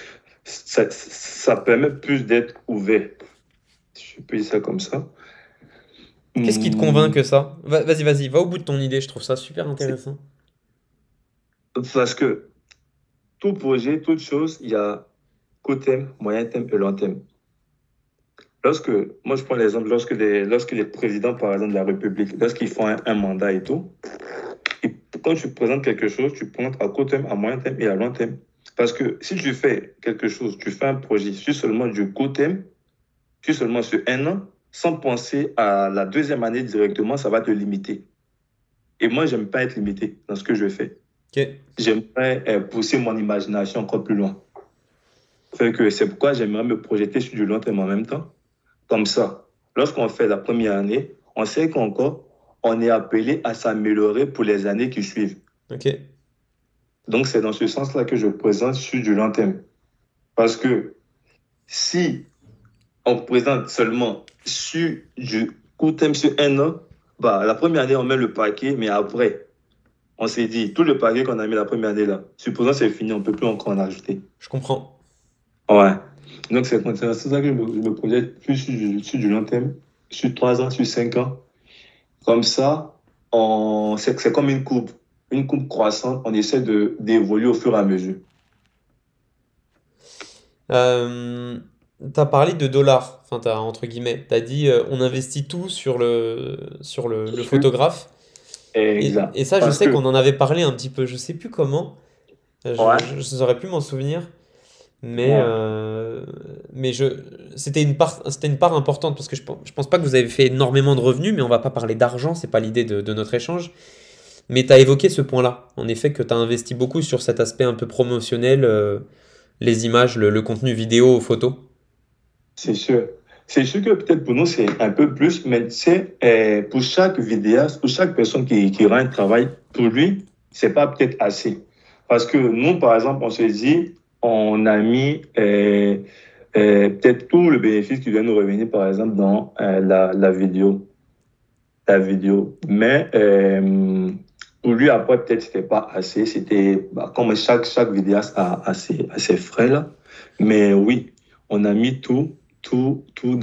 Speaker 1: ça permet plus d'être ouvert. Je peux dire ça comme ça.
Speaker 3: Qu'est-ce qui te convainc
Speaker 1: Hum,
Speaker 3: que ça? Vas-y, va au bout de ton idée, je trouve ça super
Speaker 1: c'est
Speaker 3: intéressant.
Speaker 1: parce que tout projet, toute chose, il y a court terme, moyen terme et long terme. Moi je prends l'exemple, lorsque les présidents, par exemple, de la République, lorsqu'ils font un mandat et tout, et quand tu présentes quelque chose, tu présentes à court terme, à moyen terme et à long terme. Parce que si tu fais quelque chose, tu fais un projet sur seulement du court terme, sur seulement sur un an, sans penser à la deuxième année directement, ça va te limiter. Et moi, j'aime pas être limité dans ce que je fais.
Speaker 3: Ok.
Speaker 1: J'aimerais pousser mon imagination encore plus loin. Fait que c'est pourquoi j'aimerais me projeter sur du long terme en même temps. Comme ça, lorsqu'on fait la première année, on sait qu'encore, on est appelé à s'améliorer pour les années qui suivent.
Speaker 3: Ok.
Speaker 1: Donc, c'est dans ce sens-là que je présente sur du long terme. Parce que si on présente seulement sur du court terme, sur un an, bah, la première année, on met le paquet, mais après, on s'est dit, tout le paquet qu'on a mis la première année là, supposons que c'est fini, on ne peut plus encore en ajouter.
Speaker 3: Je comprends.
Speaker 1: Ouais. Donc, c'est pour ça que je me projette plus sur du long terme, sur 3 ans, sur 5 ans. Comme ça, c'est comme une courbe croissante, on essaie d'évoluer au fur et à mesure.
Speaker 3: Euh, t'as parlé de dollars, enfin, entre guillemets, t'as dit on investit tout sur le
Speaker 1: Sur-
Speaker 3: photographe. Et
Speaker 1: Exact.
Speaker 3: ça, je
Speaker 1: Parce
Speaker 3: sais
Speaker 1: que,
Speaker 3: qu'on en avait parlé un petit peu, je sais plus comment,
Speaker 1: ouais,
Speaker 3: je saurais plus m'en souvenir, mais,
Speaker 1: ouais.
Speaker 3: euh, mais c'était une part importante parce que je pense pas que vous avez fait énormément de revenus, mais on va pas parler d'argent, c'est pas l'idée de notre échange. Mais tu as évoqué ce point-là, en effet, que tu as investi beaucoup sur cet aspect un peu promotionnel, les images, le contenu vidéo, photo.
Speaker 1: C'est sûr. C'est sûr que peut-être pour nous, c'est un peu plus, mais c'est pour chaque vidéaste, pour chaque personne qui rend un travail, pour lui, c'est pas peut-être assez. Parce que nous, par exemple, on se dit, on a mis peut-être tout le bénéfice qui vient nous revenir, par exemple, dans la vidéo. La vidéo. Mais pour lui, après, peut-être c'était pas assez. C'était comme chaque vidéaste a ses frais là. Mais oui, on a mis tout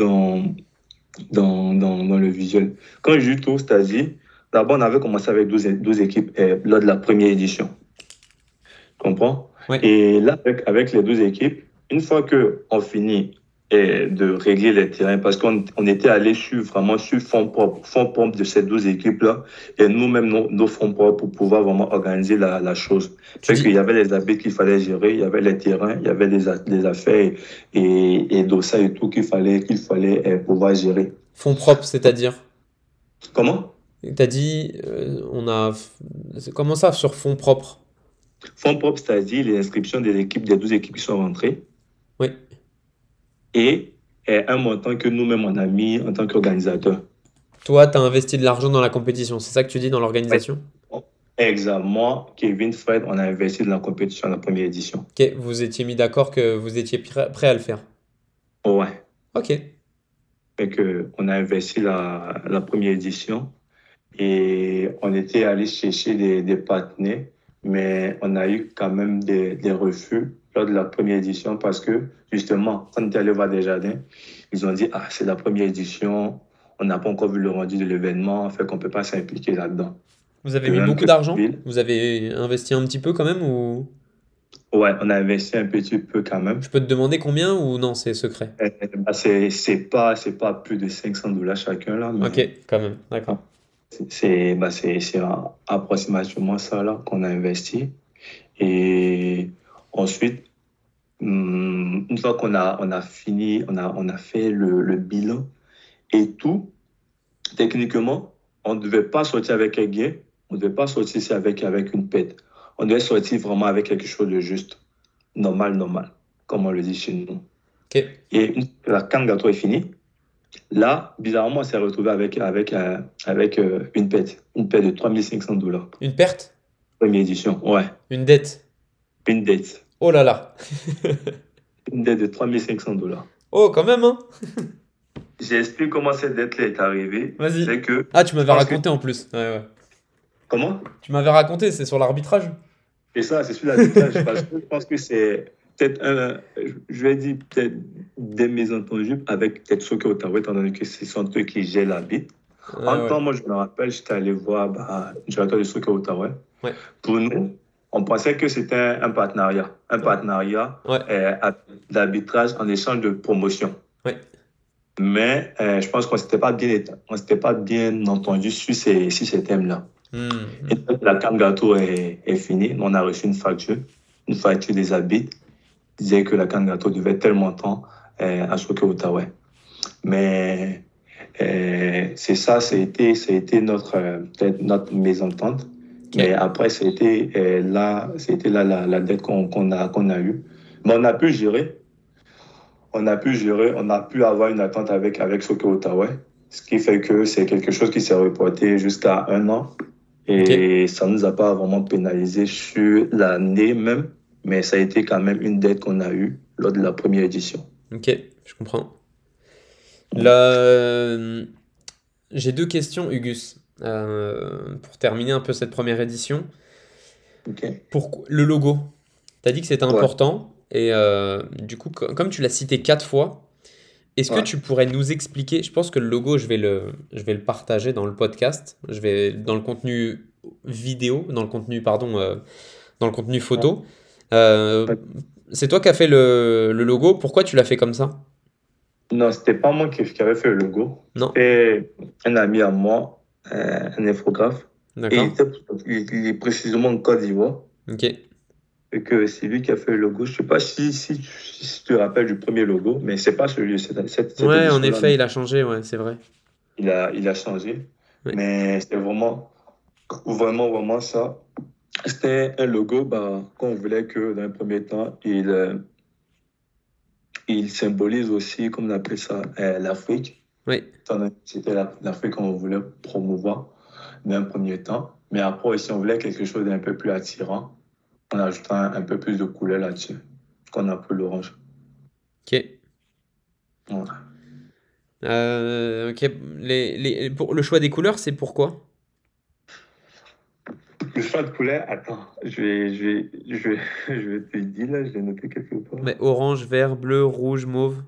Speaker 1: dans le visuel. Quand je dis tout, c'est-à-dire, d'abord, on avait commencé avec 12 équipes lors de la première édition. Tu comprends?
Speaker 3: Oui.
Speaker 1: Et là, avec les 12 équipes, une fois qu'on finit de régler les terrains, parce qu'on était allé vraiment sur fonds propres de ces 12 équipes-là, et nous-mêmes, nos fonds propres pour pouvoir vraiment organiser la chose.
Speaker 3: Tu
Speaker 1: Fait qu'il y
Speaker 3: dis
Speaker 1: avait les habits qu'il fallait gérer, il y avait les terrains, il y avait les affaires et dossiers et tout qu'il fallait pouvoir gérer.
Speaker 3: fonds propres, c'est-à-dire?
Speaker 1: Comment?
Speaker 3: Tu as dit, comment ça sur fonds propres?
Speaker 1: Fonds propres, c'est-à-dire les inscriptions des 12 équipes qui sont rentrées
Speaker 3: Oui.
Speaker 1: et un montant que nous-mêmes on a mis en tant qu'organisateur.
Speaker 3: Toi, tu as investi de l'argent dans la compétition, c'est ça que tu dis dans
Speaker 1: Ouais.
Speaker 3: l'organisation?
Speaker 1: Exact. Moi, Kevin, Fred, on a investi dans la compétition, la première édition.
Speaker 3: Ok, vous étiez mis d'accord que vous étiez prêt à le faire.
Speaker 1: Ouais.
Speaker 3: Ok.
Speaker 1: Fait que on a investi la première édition et on était allé chercher des partenaires, mais on a eu quand même des refus lors de la première édition parce que, justement, quand on était allé voir Desjardins, ils ont dit, ah, c'est la première édition, on n'a pas encore vu le rendu de l'événement, fait qu'on peut pas s'impliquer là-dedans.
Speaker 3: Vous avez
Speaker 1: De
Speaker 3: mis
Speaker 1: même
Speaker 3: beaucoup
Speaker 1: que
Speaker 3: d'argent?
Speaker 1: Ville,
Speaker 3: Vous avez investi un petit peu quand même ou...
Speaker 1: ouais, on a investi un petit peu quand même.
Speaker 3: Je peux te demander combien ou non, c'est secret?
Speaker 1: C'est pas plus de $500 chacun là,
Speaker 3: Ok,
Speaker 1: mais
Speaker 3: quand même, d'accord.
Speaker 1: c'est approximativement ça là qu'on a investi. Et ensuite, une fois qu'on a fini, on a fait le bilan et tout, techniquement, on ne devait pas sortir avec un gain, on ne devait pas sortir ici avec une perte. On devait sortir vraiment avec quelque chose de juste, normal, comme on le dit chez nous.
Speaker 3: Ok.
Speaker 1: Et quand le gâteau est fini, là, bizarrement, on s'est retrouvé avec une perte de $3 500.
Speaker 3: Une perte?
Speaker 1: Première édition, ouais,
Speaker 3: Une dette?
Speaker 1: une dette.
Speaker 3: Oh là là.
Speaker 1: Une dette de $3 500.
Speaker 3: Oh, quand même, hein?
Speaker 1: J'explique comment cette dette-là est arrivée.
Speaker 3: Vas-y.
Speaker 1: C'est que
Speaker 3: Ah, tu
Speaker 1: je
Speaker 3: m'avais
Speaker 1: pense que.
Speaker 3: raconté en plus. Ouais, ouais.
Speaker 1: Comment?
Speaker 3: Tu m'avais raconté, c'est sur l'arbitrage?
Speaker 1: Et ça, c'est sur l'arbitrage. Parce que je pense que c'est peut-être je vais dire peut-être des mésentendus avec peut-être ceux qui Ottawa, étant donné que ce sont eux qui gèrent l'arbitre.
Speaker 3: Ouais,
Speaker 1: En
Speaker 3: ouais.
Speaker 1: temps, moi, je me rappelle, j'étais allé voir le directeur de Soccer Ottawa.
Speaker 3: Ouais.
Speaker 1: Pour nous, on pensait que c'était un partenariat. Un partenariat
Speaker 3: Ouais.
Speaker 1: d'arbitrage en échange de promotion.
Speaker 3: Ouais.
Speaker 1: Mais je pense qu'on ne s'était pas bien entendu sur ces thèmes-là. Et quand la carte gâteau est finie, on a reçu une facture des arbitres qui disait que la carte gâteau devait tellement de temps à Soccer Ottawa. Mais c'est ça, ça a été peut-être notre mésentente.
Speaker 3: Ok.
Speaker 1: Mais après, c'était là la dette qu'on a eue. Mais on a pu gérer. On a pu avoir une attente avec Soccer Ottawa. Ce qui fait que c'est quelque chose qui s'est reporté jusqu'à 1 an.
Speaker 3: Ok.
Speaker 1: Et ça ne nous a pas vraiment pénalisé sur l'année même. Mais ça a été quand même une dette qu'on a eue lors de la première édition.
Speaker 3: Ok, je comprends. Là, j'ai deux questions, Hugus, pour terminer un peu cette première édition.
Speaker 1: OK.
Speaker 3: Le logo, tu as dit que c'était
Speaker 1: Ouais.
Speaker 3: important, et du coup, comme tu l'as cité 4 fois, est-ce que
Speaker 1: Ouais.
Speaker 3: tu pourrais nous expliquer, je pense que le logo, je vais le partager dans le podcast, dans le contenu vidéo, dans le contenu photo. Euh,
Speaker 1: Ouais.
Speaker 3: c'est toi qui as fait le logo, pourquoi tu l'as fait comme ça?
Speaker 1: Non, c'était pas moi qui avait fait le logo.
Speaker 3: Non?
Speaker 1: C'était un ami à moi, un infographe. Et
Speaker 3: D'accord.
Speaker 1: il est précisément en Côte d'Ivoire.
Speaker 3: Ok.
Speaker 1: Et que c'est lui qui a fait le logo. Je sais pas si tu te rappelles du premier logo, mais c'est pas celui, cette
Speaker 3: Ouais, en
Speaker 1: édition-là.
Speaker 3: effet, il a changé, ouais, c'est vrai.
Speaker 1: Il a changé.
Speaker 3: Ouais.
Speaker 1: Mais c'était vraiment ça. C'était un logo qu'on voulait que, dans un premier temps, il symbolise aussi, comme on appelle ça, l'Afrique.
Speaker 3: Ouais.
Speaker 1: C'était l'Afrique qu'on voulait promouvoir dans un premier temps. Mais après aussi, on voulait quelque chose d'un peu plus attirant en ajoutant un peu plus de couleur là-dessus, qu'on appelle l'orange.
Speaker 3: Ok.
Speaker 1: Ouais.
Speaker 3: Ok. Pour le choix des couleurs, c'est pourquoi?
Speaker 1: Le choix de couleur, attends, je vais te dire là, je l'ai noté quelque part.
Speaker 3: Mais orange, vert, bleu, rouge, mauve.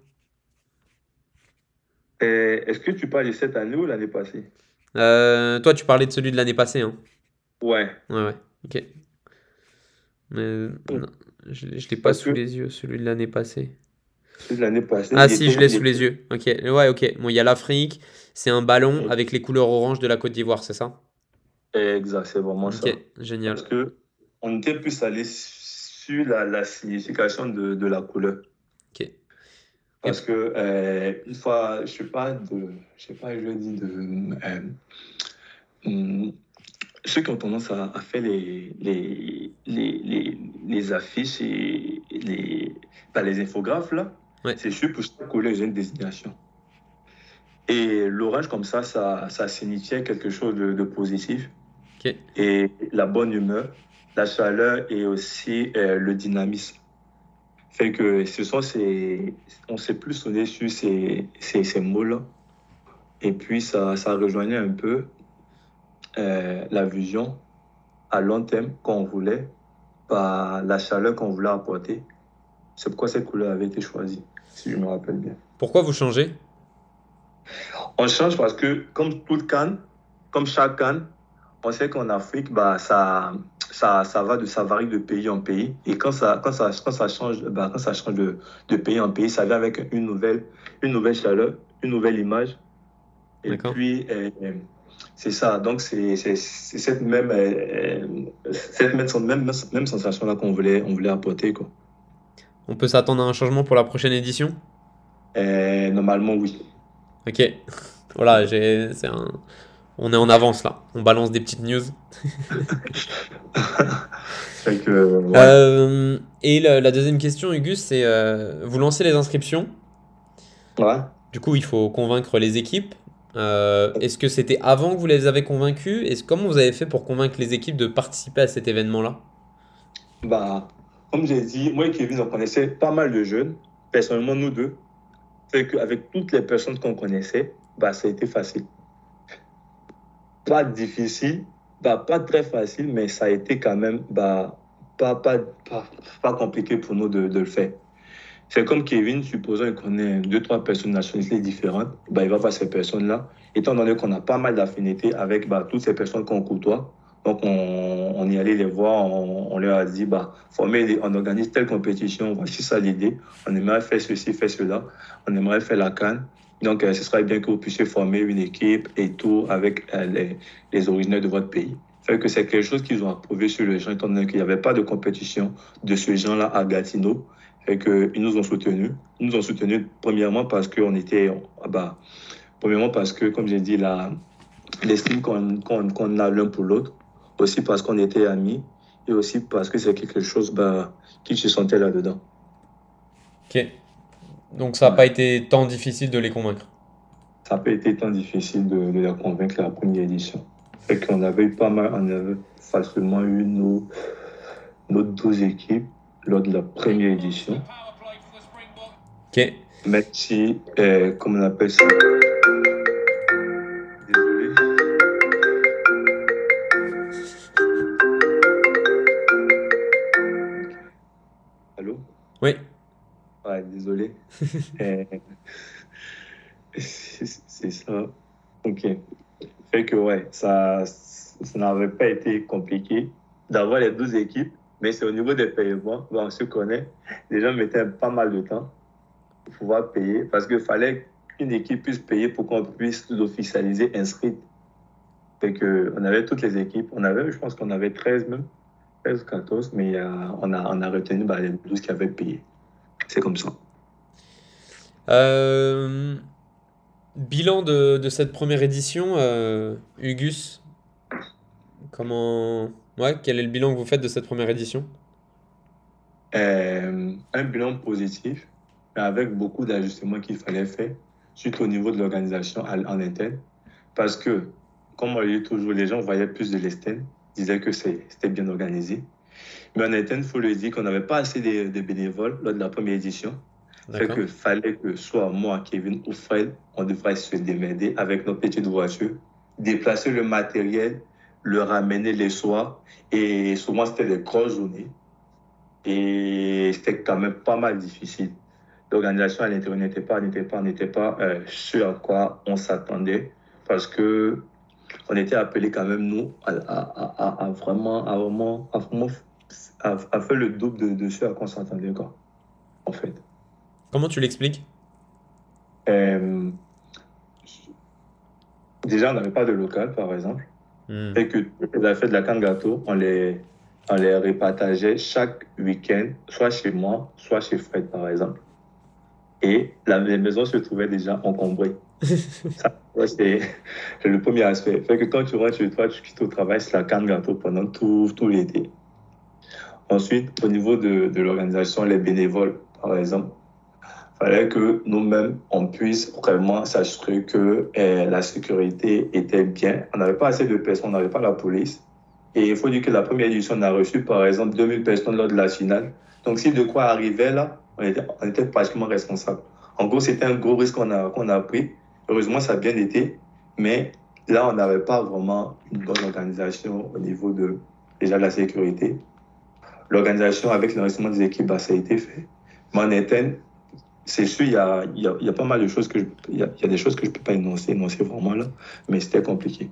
Speaker 1: Est-ce que tu parles de cette année ou l'année passée?
Speaker 3: Toi, tu parlais de celui de l'année passée, hein?
Speaker 1: Ouais,
Speaker 3: Ouais, ouais. Ok. Mais non, je l'ai pas
Speaker 1: parce
Speaker 3: sous
Speaker 1: que
Speaker 3: les yeux, celui de l'année passée.
Speaker 1: celui de l'année passée,
Speaker 3: Ah si, je l'ai sous les yeux. Ok. Ouais, ok. Bon, il y a l'Afrique. C'est un ballon avec les couleurs orange de la Côte d'Ivoire, c'est ça?
Speaker 1: exact, c'est vraiment
Speaker 3: Ok,
Speaker 1: ça.
Speaker 3: génial.
Speaker 1: Parce que on était plus allé sur la signification de la couleur.
Speaker 3: Ok.
Speaker 1: Parce
Speaker 3: Et
Speaker 1: que une fois, je sais pas, je dis hum, ceux qui ont tendance à faire les affiches et les infographes, là,
Speaker 3: ouais.
Speaker 1: c'est sûr pour chaque couleur, ils ont une désignation. Et l'orange, comme ça signifiait quelque chose de positif.
Speaker 3: Ok.
Speaker 1: Et la bonne humeur, la chaleur et aussi le dynamisme. Fait que on s'est plus sonné sur ces mots-là. Et puis, ça rejoignait un peu la vision à long terme qu'on voulait, par la chaleur qu'on voulait apporter. C'est pourquoi cette couleur avait été choisie, si je me rappelle bien.
Speaker 3: Pourquoi vous changez?
Speaker 1: On change parce que, comme toute canne, comme chaque canne, on sait qu'en Afrique, ça varie de pays en pays. Et quand ça change, quand ça change de pays en pays, ça vient avec une nouvelle chaleur, une nouvelle image. Et
Speaker 3: D'accord.
Speaker 1: puis, c'est ça. Donc, c'est même sensation-là on voulait apporter, quoi.
Speaker 3: On peut s'attendre à un changement pour la prochaine édition?
Speaker 1: Normalement, oui.
Speaker 3: Ok. Voilà, on est en avance là. On balance des petites news.
Speaker 1: Fait que, ouais.
Speaker 3: Et la deuxième question, Auguste, c'est vous lancez les inscriptions.
Speaker 1: Ouais.
Speaker 3: Du coup, il faut convaincre les équipes. Est-ce que c'était avant que vous les avez convaincus? Comment vous avez fait pour convaincre les équipes de participer à cet événement-là?
Speaker 1: Bah, comme j'ai dit, moi et Kevin, on connaissait pas mal de jeunes. Personnellement, nous deux. Fait qu'avec toutes les personnes qu'on connaissait, ça a été facile. Pas difficile, pas très facile, mais ça a été quand même pas, pas, pas, pas compliqué pour nous de le faire. C'est comme Kevin, supposons qu'il connaît deux, trois personnes de nationalités différentes, il va voir ces personnes-là. Étant donné qu'on a pas mal d'affinités avec toutes ces personnes qu'on côtoie, donc on y allait les voir, on leur a dit, on organise telle compétition, voici ça l'idée, on aimerait faire ceci, faire cela, on aimerait faire la CAN. Donc, ce serait bien que vous puissiez former une équipe et tout avec les originaires de votre pays. Fait que c'est quelque chose qu'ils ont approuvé sur le genre, étant donné qu'il n'y avait pas de compétition de ce genre-là à Gatineau. Et qu'ils nous ont soutenus. Ils nous ont soutenus premièrement parce qu'on était, premièrement parce que, comme j'ai dit, l'estime qu'on a l'un pour l'autre, aussi parce qu'on était amis, et aussi parce que c'est quelque chose qui se sentait là-dedans.
Speaker 3: Ok. Donc ça n'a pas été tant difficile de les convaincre.
Speaker 1: Ça n'a pas été tant difficile de la convaincre la première édition. Fait qu'on avait eu on avait facilement eu nos 12 équipes lors de la première édition.
Speaker 3: Ok.
Speaker 1: Même si, comment on appelle ça? Désolé. Allô?
Speaker 3: Oui.
Speaker 1: Ouais, désolé. Euh, c'est ça. Ok. Fait que ouais, ça n'avait pas été compliqué d'avoir les 12 équipes, mais c'est au niveau des paiements, on se connaît. Les gens mettaient pas mal de temps. pour pouvoir payer, parce qu'il fallait qu'une équipe puisse payer pour qu'on puisse l'officialiser inscrite. Fait qu'on avait toutes les équipes, je pense qu'on avait 13 même, 13 ou 14, mais on a retenu les 12 qui avaient payé. C'est comme ça.
Speaker 3: Euh, Bilan de cette première édition, Ugus, comment... Ouais, quel est le bilan que vous faites de cette première édition?
Speaker 1: Un bilan positif, mais avec beaucoup d'ajustements qu'il fallait faire, surtout au niveau de l'organisation en interne. Parce que, comme on le dit toujours, les gens voyaient plus de l'externe, disaient que c'était bien organisé. Mais en interne, il faut le dire qu'on n'avait pas assez de bénévoles lors de la première édition. Fait
Speaker 3: D'accord.
Speaker 1: que fallait que soit moi, Kevin ou Fred, on devrait se démerder avec nos petites voitures, déplacer le matériel, le ramener les soirs. Et souvent, c'était des grosses journées. Et c'était quand même pas mal difficile. L'organisation à l'intérieur n'était pas ce à quoi on s'attendait parce que on était appelés quand même, nous, à faire le double de ce à quoi on s'attendait, quoi, en fait.
Speaker 3: Comment tu l'expliques?
Speaker 1: Euh, Déjà, on n'avait pas de local, par exemple.
Speaker 3: Hmm.
Speaker 1: Et que toutes les affaires de la canne gâteau, on les repartageait chaque week-end, soit chez moi, soit chez Fred, par exemple. Et les maisons se trouvaient déjà encombrées. Ça, ouais, c'est le premier aspect. Fait que quand tu rentres chez toi, tu quittes au travail, c'est la canne gâteau pendant tout l'été. Ensuite, au niveau de l'organisation, les bénévoles, par exemple, il fallait que nous-mêmes, on puisse vraiment s'assurer que la sécurité était bien. On n'avait pas assez de personnes, on n'avait pas la police. Et il faut dire que la première édition, on a reçu, par exemple, 2000 personnes lors de la finale. Donc, si de quoi arrivait là, on était pratiquement responsable. En gros, c'était un gros risque qu'on a pris. Heureusement, ça a bien été. Mais là, on n'avait pas vraiment une bonne organisation au niveau déjà de la sécurité. L'organisation avec l'enregistrement des équipes, ça a été fait. Mais en interne, c'est sûr, il y a pas mal de choses il y a des choses que je ne peux pas énoncer vraiment là, mais c'était compliqué.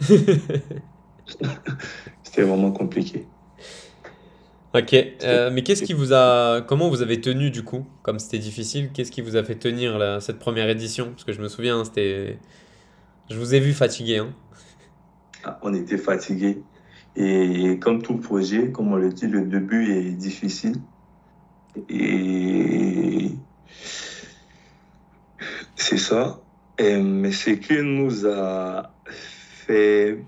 Speaker 1: C'était vraiment compliqué.
Speaker 3: Ok, mais qu'est-ce qui vous a... Comment vous avez tenu du coup? Comme c'était difficile, qu'est-ce qui vous a fait tenir cette première édition? Parce que je me souviens, hein, c'était... Je vous ai vu fatigué, hein.
Speaker 1: On était fatigués. Et comme tout projet, comme on le dit, le début est difficile. Et c'est ça. Mais ce qui nous a fait,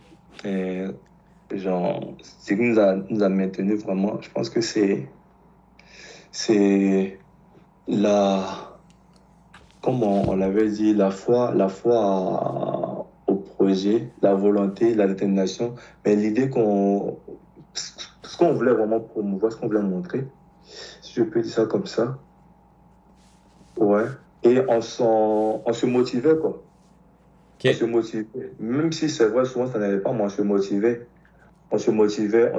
Speaker 1: ce qui nous a maintenu vraiment, je pense que c'est la, comme on l'avait dit, la foi au projet, la volonté, la détermination, mais l'idée ce qu'on voulait vraiment promouvoir, ce qu'on voulait montrer, si je peux dire ça comme ça, ouais. Et on se motivait, quoi. On
Speaker 3: Ok.
Speaker 1: se motivait. Même si c'est vrai, souvent ça n'allait pas, mais on se motivait. On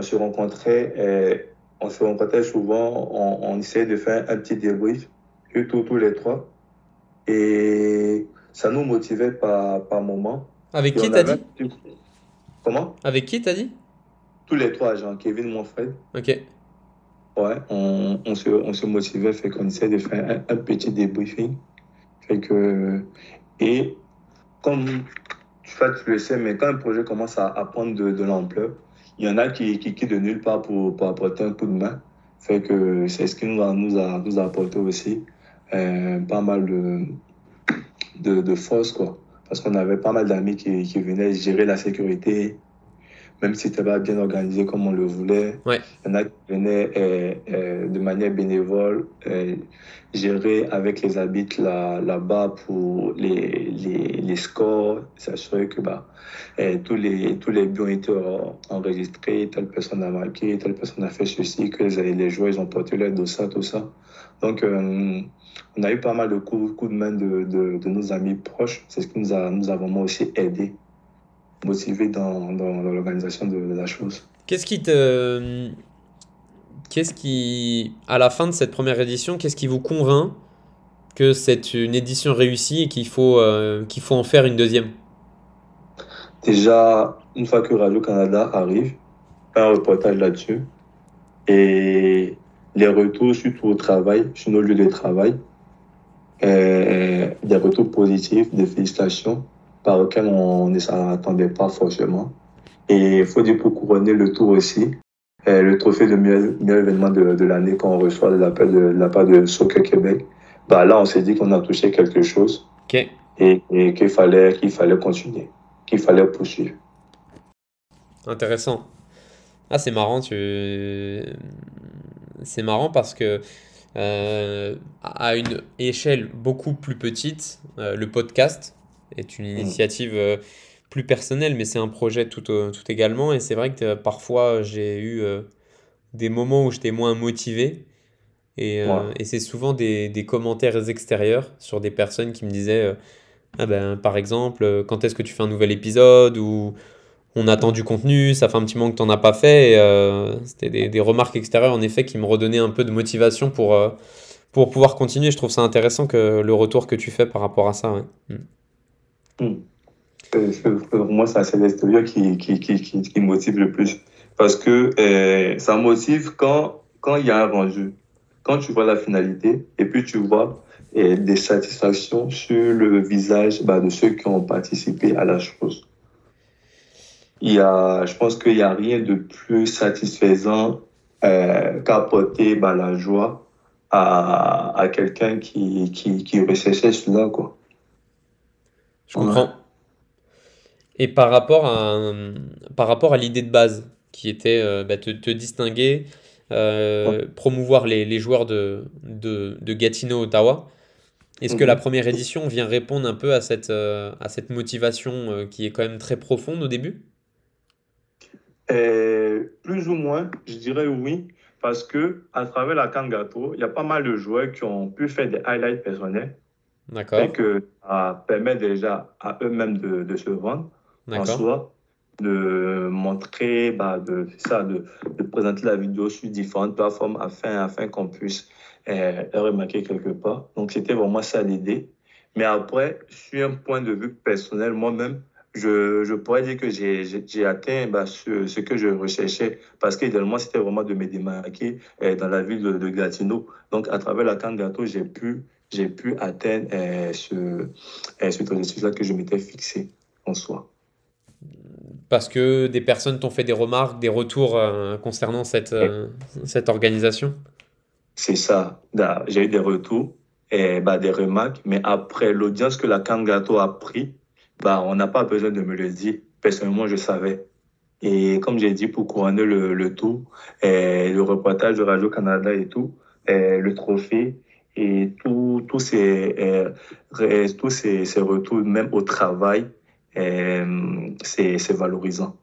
Speaker 1: se rencontrait souvent, on essayait de faire un petit débrief, tous les trois. Et ça nous motivait par moment.
Speaker 3: Avec
Speaker 1: Et
Speaker 3: qui
Speaker 1: on
Speaker 3: t'as
Speaker 1: avait...
Speaker 3: dit?
Speaker 1: Comment?
Speaker 3: Avec qui t'as dit?
Speaker 1: Tous les trois, Jean-Kevin, mon frère.
Speaker 3: Ok.
Speaker 1: Ouais, on se motivait, fait qu'on essayait de faire un petit débriefing. Fait que... Et comme tu le sais, mais quand un projet commence à prendre de l'ampleur, il y en a qui quittent de nulle part pour apporter un coup de main. Fait que c'est ce qui nous a apporté aussi pas mal de force, quoi. Parce qu'on avait pas mal d'amis qui venaient gérer la sécurité, même si c'était pas bien organisé comme on le voulait.
Speaker 3: Ouais.
Speaker 1: Il y en a qui venaient de manière bénévole gérer avec les arbitres là-bas pour les scores, s'assurer que tous les buts ont été enregistrés, telle personne a marqué, telle personne a fait ceci, que les joueurs ils ont porté leur dossard, tout ça. Donc, on a eu pas mal de coups de main de nos amis proches. C'est ce qui nous a vraiment aussi aidé, motivé dans l'organisation de la chose.
Speaker 3: Qu'est-ce qui te... Qu'est-ce qui... À la fin de cette première édition, qu'est-ce qui vous convainc que c'est une édition réussie et qu'il faut en faire une deuxième?
Speaker 1: Déjà, une fois que Radio-Canada arrive, fait un reportage là-dessus et les retours surtout au travail, sur nos lieux de travail, des retours positifs, des félicitations par lesquels on ne s'attendait pas forcément. Et il faut dire pour couronner le tout aussi, le trophée de meilleur événement de l'année qu'on reçoit de la part de Soccer Québec, bah là on s'est dit qu'on a touché quelque chose
Speaker 3: Ok.
Speaker 1: et qu'il fallait continuer, qu'il fallait poursuivre.
Speaker 3: Intéressant. Ah, c'est marrant, c'est marrant parce que à une échelle beaucoup plus petite, le podcast est une
Speaker 1: Mm.
Speaker 3: initiative plus personnelle, mais c'est un projet tout également. Et c'est vrai que parfois j'ai eu des moments où j'étais moins motivé.
Speaker 1: Ouais.
Speaker 3: Et c'est souvent des commentaires extérieurs sur des personnes qui me disaient, ah ben, par exemple, quand est-ce que tu fais un nouvel épisode ou on attend du contenu, ça fait un petit moment que tu n'en as pas fait. Et, c'était des remarques extérieures, en effet, qui me redonnaient un peu de motivation pour pouvoir continuer. Je trouve ça intéressant que le retour que tu fais par rapport à ça. Ouais.
Speaker 1: Mm. Pour moi, c'est l'extérieur qui motive le plus. Parce que ça motive quand il y a un rendu. Quand tu vois la finalité et puis tu vois des satisfactions sur le visage de ceux qui ont participé à la chose. Je pense qu'il n'y a rien de plus satisfaisant qu'apporter la joie à quelqu'un qui recherchait cela, quoi.
Speaker 3: Je
Speaker 1: Ouais.
Speaker 3: comprends. Et par rapport à l'idée de base, qui était te distinguer, promouvoir les joueurs de Gatineau, Ottawa, est-ce que la
Speaker 1: Mhm.
Speaker 3: première édition vient répondre un peu à cette motivation qui est quand même très profonde au début?
Speaker 1: Plus ou moins, je dirais oui, parce que à travers la Cannes Gâteau, il y a pas mal de joueurs qui ont pu faire des highlights personnels, fait
Speaker 3: D'accord,
Speaker 1: que ça permet déjà à eux-mêmes de se vendre en
Speaker 3: d'accord.
Speaker 1: soi, de montrer, de présenter la vidéo sur différentes plateformes afin qu'on puisse le remarquer quelque part. Donc c'était vraiment ça l'idée. Mais après, sur un point de vue personnel, moi-même, je pourrais dire que j'ai atteint ce que je recherchais parce qu'idéalement, c'était vraiment de me démarquer dans la ville de Gatineau. Donc, à travers la Cannes Gâteau, j'ai pu atteindre cet objectif-là que je m'étais fixé en soi.
Speaker 3: Parce que des personnes t'ont fait des remarques, des retours concernant cette organisation?
Speaker 1: C'est ça. J'ai eu des retours, des remarques, mais après l'audience que la Cannes Gâteau a pris, on n'a pas besoin de me le dire. Personnellement, je savais. Et comme j'ai dit, pour couronner le tout, le reportage de Radio-Canada et tout, le trophée et tous ces retours, même au travail, c'est valorisant.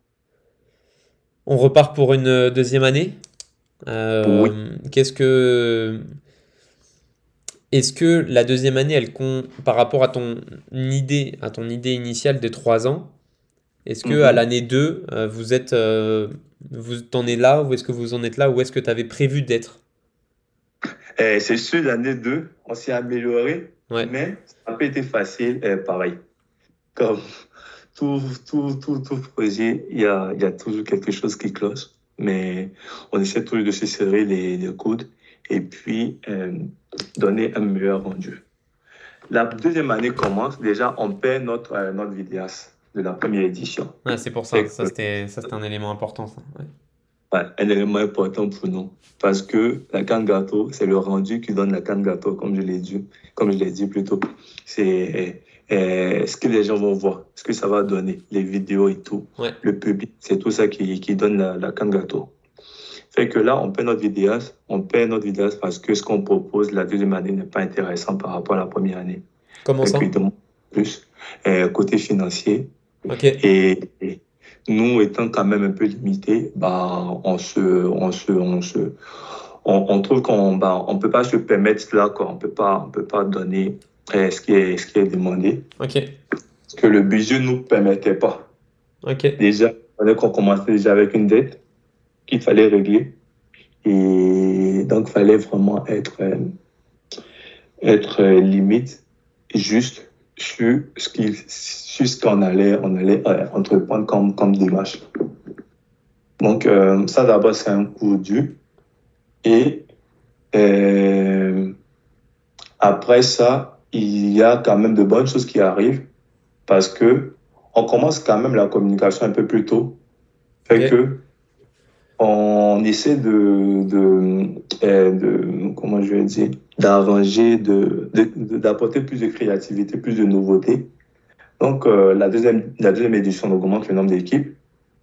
Speaker 3: On repart pour une deuxième année.
Speaker 1: Oui.
Speaker 3: Qu'est-ce que Est-ce que la deuxième année, par rapport à ton idée initiale des 3 ans, est-ce que à
Speaker 1: Mhm.
Speaker 3: l'année 2, vous t'en êtes là, ou est-ce que vous en êtes là, ou est-ce que tu avais prévu d'être?
Speaker 1: C'est sûr, l'année 2, on s'est amélioré,
Speaker 3: Ouais.
Speaker 1: mais ça n'a pas été facile, pareil. Comme tout projet, il y a toujours quelque chose qui cloche, mais on essaie toujours de se serrer les coudes et puis donner un meilleur rendu. La deuxième année commence, déjà, on perd notre vidéaste de la première édition.
Speaker 3: Ouais, c'est pour ça.
Speaker 1: Fait
Speaker 3: Ça, c'était un élément important, ça. Ouais.
Speaker 1: un élément important pour nous. Parce que la canne gâteau, c'est le rendu qui donne la canne gâteau, comme je l'ai dit plus tôt. C'est ce que les gens vont voir, ce que ça va donner, les vidéos et tout.
Speaker 3: Ouais.
Speaker 1: Le public, c'est tout ça qui donne la canne gâteau. Fait que là, on perd notre vidéaste parce que ce qu'on propose la deuxième année n'est pas intéressant par rapport à la première année.
Speaker 3: Comment
Speaker 1: Fait
Speaker 3: ça?
Speaker 1: qu'il demande plus côté financier.
Speaker 3: Ok.
Speaker 1: Et nous, étant quand même un peu limités, on trouve qu'on peut pas se permettre cela, quoi. On peut pas donner ce qui est demandé.
Speaker 3: Ok.
Speaker 1: Parce que le budget nous permettait pas.
Speaker 3: Ok.
Speaker 1: Déjà, il fallait qu'on commençait déjà avec une dette qu'il fallait régler. Et donc, il fallait vraiment être limite, juste sur ce qu'on allait entreprendre comme démarche. Donc, ça d'abord, c'est un coup dur. Et Après ça, il y a quand même de bonnes choses qui arrivent parce que on commence quand même la communication un peu plus tôt. Fait
Speaker 2: Ok.
Speaker 1: que on essaie comment je vais dire, d'arranger, d'apporter plus de créativité, plus de nouveautés. Donc, la deuxième édition, on augmente le nombre d'équipes.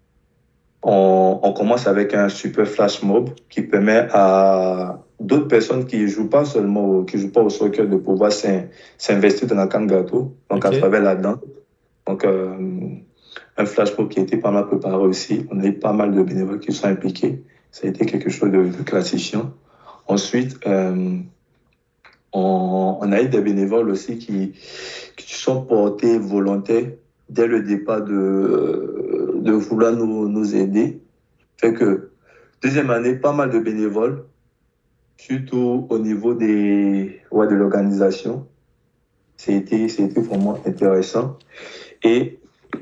Speaker 1: On commence avec un super flash mob qui permet à d'autres personnes qui jouent pas seulement qui jouent pas au soccer de pouvoir s'investir dans la canne gâteau, donc à
Speaker 2: Ok.
Speaker 1: travers là-dedans. Donc, un flash mob qui a été pas mal préparé aussi. On a eu pas mal de bénévoles qui sont impliqués. Ça a été quelque chose de gratifiant. Ensuite, on a eu des bénévoles aussi qui sont portés volontaires dès le départ de vouloir nous aider. Fait que, deuxième année, pas mal de bénévoles, surtout au niveau de l'organisation. C'était vraiment intéressant. Et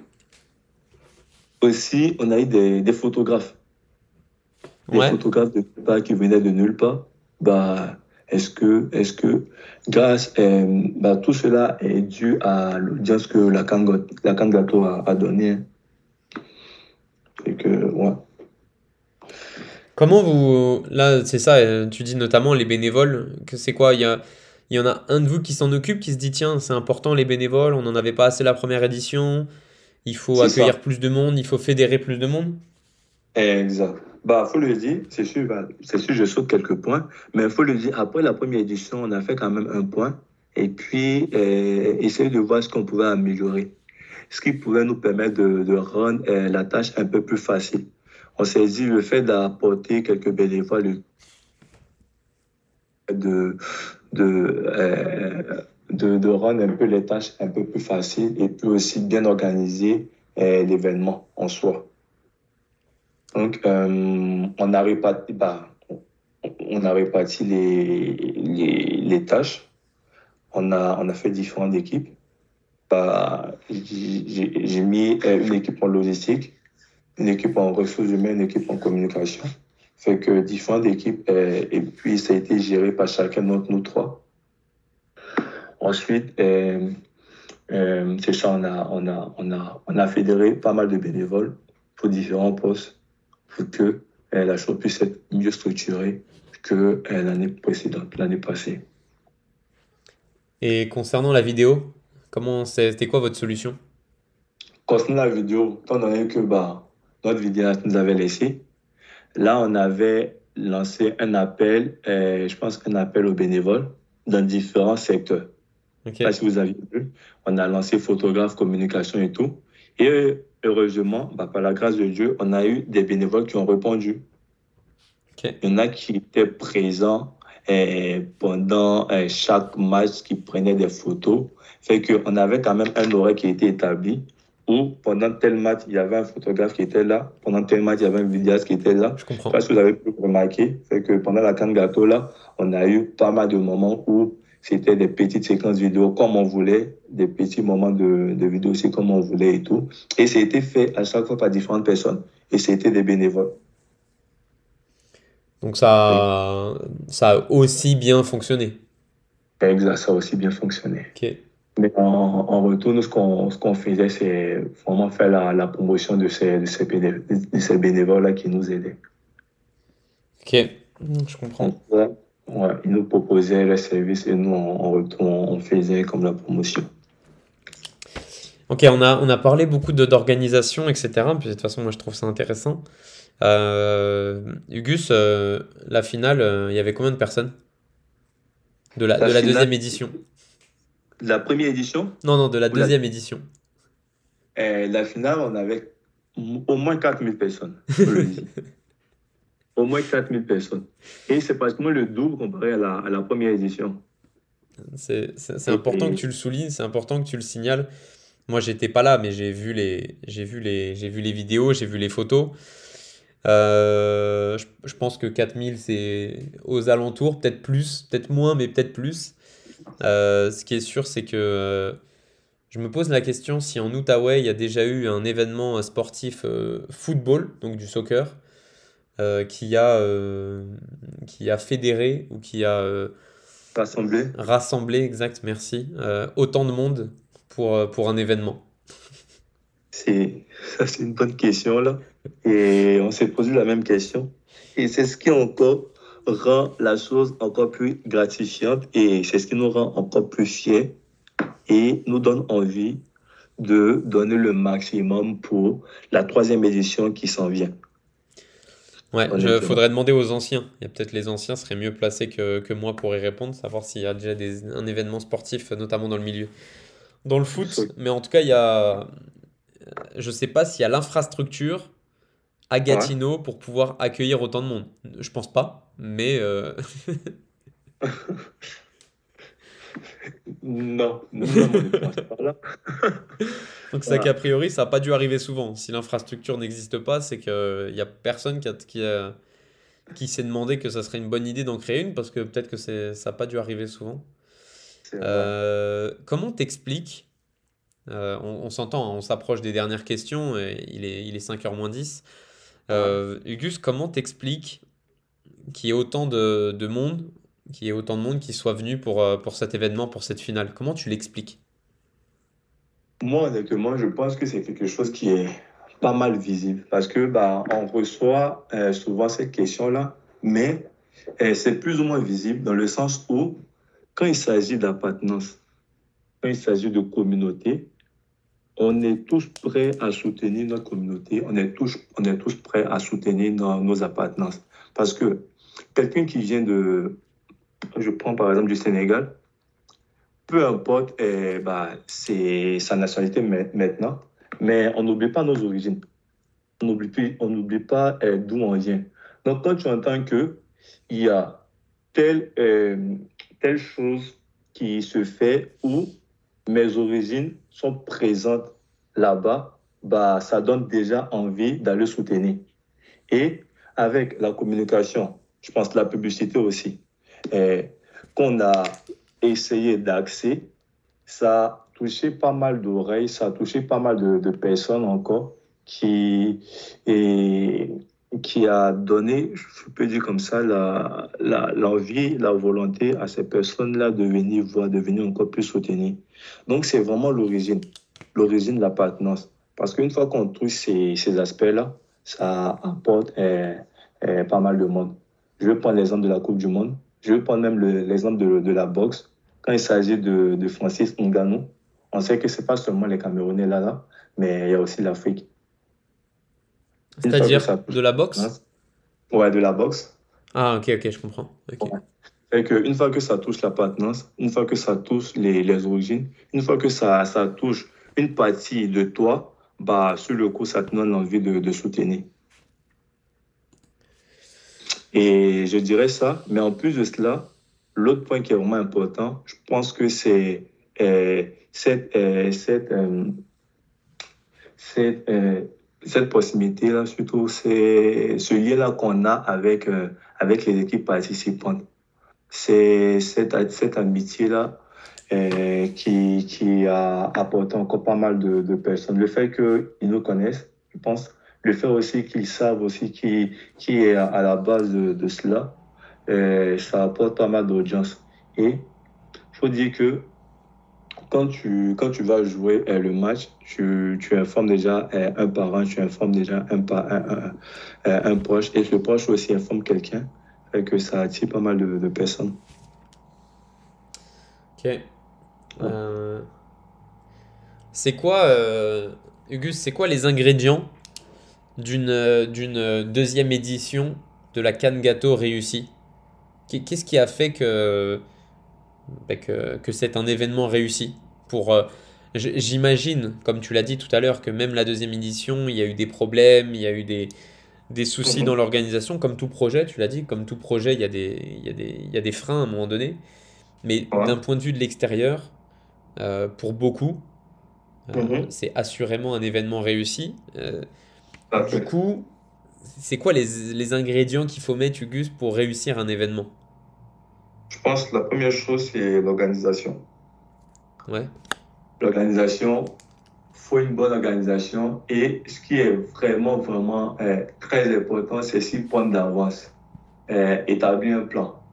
Speaker 1: aussi, on a eu des photographes. Des
Speaker 2: Ouais.
Speaker 1: photographes de nulle part qui venaient de nulle part. Bah, est-ce que, grâce, tout cela est dû à l'audience que la Kangato a donnée. Hein. Et que, ouais.
Speaker 2: Comment vous... Là, c'est ça, tu dis notamment les bénévoles, que c'est quoi? Il y en a un de vous qui s'en occupe, qui se dit, tiens, c'est important les bénévoles, on n'en avait pas assez la première édition, il faut
Speaker 1: C'est ça.
Speaker 2: accueillir plus de monde, il faut fédérer plus de monde.
Speaker 1: Exact. Faut le dire, c'est sûr, je saute quelques points, mais il faut le dire, après la première édition, on a fait quand même un point, et puis essayer de voir ce qu'on pouvait améliorer, ce qui pouvait nous permettre de rendre la tâche un peu plus facile. On s'est dit, le fait d'apporter quelques bénévoles, de, de, de rendre un peu les tâches un peu plus faciles, et puis aussi bien organiser l'événement en soi. Donc, on a réparti les tâches. On a fait différentes équipes. J'ai mis une équipe en logistique, une équipe en ressources humaines, une équipe en communication. Fait que différentes équipes, et puis ça a été géré par chacun d'entre nous trois. Ensuite, c'est ça, on a fédéré pas mal de bénévoles pour différents postes pour que la chose puisse être mieux structurée que l'année précédente, l'année passée.
Speaker 2: Et concernant la vidéo, c'était quoi votre solution?
Speaker 1: Concernant la vidéo, étant donné que notre vidéaste nous avait laissé, là, on avait lancé un appel, je pense un appel aux bénévoles dans différents secteurs. Je ne
Speaker 2: Ok.
Speaker 1: sais pas si vous avez vu, on a lancé photographe, communication et tout. Et heureusement, par la grâce de Dieu, on a eu des bénévoles qui ont répondu.
Speaker 2: Ok.
Speaker 1: Il y en a qui étaient présents pendant chaque match, qui prenaient des photos. Fait qu'on avait quand même un horaire qui était établi où pendant tel match, il y avait un photographe qui était là. Pendant tel match, il y avait un vidéaste qui était là.
Speaker 2: Je
Speaker 1: Je ne sais pas
Speaker 2: comprends.
Speaker 1: si vous avez pu remarquer. Fait que pendant la canne gâteau, là, on a eu pas mal de moments où c'était des petites séquences vidéo comme on voulait, des petits moments de vidéo aussi comme on voulait et tout. Et c'était fait à chaque fois par différentes personnes. Et c'était des bénévoles.
Speaker 2: Donc
Speaker 1: Fait
Speaker 2: ça a aussi bien fonctionné.
Speaker 1: Exact, ça a aussi bien fonctionné.
Speaker 2: Ok.
Speaker 1: Mais en retour, nous, ce qu'on faisait, c'est vraiment faire la promotion de ces bénévoles-là qui nous aidaient.
Speaker 2: Ok. Je comprends.
Speaker 1: Donc, ouais, ouais, ils nous proposaient le service et nous, en retour, on faisait comme la promotion.
Speaker 2: Ok, on a parlé beaucoup d'organisation, etc. Puis de toute façon, moi, je trouve ça intéressant. Ugus, la finale, il y avait combien de personnes
Speaker 1: La
Speaker 2: de la
Speaker 1: finale,
Speaker 2: deuxième édition?
Speaker 1: la première édition,
Speaker 2: Non, non, de la
Speaker 1: ou la,
Speaker 2: deuxième édition.
Speaker 1: la finale, on avait au moins 4 000 personnes, faut le dire. Au moins 4 000 personnes. Et c'est pratiquement le double comparé à la première édition.
Speaker 2: C'est important que
Speaker 1: Et,
Speaker 2: tu le soulignes, c'est important que tu le signales. Moi, j'étais pas là, mais j'ai vu les vidéos, j'ai vu les photos. Je pense que 4000, c'est aux alentours, peut-être plus, peut-être moins, mais peut-être plus. Ce qui est sûr, c'est que je me pose la question si en Outaouais, il y a déjà eu un événement sportif football, donc du soccer, euh, qui a, euh, qui a fédéré ou
Speaker 1: Rassembler.
Speaker 3: Rassembler, exact, merci. Autant de monde pour un événement.
Speaker 1: Ça, c'est une bonne question, là. Et on s'est posé la même question. Et c'est ce qui encore rend la chose encore plus gratifiante et c'est ce qui nous rend encore plus fiers et nous donne envie de donner le maximum pour la troisième édition qui s'en vient,
Speaker 3: Ouais,
Speaker 1: honnêtement.
Speaker 3: faudrait demander aux anciens. Il y a peut-être les anciens seraient mieux placés que moi pour y répondre, savoir s'il y a déjà un événement sportif, notamment dans le milieu. Dans le foot, mais en tout cas, je sais pas s'il y a l'infrastructure à
Speaker 1: Ouais.
Speaker 3: Gatineau pour pouvoir accueillir autant de monde. Je pense pas, mais
Speaker 1: Non, nous-mêmes, on ne pense pas là.
Speaker 3: donc c'est qu'a
Speaker 1: Voilà.
Speaker 3: priori, ça n'a pas dû arriver souvent. Si l'infrastructure n'existe pas, c'est qu'il y a personne qui s'est demandé que ça serait une bonne idée d'en créer une, parce que peut-être que ça n'a pas dû arriver souvent.
Speaker 1: C'est vrai.
Speaker 3: Comment t'expliques, on s'entend, hein, on s'approche des dernières questions, et il est 5h moins 10.
Speaker 1: Ouais.
Speaker 3: Auguste, comment t'expliques qu'il y ait autant de monde qui soit venu pour cet événement, pour cette finale? Comment tu l'expliques?
Speaker 1: Moi, honnêtement, je pense que c'est quelque chose qui est pas mal visible parce que bah, on reçoit souvent cette question-là, mais c'est plus ou moins visible dans le sens où quand il s'agit d'appartenance, quand il s'agit de communauté, on est tous prêts à soutenir notre communauté, on est tous prêts à soutenir nos appartenances. Parce que quelqu'un qui vient je prends par exemple du Sénégal, peu importe bah, c'est sa nationalité maintenant, mais on n'oublie pas nos origines. On n'oublie pas d'où on vient. Donc, quand tu entends que il y a telle, telle chose qui se fait où mes origines sont présentes là-bas, bah, ça donne déjà envie d'aller soutenir. Et avec la communication, je pense la publicité aussi, euh, qu'on a essayé d'axer, ça a touché pas mal d'oreilles, ça a touché pas mal de personnes encore qui, et, qui a donné, je peux dire comme ça, l'envie, la volonté à ces personnes-là de venir voir, de venir encore plus soutenir. Donc, c'est vraiment l'origine de l'appartenance. Parce qu'une fois qu'on touche ces aspects-là, ça apporte pas mal de monde. Je vais prendre l'exemple de la Coupe du Monde. Je vais prendre même l'exemple de la boxe. Quand il s'agit de Francis Ngannou, on sait que ce n'est pas seulement les Camerounais là, mais il y a aussi l'Afrique. Une fois que
Speaker 3: C'est-à-dire
Speaker 1: ça touche
Speaker 3: de la
Speaker 1: la
Speaker 3: boxe?
Speaker 1: finance, ouais, de la boxe,
Speaker 3: Ah, ok, ok, je comprends. Ok.
Speaker 1: ouais. Et qu'une fois que ça touche l'appartenance, une fois que ça touche les origines, une fois que ça touche une partie de toi, bah, sur le coup, ça te donne envie de soutenir. Et je dirais ça, mais en plus de cela, l'autre point qui est vraiment important, je pense que c'est cette, cette proximité-là, surtout, c'est ce lien-là qu'on a avec les équipes participantes. C'est cette amitié-là qui a apporté encore pas mal de personnes. Le fait qu'ils nous connaissent, je pense, le fait aussi qu'ils savent aussi qui est à la base de cela, ça apporte pas mal d'audience. Et il faut dire que quand tu vas jouer le match, tu informes déjà un parent, tu informes déjà un proche, et ce proche aussi informe quelqu'un, et que ça attire pas mal de personnes.
Speaker 3: Ok.
Speaker 1: Ouais.
Speaker 3: Euh, c'est quoi, Auguste, c'est quoi les ingrédients d'une deuxième édition de la Cannes Gâteau réussie? Qu'est-ce qui a fait que c'est un événement réussi? J'imagine, comme tu l'as dit tout à l'heure, que même la deuxième édition, il y a eu des problèmes, il y a eu des soucis dans
Speaker 1: Mhm.
Speaker 3: l'organisation, comme tout projet, tu l'as dit, comme tout projet, il y a des freins à un moment donné. Mais
Speaker 1: Ouais.
Speaker 3: d'un point de vue de l'extérieur, pour beaucoup,
Speaker 1: Mhm.
Speaker 3: c'est assurément un événement réussi. Du
Speaker 1: Parfait.
Speaker 3: coup, c'est quoi les ingrédients qu'il faut mettre, Auguste, pour réussir un événement?
Speaker 1: Je pense que la première chose, c'est l'organisation.
Speaker 3: Ouais.
Speaker 1: L'organisation, faut une bonne organisation. Et ce qui est vraiment, vraiment très important, c'est s'y prendre d'avance. Établir un plan.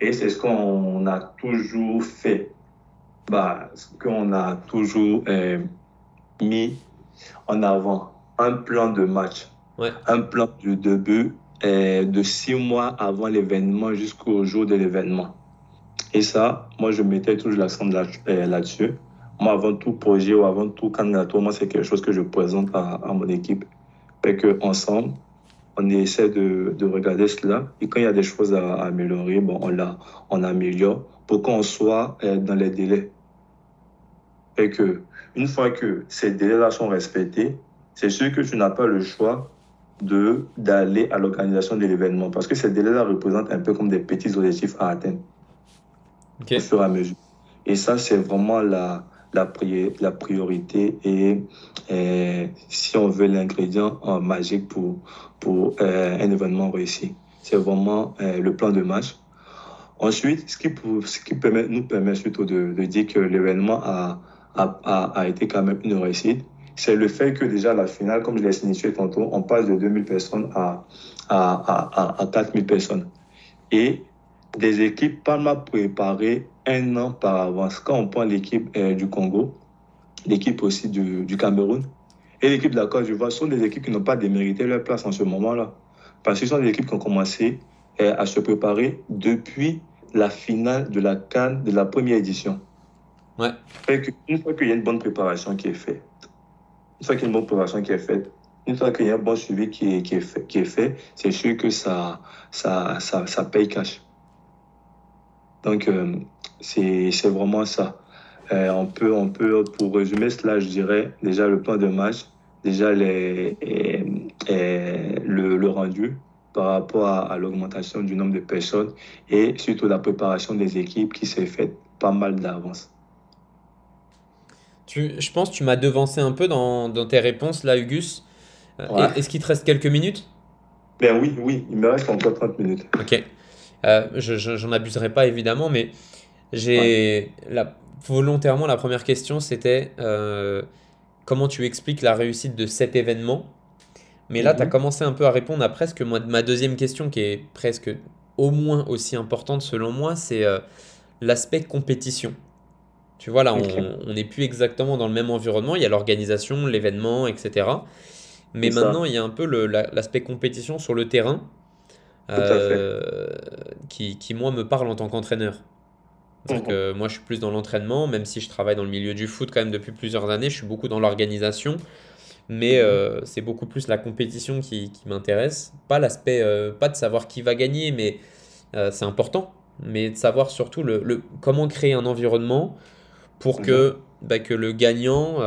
Speaker 1: Et c'est ce qu'on a toujours fait. Ce qu'on a toujours mis en avant. Un plan de match,
Speaker 3: Ouais.
Speaker 1: un plan de début de 6 mois avant l'événement jusqu'au jour de l'événement. Et ça, moi, je mettais toujours l'accent là-dessus. Moi, avant tout projet ou avant tout candidature, moi, c'est quelque chose que je présente à mon équipe. Fait qu'ensemble, on essaie de regarder cela. Et quand il y a des choses à améliorer, on améliore pour qu'on soit dans les délais. Fait que, une fois que ces délais-là sont respectés, c'est sûr que tu n'as pas le choix d'aller à l'organisation de l'événement parce que ces délais-là représentent un peu comme des petits objectifs à atteindre au fur et à mesure. Et ça, c'est vraiment la priorité et si on veut l'ingrédient magique pour un événement réussi. C'est vraiment le plan de match. Ensuite, ce qui nous permet surtout de dire que l'événement a été quand même une réussite, c'est le fait que déjà la finale, comme je l'ai signifié tantôt, on passe de 2000 personnes à 4000 personnes. Et des équipes pas mal préparées 1 an par avance. Quand on prend l'équipe du Congo, l'équipe aussi du Cameroun et l'équipe de la Côte d'Ivoire, sont des équipes qui n'ont pas démérité leur place en ce moment-là. Parce que ce sont des équipes qui ont commencé à se préparer depuis la finale de la CAN de la première édition.
Speaker 3: Ouais.
Speaker 1: Une fois qu'il y a une bonne préparation qui est faite, une fois qu'il y a une bonne préparation qui est faite, une fois qu'il y a un bon suivi qui est fait, c'est sûr que ça paye cash. Donc, c'est vraiment ça. On peut, pour résumer cela, je dirais déjà le plan de match, déjà le rendu par rapport à l'augmentation du nombre de personnes et surtout la préparation des équipes qui s'est faite pas mal d'avance.
Speaker 3: Je pense que tu m'as devancé un peu dans tes réponses là, Hugus.
Speaker 1: Ouais.
Speaker 3: Est-ce qu'il te reste quelques minutes?
Speaker 1: Ben oui, il me reste encore 30 minutes.
Speaker 3: Ok. J'en abuserai pas évidemment, mais volontairement la première question c'était comment tu expliques la réussite de cet événement? Mais là, tu as commencé un peu à répondre à presque ma deuxième question qui est presque au moins aussi importante selon moi, c'est l'aspect compétition. Tu vois, là, on n'est plus exactement dans le même environnement. Il y a l'organisation, l'événement, etc. Mais
Speaker 1: C'est ça.
Speaker 3: maintenant, il y a un peu l'aspect compétition sur le terrain
Speaker 1: Tout à fait.
Speaker 3: qui, moi, me parle en tant qu'entraîneur. C'est-à-dire que moi, je suis plus dans l'entraînement, même si je travaille dans le milieu du foot quand même depuis plusieurs années, je suis beaucoup dans l'organisation. Mais c'est beaucoup plus la compétition qui m'intéresse. Pas l'aspect, pas de savoir qui va gagner, mais c'est important. Mais de savoir surtout comment créer un environnement pour que le gagnant,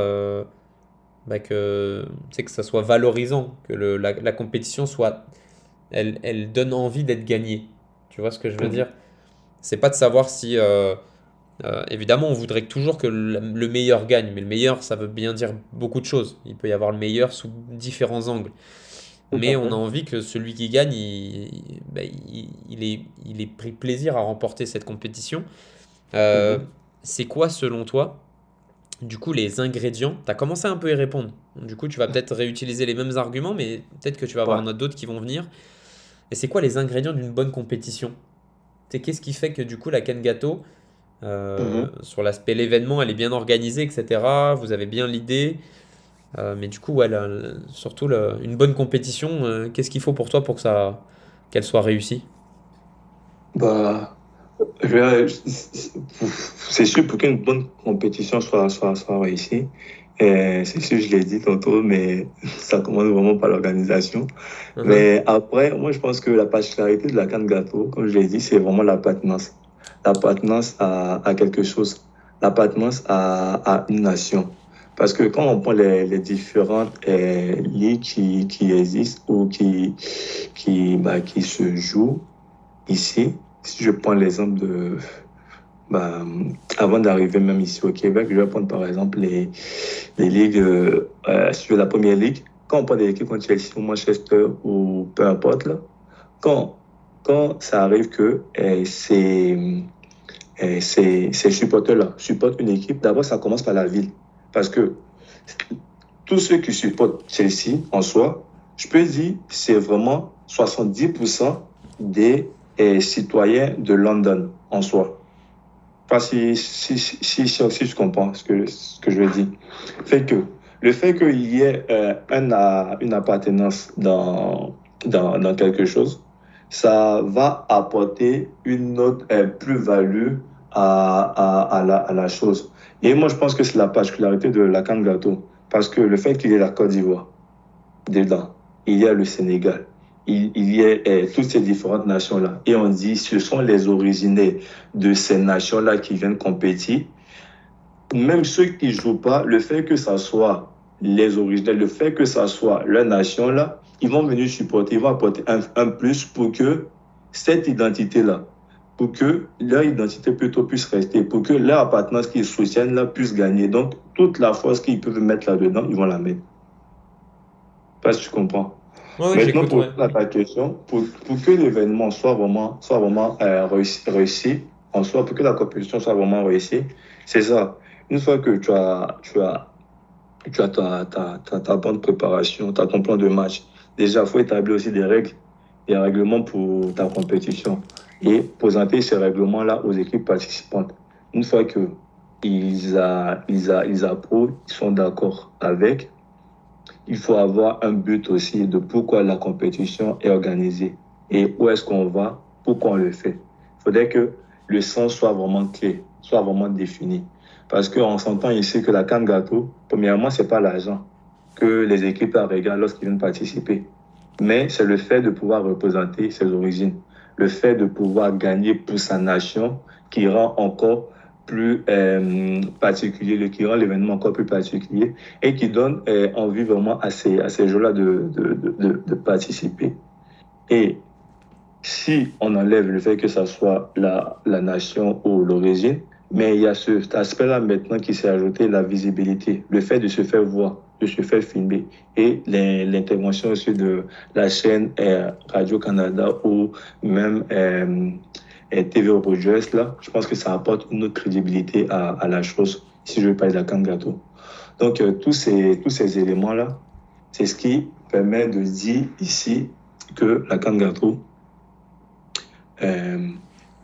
Speaker 3: que ça soit valorisant, que la compétition soit, elle donne envie d'être gagnée. Tu vois ce que je veux dire? C'est pas de savoir si, évidemment, on voudrait toujours que le meilleur gagne, mais le meilleur, ça veut bien dire beaucoup de choses. Il peut y avoir le meilleur sous différents angles. Mais on a envie que celui qui gagne, il ait pris plaisir à remporter cette compétition. C'est quoi, selon toi, du coup, les ingrédients? Tu as commencé un peu à y répondre. Du coup, tu vas peut-être réutiliser les mêmes arguments, mais peut-être que tu vas avoir d'autres qui vont venir. Et c'est quoi les ingrédients d'une bonne compétition? Qu'est-ce qui fait que, du coup, la Ken Gâteau, sur l'aspect l'événement, elle est bien organisée, etc. Vous avez bien l'idée. Mais du coup, surtout une bonne compétition, qu'est-ce qu'il faut pour toi pour qu'elle soit réussie?
Speaker 1: C'est sûr, pour qu'une bonne compétition soit réussie, c'est sûr, je l'ai dit tantôt, mais ça commence vraiment par l'organisation. Mais après, moi, je pense que la particularité de la CAN Gâteau, comme je l'ai dit, c'est vraiment l'appartenance. L'appartenance à quelque chose. L'appartenance à une nation. Parce que quand on prend les différentes ligues qui existent ou qui se jouent ici, si je prends l'exemple avant d'arriver même ici au Québec, je vais prendre par exemple les ligues sur la première ligue. Quand on prend des équipes comme Chelsea ou Manchester ou peu importe, là, quand ça arrive que ces supporters-là supportent une équipe, d'abord ça commence par la ville. Parce que tous ceux qui supportent Chelsea en soi, je peux dire c'est vraiment 70% des citoyen de London en soi. Pas si tu comprends ce que je veux dire. Fait que le fait qu'il y ait une appartenance dans quelque chose, ça va apporter une autre plus-value à la chose. Et moi, je pense que c'est la particularité de la canne gâteau. Parce que le fait qu'il y ait la Côte d'Ivoire dedans, il y a le Sénégal, il y a toutes ces différentes nations-là. Et on dit ce sont les originaires de ces nations-là qui viennent compétir. Même ceux qui ne jouent pas, le fait que ça soit les originaires, le fait que ça soit leur nation-là, ils vont venir supporter, ils vont apporter un plus pour que cette identité-là, pour que leur identité plutôt puisse rester, pour que leur appartenance qu'ils soutiennent là puisse gagner. Donc, toute la force qu'ils peuvent mettre là-dedans, ils vont la mettre. Pas si tu comprends.
Speaker 3: Ouais,
Speaker 1: Maintenant,
Speaker 3: j'écoute,
Speaker 1: pour
Speaker 3: ouais.
Speaker 1: répondre à ta question, pour que l'événement soit vraiment réussi, en soi, pour que la compétition soit vraiment réussie, c'est ça. Une fois que tu as ta bonne préparation, tu as ton plan de match, déjà, il faut établir aussi des règlements pour ta compétition et présenter ces règlements-là aux équipes participantes. Une fois que ils approuvent, ils sont d'accord avec, il faut avoir un but aussi de pourquoi la compétition est organisée et où est-ce qu'on va, pourquoi on le fait. Il faudrait que le sens soit vraiment clair, soit vraiment défini. Parce qu'on s'entend ici que la canne gâteau, premièrement, ce n'est pas l'argent que les équipes regardent lorsqu'ils viennent participer. Mais c'est le fait de pouvoir représenter ses origines, le fait de pouvoir gagner pour sa nation qui rend encore plus particulier, qui rend l'événement encore plus particulier et qui donne envie vraiment à ces jeux-là de participer. Et si on enlève le fait que ça soit la nation ou l'origine, mais il y a cet aspect-là maintenant qui s'est ajouté, la visibilité, le fait de se faire voir, de se faire filmer et l'intervention aussi de la chaîne Radio-Canada ou même TV Rogers, là, je pense que ça apporte une autre crédibilité à la chose, si je veux parler de la canne gâteau. Donc, tous ces éléments-là, c'est ce qui permet de dire ici que la canne gâteau euh,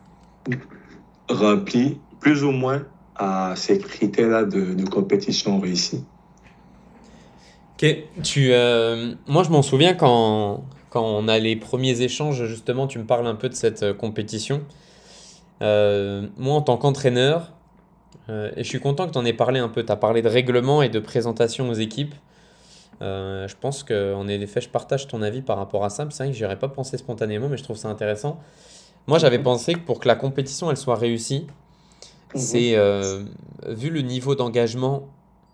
Speaker 1: remplit plus ou moins à ces critères-là de compétition réussie.
Speaker 3: Ok, moi je m'en souviens quand on a les premiers échanges, justement, tu me parles un peu de cette compétition. Moi en tant qu'entraîneur, et je suis content que tu en aies parlé un peu, tu as parlé de règlement et de présentation aux équipes. Je pense qu'en effet, je partage ton avis par rapport à ça. C'est vrai que j'y aurais pas pensé spontanément, mais je trouve ça intéressant. Moi j'avais pensé que pour que la compétition elle soit réussie,
Speaker 1: Mhm.
Speaker 3: c'est vu le niveau d'engagement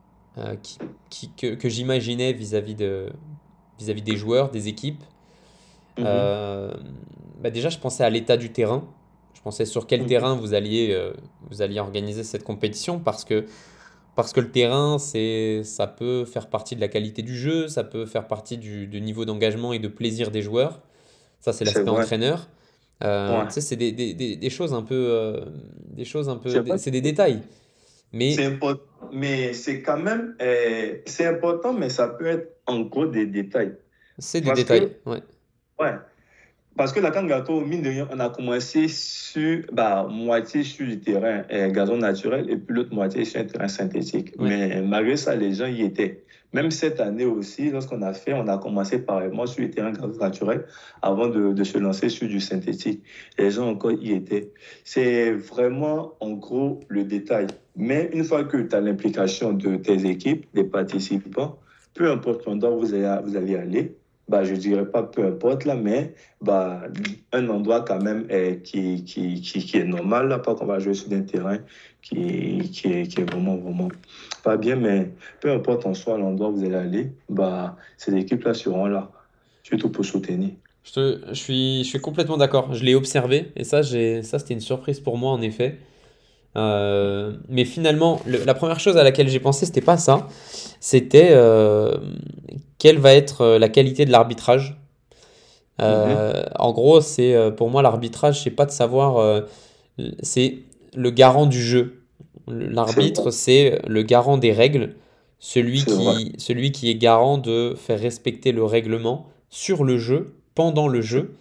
Speaker 3: que j'imaginais vis-à-vis des joueurs, des équipes.
Speaker 1: Mhm.
Speaker 3: euh, Déjà, je pensais à l'état du terrain. Je pensais sur quel
Speaker 1: Mhm.
Speaker 3: terrain vous alliez organiser cette compétition parce que le terrain, ça peut faire partie de la qualité du jeu, ça peut faire partie du niveau d'engagement et de plaisir des joueurs. Ça, c'est
Speaker 1: C'est
Speaker 3: l'aspect
Speaker 1: vrai.
Speaker 3: entraîneur. Tu
Speaker 1: Ouais.
Speaker 3: sais, c'est des choses un peu,
Speaker 1: C'est vrai.
Speaker 3: c'est des détails.
Speaker 1: C'est
Speaker 3: Mais
Speaker 1: important, mais c'est quand même, c'est important, mais ça peut être en gros des détails.
Speaker 3: c'est des
Speaker 1: Parce que,
Speaker 3: détails. Ouais.
Speaker 1: ouais, parce que la Kangato, mine de rien, on a commencé sur, bah, moitié sur du terrain gazon naturel et puis l'autre moitié sur un terrain synthétique.
Speaker 3: Ouais.
Speaker 1: Mais malgré ça, les gens y étaient. Même cette année aussi, lorsqu'on a fait, on a commencé pareillement sur le terrain gazon naturel avant de se lancer sur du synthétique. Les gens encore y étaient. C'est vraiment, en gros, le détail. Mais une fois que tu as l'implication de tes équipes, des participants, peu importe l'endroit où vous allez aller, bah, je dirais pas peu importe là, mais bah, un endroit quand même qui est normal, là, pas qu'on va jouer sur un terrain qui est vraiment, vraiment pas bien, mais peu importe en soi l'endroit où vous allez aller, bah, ces équipes-là seront là, surtout pour soutenir.
Speaker 3: Je suis complètement d'accord. Je l'ai observé et ça c'était une surprise pour moi en effet. Mais finalement, la première chose à laquelle j'ai pensé, c'était pas ça. C'était quelle va être la qualité de l'arbitrage.
Speaker 1: Mhm.
Speaker 3: En gros, c'est pour moi l'arbitrage, c'est pas de savoir, c'est le garant du jeu.
Speaker 1: C'est vrai,
Speaker 3: L'arbitre, c'est le garant des règles,
Speaker 1: c'est vrai,
Speaker 3: celui qui est garant de faire respecter le règlement sur le jeu, pendant le jeu.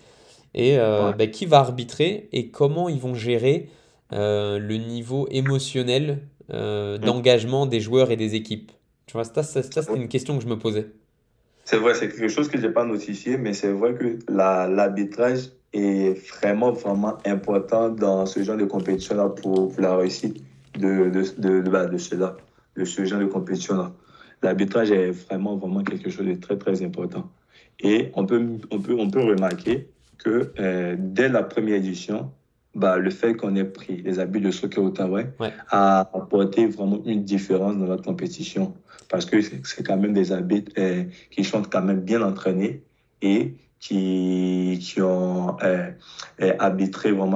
Speaker 3: Et
Speaker 1: Ouais.
Speaker 3: qui va arbitrer et comment ils vont gérer le niveau émotionnel
Speaker 1: Mm.
Speaker 3: d'engagement des joueurs et des équipes. Tu vois, c'était une question que je me posais.
Speaker 1: C'est vrai, c'est quelque chose que je n'ai pas notifié, mais c'est vrai que l'arbitrage est vraiment, vraiment important dans ce genre de compétition-là pour la réussite de cela, de ce genre de compétition-là. L'arbitrage est vraiment, vraiment quelque chose de très, très important. Et on peut remarquer que dès la première édition, le fait qu'on ait pris les habits de Soccer Ottawa
Speaker 3: Ouais.
Speaker 1: a apporté vraiment une différence dans notre compétition. Parce que c'est quand même des arbitres qui sont quand même bien entraînés et qui ont arbitré vraiment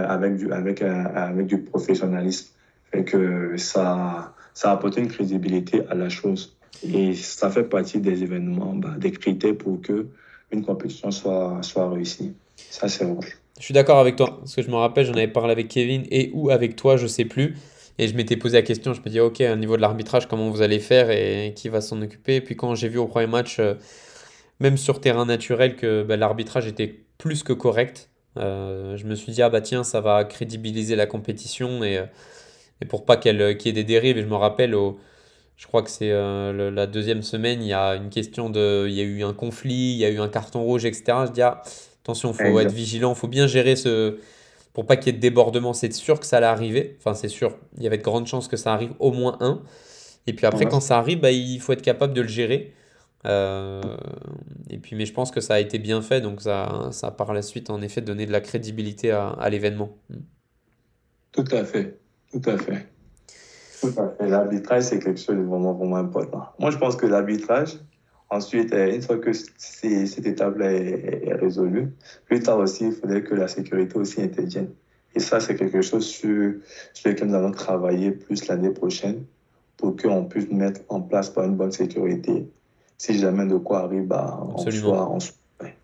Speaker 1: avec du professionnalisme. Fait que ça a apporté une crédibilité à la chose. Et ça fait partie des événements, des critères pour que une compétition soit réussie. Ça, c'est vrai.
Speaker 3: Je suis d'accord avec toi, parce que je me rappelle, j'en avais parlé avec Kevin et ou avec toi, je sais plus. Et je m'étais posé la question, je me dis, ok, au niveau de l'arbitrage, comment vous allez faire et qui va s'en occuper. Et puis quand j'ai vu au premier match, même sur terrain naturel, que l'arbitrage était plus que correct, je me suis dit, ah bah tiens, ça va crédibiliser la compétition et pour pas qu'il y ait des dérives. Et je me rappelle, je crois que c'est la deuxième semaine, il y a une question il y a eu un conflit, il y a eu un carton rouge, etc. Je dis, ah, attention, faut être
Speaker 1: Exact.
Speaker 3: vigilant, faut bien gérer pour pas qu'il y ait de débordement. C'est sûr que ça allait arriver. Enfin, c'est sûr, il y avait de grandes chances que ça arrive au moins un. Et puis après,
Speaker 1: Ouais.
Speaker 3: quand ça arrive, il faut être capable de le gérer. Euh, et puis, mais je pense que ça a été bien fait, donc ça a par la suite, en effet, donné de la crédibilité à l'événement.
Speaker 1: Tout à fait. Tout à fait. Tout à fait. L'arbitrage, c'est quelque chose de vraiment, vraiment important. Moi, je pense que l'arbitrage, ensuite, une fois que cette étape-là est résolue, plus tard aussi, il faudrait que la sécurité aussi intervienne. Et ça, c'est quelque chose sur lequel nous allons travailler plus l'année prochaine pour qu'on puisse mettre en place par une bonne sécurité. Si jamais de quoi arrive,
Speaker 3: Absolument.
Speaker 1: on soit prêt.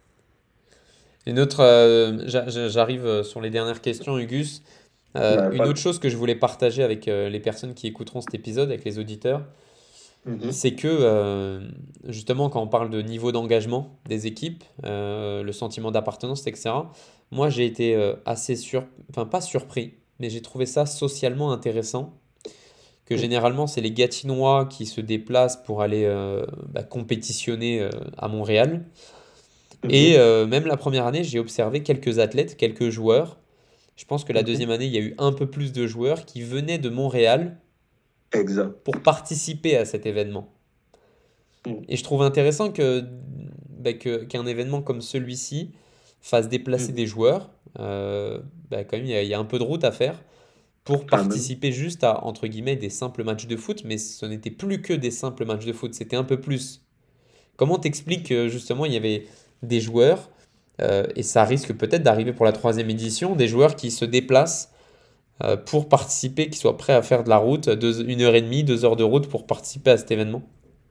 Speaker 3: J'arrive sur les dernières questions, Hugus. Une
Speaker 1: Pas
Speaker 3: autre chose que je voulais partager avec les personnes qui écouteront cet épisode, avec les auditeurs,
Speaker 1: Mhm.
Speaker 3: c'est que justement quand on parle de niveau d'engagement des équipes, le sentiment d'appartenance, etc., moi j'ai été enfin pas surpris, mais j'ai trouvé ça socialement intéressant, que généralement c'est les Gatinois qui se déplacent pour aller compétitionner à Montréal. Et
Speaker 1: Mhm.
Speaker 3: même la première année, j'ai observé quelques athlètes, quelques joueurs. Je pense que la
Speaker 1: Mhm.
Speaker 3: deuxième année, il y a eu un peu plus de joueurs qui venaient de Montréal
Speaker 1: Exact.
Speaker 3: pour participer à cet événement.
Speaker 1: Mhm.
Speaker 3: Et je trouve intéressant qu'un événement comme celui-ci fasse déplacer
Speaker 1: Mhm.
Speaker 3: des joueurs. Quand même, il y a un peu de route à faire pour
Speaker 1: Quand même.
Speaker 3: participer juste à, entre guillemets, des simples matchs de foot, mais ce n'était plus que des simples matchs de foot, c'était un peu plus. Comment t'expliques que justement il y avait des joueurs, et ça risque peut-être d'arriver pour la troisième édition, des joueurs qui se déplacent pour participer, qui soient prêts à faire de la route, 1 heure et demie, 2 heures de route pour participer à cet événement?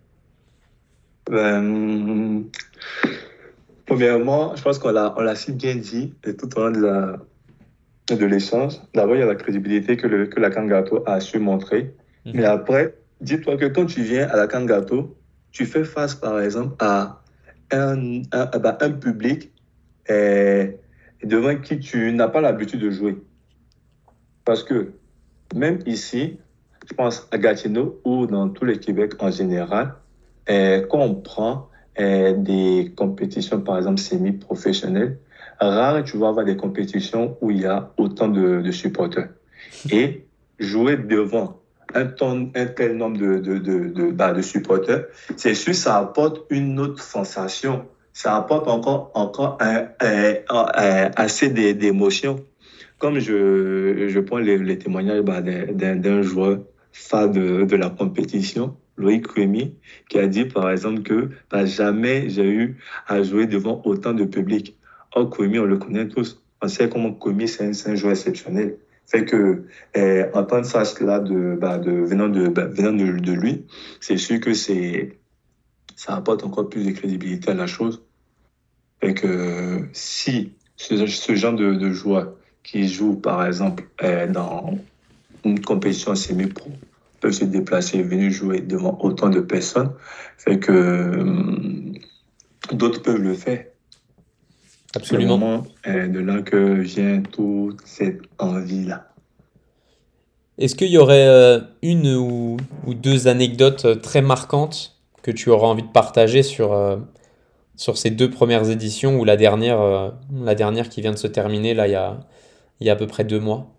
Speaker 1: Ben, premièrement, je pense on l'a si bien dit tout au long de l'échange. D'abord, il y a la crédibilité que la Kangato a su montrer. Mais
Speaker 3: Mhm.
Speaker 1: après, dis-toi que quand tu viens à la Kangato, tu fais face, par exemple, à un public euh, devant qui tu n'as pas l'habitude de jouer. Parce que même ici, je pense à Gatineau ou dans tout le Québec en général, quand on prend des compétitions, par exemple, semi-professionnelles, rare tu vas avoir des compétitions où il y a autant de supporters. Et jouer devant un tel nombre de supporters, c'est sûr, ça apporte une autre sensation. Ça apporte encore assez d'émotions. Comme je prends les témoignages d'un joueur phare de la compétition, Loïc Rémy, qui a dit par exemple que jamais j'ai eu à jouer devant autant de public. Or, Rémy, on le connaît tous. On sait comment Rémy, c'est un joueur exceptionnel. Fait que entendre ça cela venant de lui, c'est sûr que ça apporte encore plus de crédibilité à la chose. Fait que si ce genre de joueur qui joue, par exemple, dans une compétition semi-pro peut se déplacer et venir jouer devant autant de personnes, fait que d'autres peuvent le faire. C'est
Speaker 3: Absolument.
Speaker 1: vraiment de là que vient toute cette envie-là.
Speaker 3: Est-ce qu'il y aurait une ou deux anecdotes très marquantes que tu auras envie de partager sur ces deux premières éditions ou la dernière qui vient de se terminer là il y a à peu près 2 mois?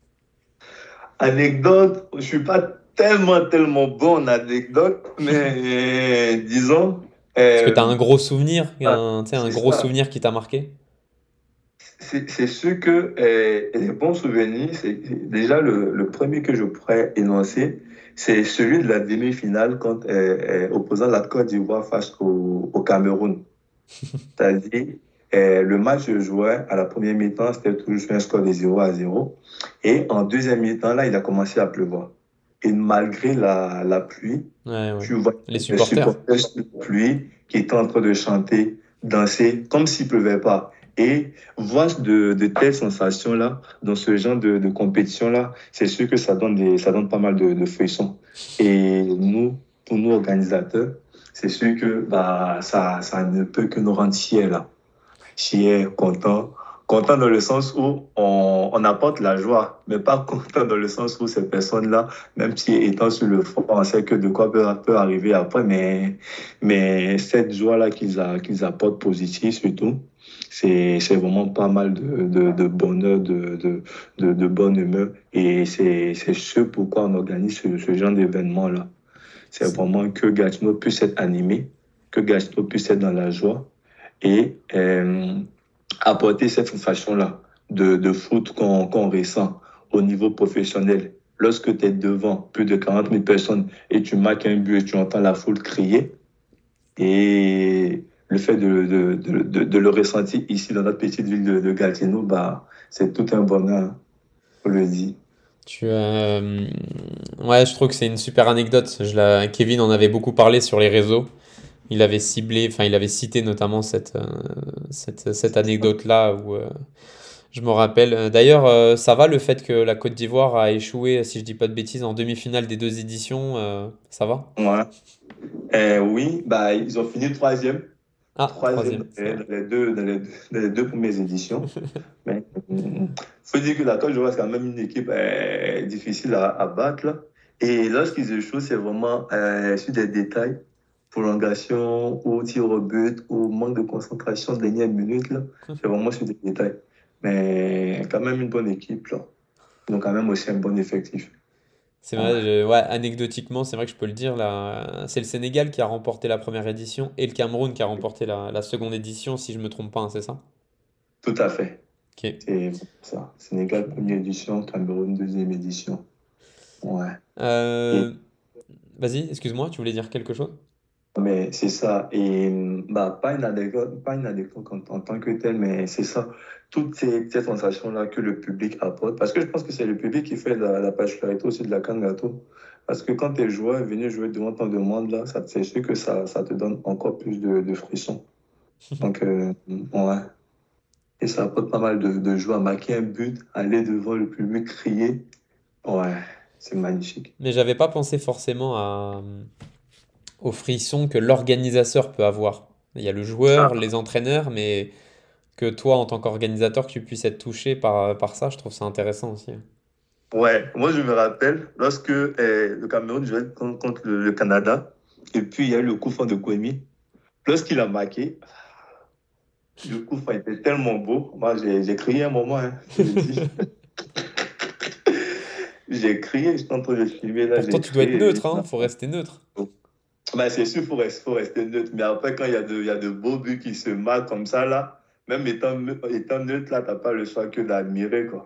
Speaker 1: Anecdote, je suis pas tellement bon en anecdote, mais disons,
Speaker 3: Est-ce que tu as un
Speaker 1: euh,
Speaker 3: gros souvenir,
Speaker 1: ah,
Speaker 3: tu sais, un
Speaker 1: c'est
Speaker 3: gros
Speaker 1: ça.
Speaker 3: souvenir qui t'a marqué?
Speaker 1: C'est sûr que les bons souvenirs, déjà le premier que je pourrais énoncer, c'est celui de la demi-finale quand opposant la Côte d'Ivoire face au Cameroun. C'est-à-dire, le match se jouait à la première mi-temps, c'était toujours sur un score de 0-0. Et en deuxième mi-temps, là, il a commencé à pleuvoir. Et malgré la pluie,
Speaker 3: Ouais, ouais.
Speaker 1: tu vois
Speaker 3: Les
Speaker 1: les
Speaker 3: supporters.
Speaker 1: supporters sous la pluie qui étaient en train de chanter, danser, comme s'il ne pleuvait pas. Et voir de telles sensations-là, dans ce genre de compétition-là, c'est sûr que ça donne pas mal de frissons. Et nous, pour nous organisateurs, c'est sûr que bah, ça ne peut que nous rendre fiers là. Fiers, contents. Contents dans le sens où on apporte la joie, mais pas contents dans le sens où ces personnes-là, même si étant sur le front, on sait que de quoi peut arriver après, mais cette joie-là qu'ils apportent positive surtout, c'est vraiment pas mal de bonheur, de bonne humeur. Et c'est ce pourquoi on organise ce genre d'événement-là. C'est
Speaker 3: C'est-
Speaker 1: vraiment que Gatineau puisse être animé, que Gatineau puisse être dans la joie et apporter cette sensation-là de foot qu'on ressent au niveau professionnel. Lorsque tu es devant plus de 40 000 personnes et tu marques un but et tu entends la foule crier, et le fait de le ressentir ici dans notre petite ville de Gatineau, bah, c'est tout un bonheur, hein, on le dit.
Speaker 3: Tu Ouais, je trouve que c'est une super anecdote. Kevin en avait beaucoup parlé sur les réseaux. Il avait ciblé, enfin, il avait cité notamment cette anecdote-là où je me rappelle. D'ailleurs, ça va le fait que la Côte d'Ivoire a échoué, si je dis pas de bêtises, en demi-finale des deux éditions, ça va?
Speaker 1: Ouais. Oui, bah, ils ont fini troisième.
Speaker 3: Ah,
Speaker 1: Troisième
Speaker 3: troisième, c'est vrai.
Speaker 1: dans les deux premières éditions. Mais faut dire que la Côte d'Ivoire, c'est quand même une équipe difficile à battre, là. Et lorsqu'ils échouent, c'est vraiment sur des détails, prolongation, ou tir au but, ou manque de concentration de dernière minute, là. C'est vraiment sur des détails. Mais quand même une bonne équipe, là. Donc quand même aussi un bon effectif.
Speaker 3: C'est
Speaker 1: Ouais,
Speaker 3: vrai, ouais, anecdotiquement, c'est vrai que je peux le dire, là, c'est le Sénégal qui a remporté la première édition et le Cameroun qui a remporté la seconde édition, si je me trompe pas, hein, c'est ça?
Speaker 1: tout à fait.
Speaker 3: Ok.
Speaker 1: C'est ça. Sénégal, première édition, Cameroun, deuxième édition. Ouais. Et
Speaker 3: Euh, Vas-y, excuse-moi, tu voulais dire quelque chose?
Speaker 1: mais c'est ça. Et bah, pas une anecdote en tant que telle, mais c'est ça. Toutes ces sensations-là que le public apporte. Parce que je pense que c'est le public qui fait la particularité aussi de la canne gâteau. Parce que quand tu es joueur, venir jouer devant ton demande, là, c'est sûr que ça te donne encore plus de frissons. Donc, ouais. Et ça apporte pas mal de joie. Marquer un but, aller devant le public, crier. Ouais, c'est magnifique.
Speaker 3: Mais j'avais pas pensé forcément au frisson que l'organisateur peut avoir. Il y a le joueur, les entraîneurs, mais que toi, en tant qu'organisateur, que tu puisses être touché par ça, je trouve ça intéressant aussi.
Speaker 1: Ouais, moi je me rappelle lorsque le Cameroun jouait contre le Canada, et puis il y a eu le coup franc de Kwemi. Lorsqu'il a marqué, le coup franc était tellement beau. Moi j'ai crié un moment, hein, je le dis. J'ai crié, j'étais en train de filmer là,
Speaker 3: Pourtant,
Speaker 1: j'ai
Speaker 3: tu dois être
Speaker 1: crié.
Speaker 3: neutre, hein, faut rester neutre.
Speaker 1: Ben, c'est sûr, faut rester neutre. Mais après, quand il y a de beaux buts qui se marquent comme ça, là, même étant neutre, là, t'as pas le choix que d'admirer, quoi.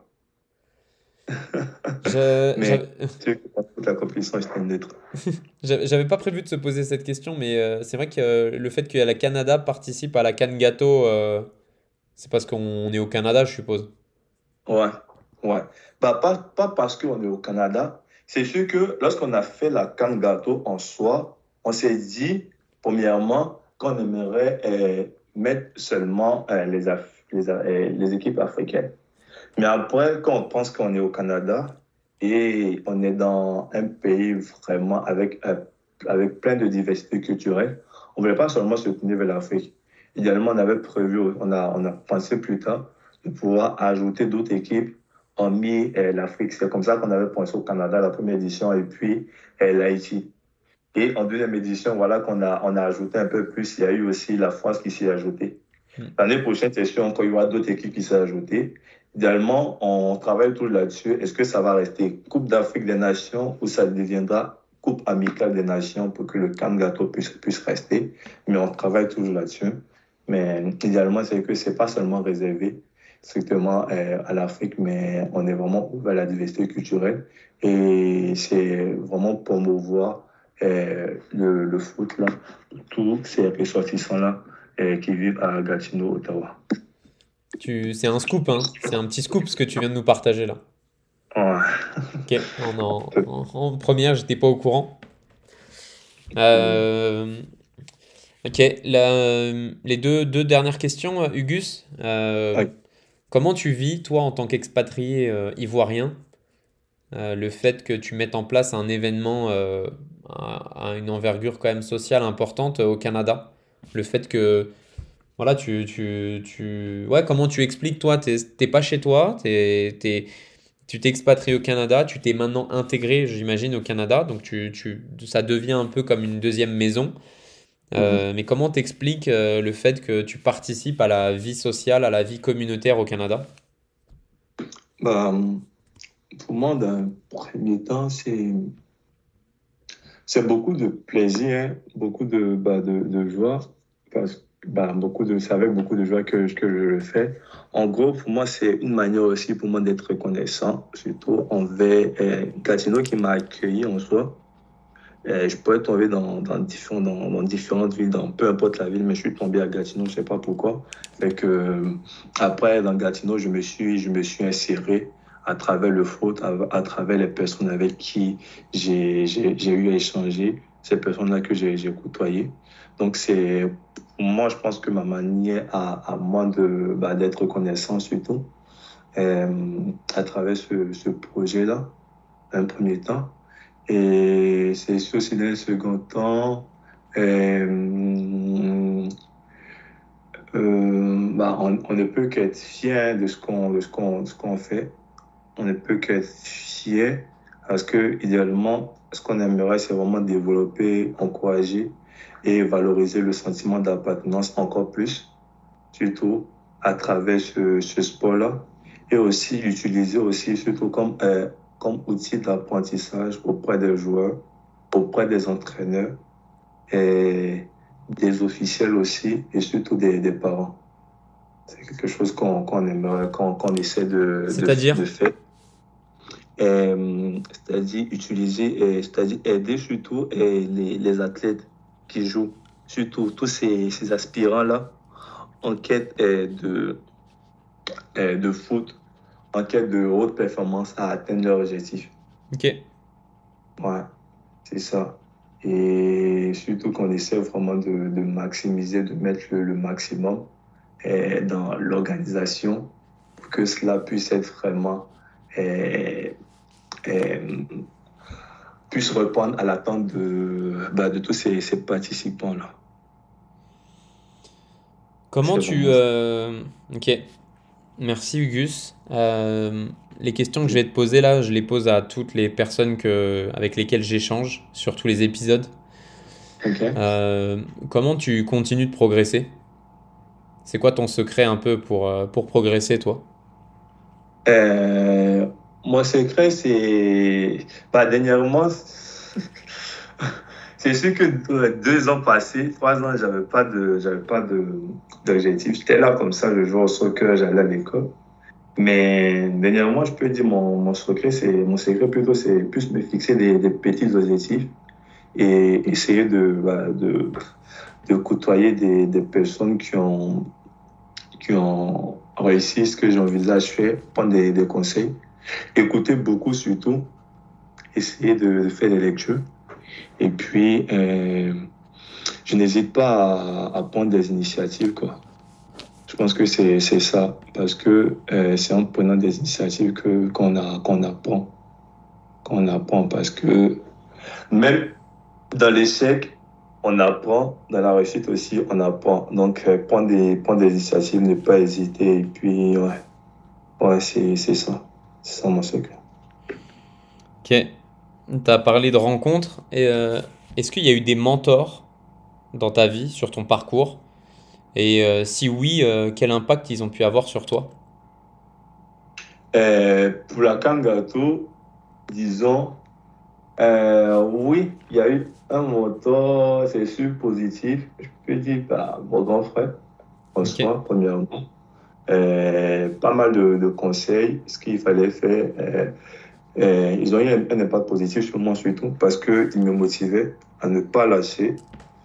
Speaker 1: Mais
Speaker 3: J'avais
Speaker 1: c'est sûr que pour toute la compétition, j'étais neutre.
Speaker 3: j'avais pas prévu de se poser cette question, mais c'est vrai que le fait que la Canada participe à la CAN Gâteau, c'est parce qu'on est au Canada, je suppose.
Speaker 1: Ouais, ouais. Bah, pas parce qu'on est au Canada. C'est sûr que lorsqu'on a fait la canne gâteau en soi, on s'est dit, premièrement, qu'on aimerait mettre seulement les équipes africaines. Mais après, quand on pense qu'on est au Canada et on est dans un pays vraiment avec plein de diversité culturelle, on ne voulait pas seulement se tourner vers l'Afrique. idéalement, on a pensé plus tard de pouvoir ajouter d'autres équipes hormis l'Afrique. C'est comme ça qu'on avait pensé au Canada la première édition et puis l'Haïti. Et en deuxième édition, voilà on a ajouté un peu plus. Il y a eu aussi la France qui s'y est ajoutée. L'année prochaine, c'est sûr qu'il y aura d'autres équipes qui s'y ajoutées. Idéalement, on travaille tout là-dessus. Est-ce que ça va rester Coupe d'Afrique des Nations ou ça deviendra Coupe amicale des Nations pour que le camp gâteau puisse rester? Mais on travaille toujours là-dessus. Mais idéalement, c'est que c'est pas seulement réservé strictement à l'Afrique, mais on est vraiment ouvert à la diversité culturelle et c'est vraiment promouvoir le foot là, tous ces ressortissants-là qui vivent à Gatineau, Ottawa.
Speaker 3: C'est un scoop, hein. C'est un petit scoop ce que tu viens de nous partager là.
Speaker 1: Ouais.
Speaker 3: Ok, en première, j'étais pas au courant. Euh, ok, les deux dernières questions, Ugus.
Speaker 1: Ouais.
Speaker 3: Comment tu vis, toi, en tant qu'expatrié ivoirien, le fait que tu mettes en place un événement à une envergure quand même sociale importante au Canada? Le fait que, voilà, ouais, comment tu expliques, toi, t'es pas chez toi, tu t'es expatrié au Canada, tu t'es maintenant intégré, j'imagine, au Canada, donc ça devient un peu comme une deuxième maison. Mais comment t'expliques le fait que tu participes à la vie sociale, à la vie communautaire au Canada?
Speaker 1: Bah, pour moi, dans un premier temps, c'est beaucoup de plaisir, hein, beaucoup de joie, parce que c'est avec beaucoup de joie que je le fais. En gros, pour moi, c'est une manière aussi pour moi d'être reconnaissant, surtout envers Gatineau qui m'a accueilli en soi. Je pourrais tomber dans différentes villes, peu importe la ville, mais je suis tombé à Gatineau, je ne sais pas pourquoi. Fait que, après, dans Gatineau, je me suis inséré à travers le foot, à travers les personnes avec qui j'ai eu à échanger, ces personnes-là que j'ai côtoyées. Donc, pour moi, je pense que ma manière à moi d'être reconnaissant surtout, à travers ce projet-là, un premier temps. Et c'est sûr, aussi dans le second temps, euh, on ne peut qu'être fier de ce qu'on fait. On ne peut qu'être fier parce que, idéalement, ce qu'on aimerait, c'est vraiment développer, encourager et valoriser le sentiment d'appartenance encore plus, surtout à travers ce sport-là. Et aussi l'utiliser aussi, surtout comme outil d'apprentissage auprès des joueurs, auprès des entraîneurs et des officiels aussi, et surtout des parents. C'est quelque chose qu'on aimerait, qu'on essaie
Speaker 3: C'est-à-dire?
Speaker 1: de faire. C'est-à-dire utiliser, c'est-à-dire aider surtout les athlètes qui jouent, surtout tous ces aspirants-là en quête de foot, en quête de haute performance à atteindre leur objectif.
Speaker 3: Ok.
Speaker 1: Ouais, c'est ça. Et surtout qu'on essaie vraiment de maximiser, de mettre le maximum dans l'organisation pour que cela puisse être vraiment euh, euh, puisse répondre à l'attente de tous ces participants-là.
Speaker 3: Comment
Speaker 1: C'est
Speaker 3: tu...
Speaker 1: vraiment ça.
Speaker 3: Ok, merci Ugus. Les questions que je vais te poser là, je les pose à toutes les personnes avec lesquelles j'échange sur tous les épisodes.
Speaker 1: OK.
Speaker 3: Comment tu continues de progresser? C'est quoi ton secret un peu pour progresser, toi?
Speaker 1: Euh, Mon secret, dernièrement, c'est sûr que 2 ans passés, 3 ans, d'objectif. J'étais là comme ça, je jouais au soccer, j'allais à l'école. Mais dernièrement, je peux dire mon secret plutôt, c'est plus me fixer des petits objectifs et essayer de côtoyer des personnes qui ont réussi ce que j'envisage faire, prendre des conseils, écouter beaucoup surtout, essayer de faire des lectures. Et puis, je n'hésite pas à prendre des initiatives, quoi. Je pense que c'est ça, parce que c'est en prenant des initiatives qu'on apprend, parce que même dans l'échec, on apprend, dans la réussite aussi, on apprend. Donc, prendre des initiatives, ne pas hésiter. Et puis, ouais, c'est ça. C'est ça mon secret.
Speaker 3: Ok. Tu as parlé de rencontres. Et est-ce qu'il y a eu des mentors dans ta vie, sur ton parcours? Et si oui, quel impact ils ont pu avoir sur toi?
Speaker 1: Pour la Kangato, disons, oui, il y a eu un mentor, c'est sûr, positif. Je peux dire, bah, mon grand frère,
Speaker 3: Ok.
Speaker 1: François, premièrement. Pas mal de conseils, ce qu'il fallait faire. Ils ont eu un impact positif sur moi surtout parce qu'ils me motivaient à ne pas lâcher,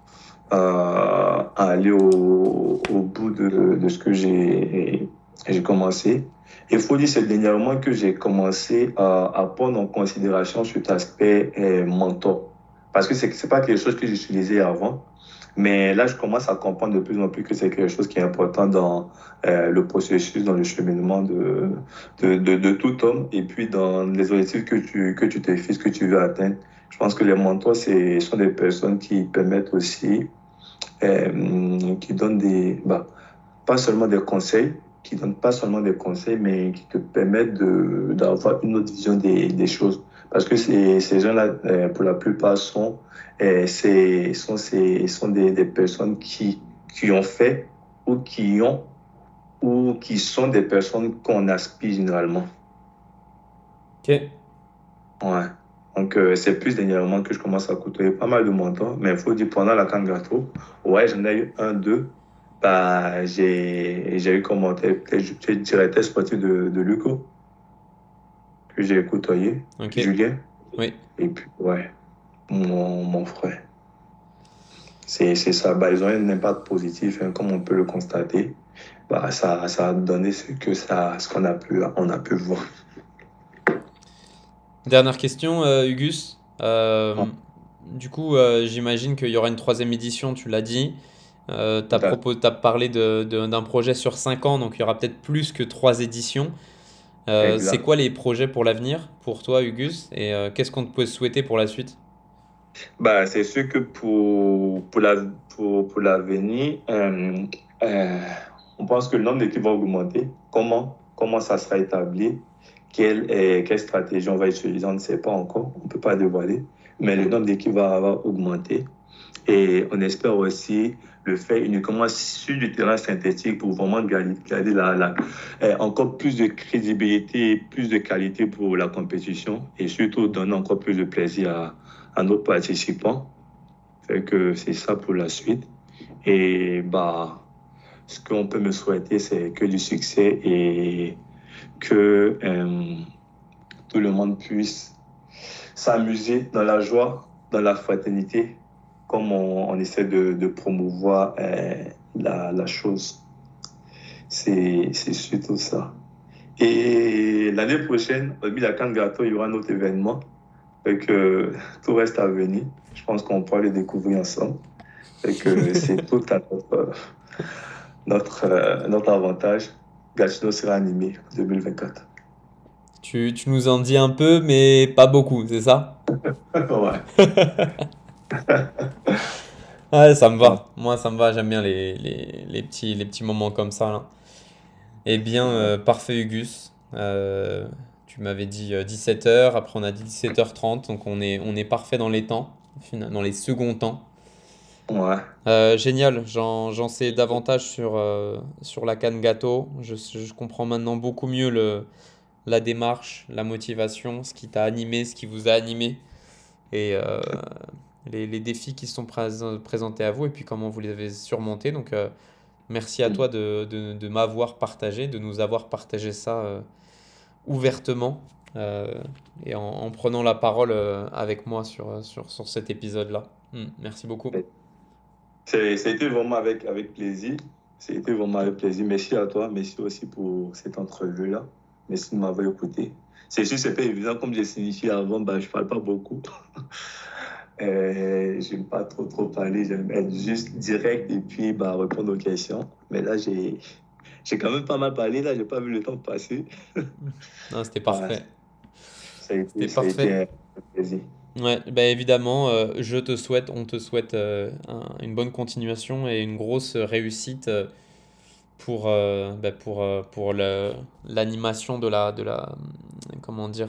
Speaker 1: à aller au bout de ce que j'ai commencé. Il faut dire c'est dernièrement que j'ai commencé à prendre en considération cet aspect mentor. Parce que c'est pas quelque chose que j'utilisais avant. Mais là, je commence à comprendre de plus en plus que c'est quelque chose qui est important dans le processus, dans le cheminement de tout homme et puis dans les objectifs que tu te fixes, que tu veux atteindre. Je pense que les mentors, sont des personnes qui permettent aussi, qui donnent pas seulement des conseils, qui donnent pas seulement des conseils, mais qui te permettent d'avoir une autre vision des choses. Parce que ces gens-là, pour la plupart, sont des personnes qui ont fait ou ou qui sont des personnes qu'on aspire généralement.
Speaker 3: Ok.
Speaker 1: Ouais. Donc, c'est plus dernièrement que je commence à côtoyer pas mal de mentors. Mais il faut dire, pendant la Kangato, ouais, j'en ai eu un, deux. Bah, j'ai eu comme mentor, peut-être, je directeur sportif de Luco, que j'ai côtoyé,
Speaker 3: Ok.
Speaker 1: Julien.
Speaker 3: Oui.
Speaker 1: Et puis, ouais, mon frère. C'est ça. Bah, ils ont un impact positif, hein, comme on peut le constater. Bah, ça a donné ce on a pu voir.
Speaker 3: Dernière question, Ugus.
Speaker 1: Ouais,
Speaker 3: Du coup, j'imagine qu'il y aura une troisième édition, tu l'as dit.
Speaker 1: tout à fait.
Speaker 3: T'as parlé d'un projet sur 5 ans, donc il y aura peut-être plus que 3 éditions. C'est
Speaker 1: Exact.
Speaker 3: quoi les projets pour l'avenir pour toi, Ugus? Et qu'est-ce qu'on te peut souhaiter pour la suite?
Speaker 1: Bah, c'est sûr que pour l'avenir, euh, on pense que le nombre d'équipes va augmenter. Comment ça sera établi? Quelle stratégie on va utiliser? On ne sait pas encore. On ne peut pas dévoiler. Mais le nombre d'équipes va augmenter. Et on espère aussi le faire uniquement sur du terrain synthétique pour vraiment garder encore plus de crédibilité, plus de qualité pour la compétition et surtout donner encore plus de plaisir à nos participants. Fait que c'est ça pour la suite. Et bah, ce qu'on peut me souhaiter, c'est que du succès et que tout le monde puisse s'amuser dans la joie, dans la fraternité, comme on essaie de promouvoir la chose. C'est surtout ça. Et l'année prochaine, au Bilakan Gâteau, il y aura un autre événement. Fait que tout reste à venir. Je pense qu'on pourra le découvrir ensemble. Fait que c'est tout à notre avantage. Gatineau sera animé en 2024.
Speaker 3: Tu nous en dis un peu, mais pas beaucoup, c'est ça?
Speaker 1: Ouais.
Speaker 3: Ouais, ça me va. Moi, ça me va. J'aime bien les petits moments comme ça, là. Eh bien,
Speaker 1: Ouais.
Speaker 3: parfait, Ugus. Tu m'avais dit 17h, après on a dit 17h30, donc on est parfait dans les temps, dans les seconds temps.
Speaker 1: Ouais.
Speaker 3: Génial, j'en sais davantage sur la canne gâteau. Je comprends maintenant beaucoup mieux la démarche, la motivation, ce qui t'a animé, ce qui vous a animé, et les défis qui se sont présentés à vous, et puis comment vous les avez surmontés. Donc, merci à toi de m'avoir partagé, de nous avoir partagé ça ouvertement euh, et en prenant la parole avec moi sur cet épisode-là. Merci beaucoup.
Speaker 1: C'était vraiment avec plaisir. C'était vraiment avec plaisir. Merci à toi. Merci aussi pour cette entrevue-là. Merci de m'avoir écouté. C'est sûr, c'est pas évident. Comme j'ai signifié avant, bah, je parle pas beaucoup. J'aime pas trop parler. J'aime être juste direct et puis bah, répondre aux questions. Mais là, j'ai quand même pas mal parlé. Là, j'ai pas vu le temps passer.
Speaker 3: Non, c'était
Speaker 1: Ouais,
Speaker 3: parfait. C'était
Speaker 1: ça a été
Speaker 3: parfait.
Speaker 1: un plaisir.
Speaker 3: Ouais, bah évidemment, on te souhaite une bonne continuation et une grosse réussite pour l'animation comment dire,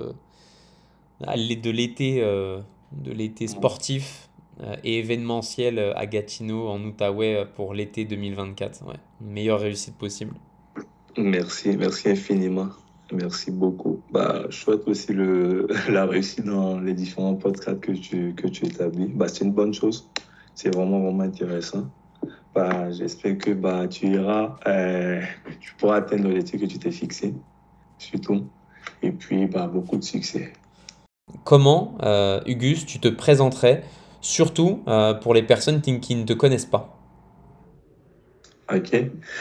Speaker 3: de l'été sportif et événementiel à Gatineau en Outaouais pour l'été 2024. Ouais, meilleure réussite possible.
Speaker 1: Merci, merci infiniment. Merci beaucoup. Bah, je souhaite aussi la réussite dans les différents podcasts que tu établis. Bah, c'est une bonne chose. C'est vraiment, vraiment intéressant. Bah, j'espère que bah, tu pourras atteindre l'objectif que tu t'es fixé, surtout. Et puis, bah, beaucoup de succès.
Speaker 3: Comment, Ugus, tu te présenterais, surtout pour les personnes qui ne te connaissent pas?
Speaker 1: OK.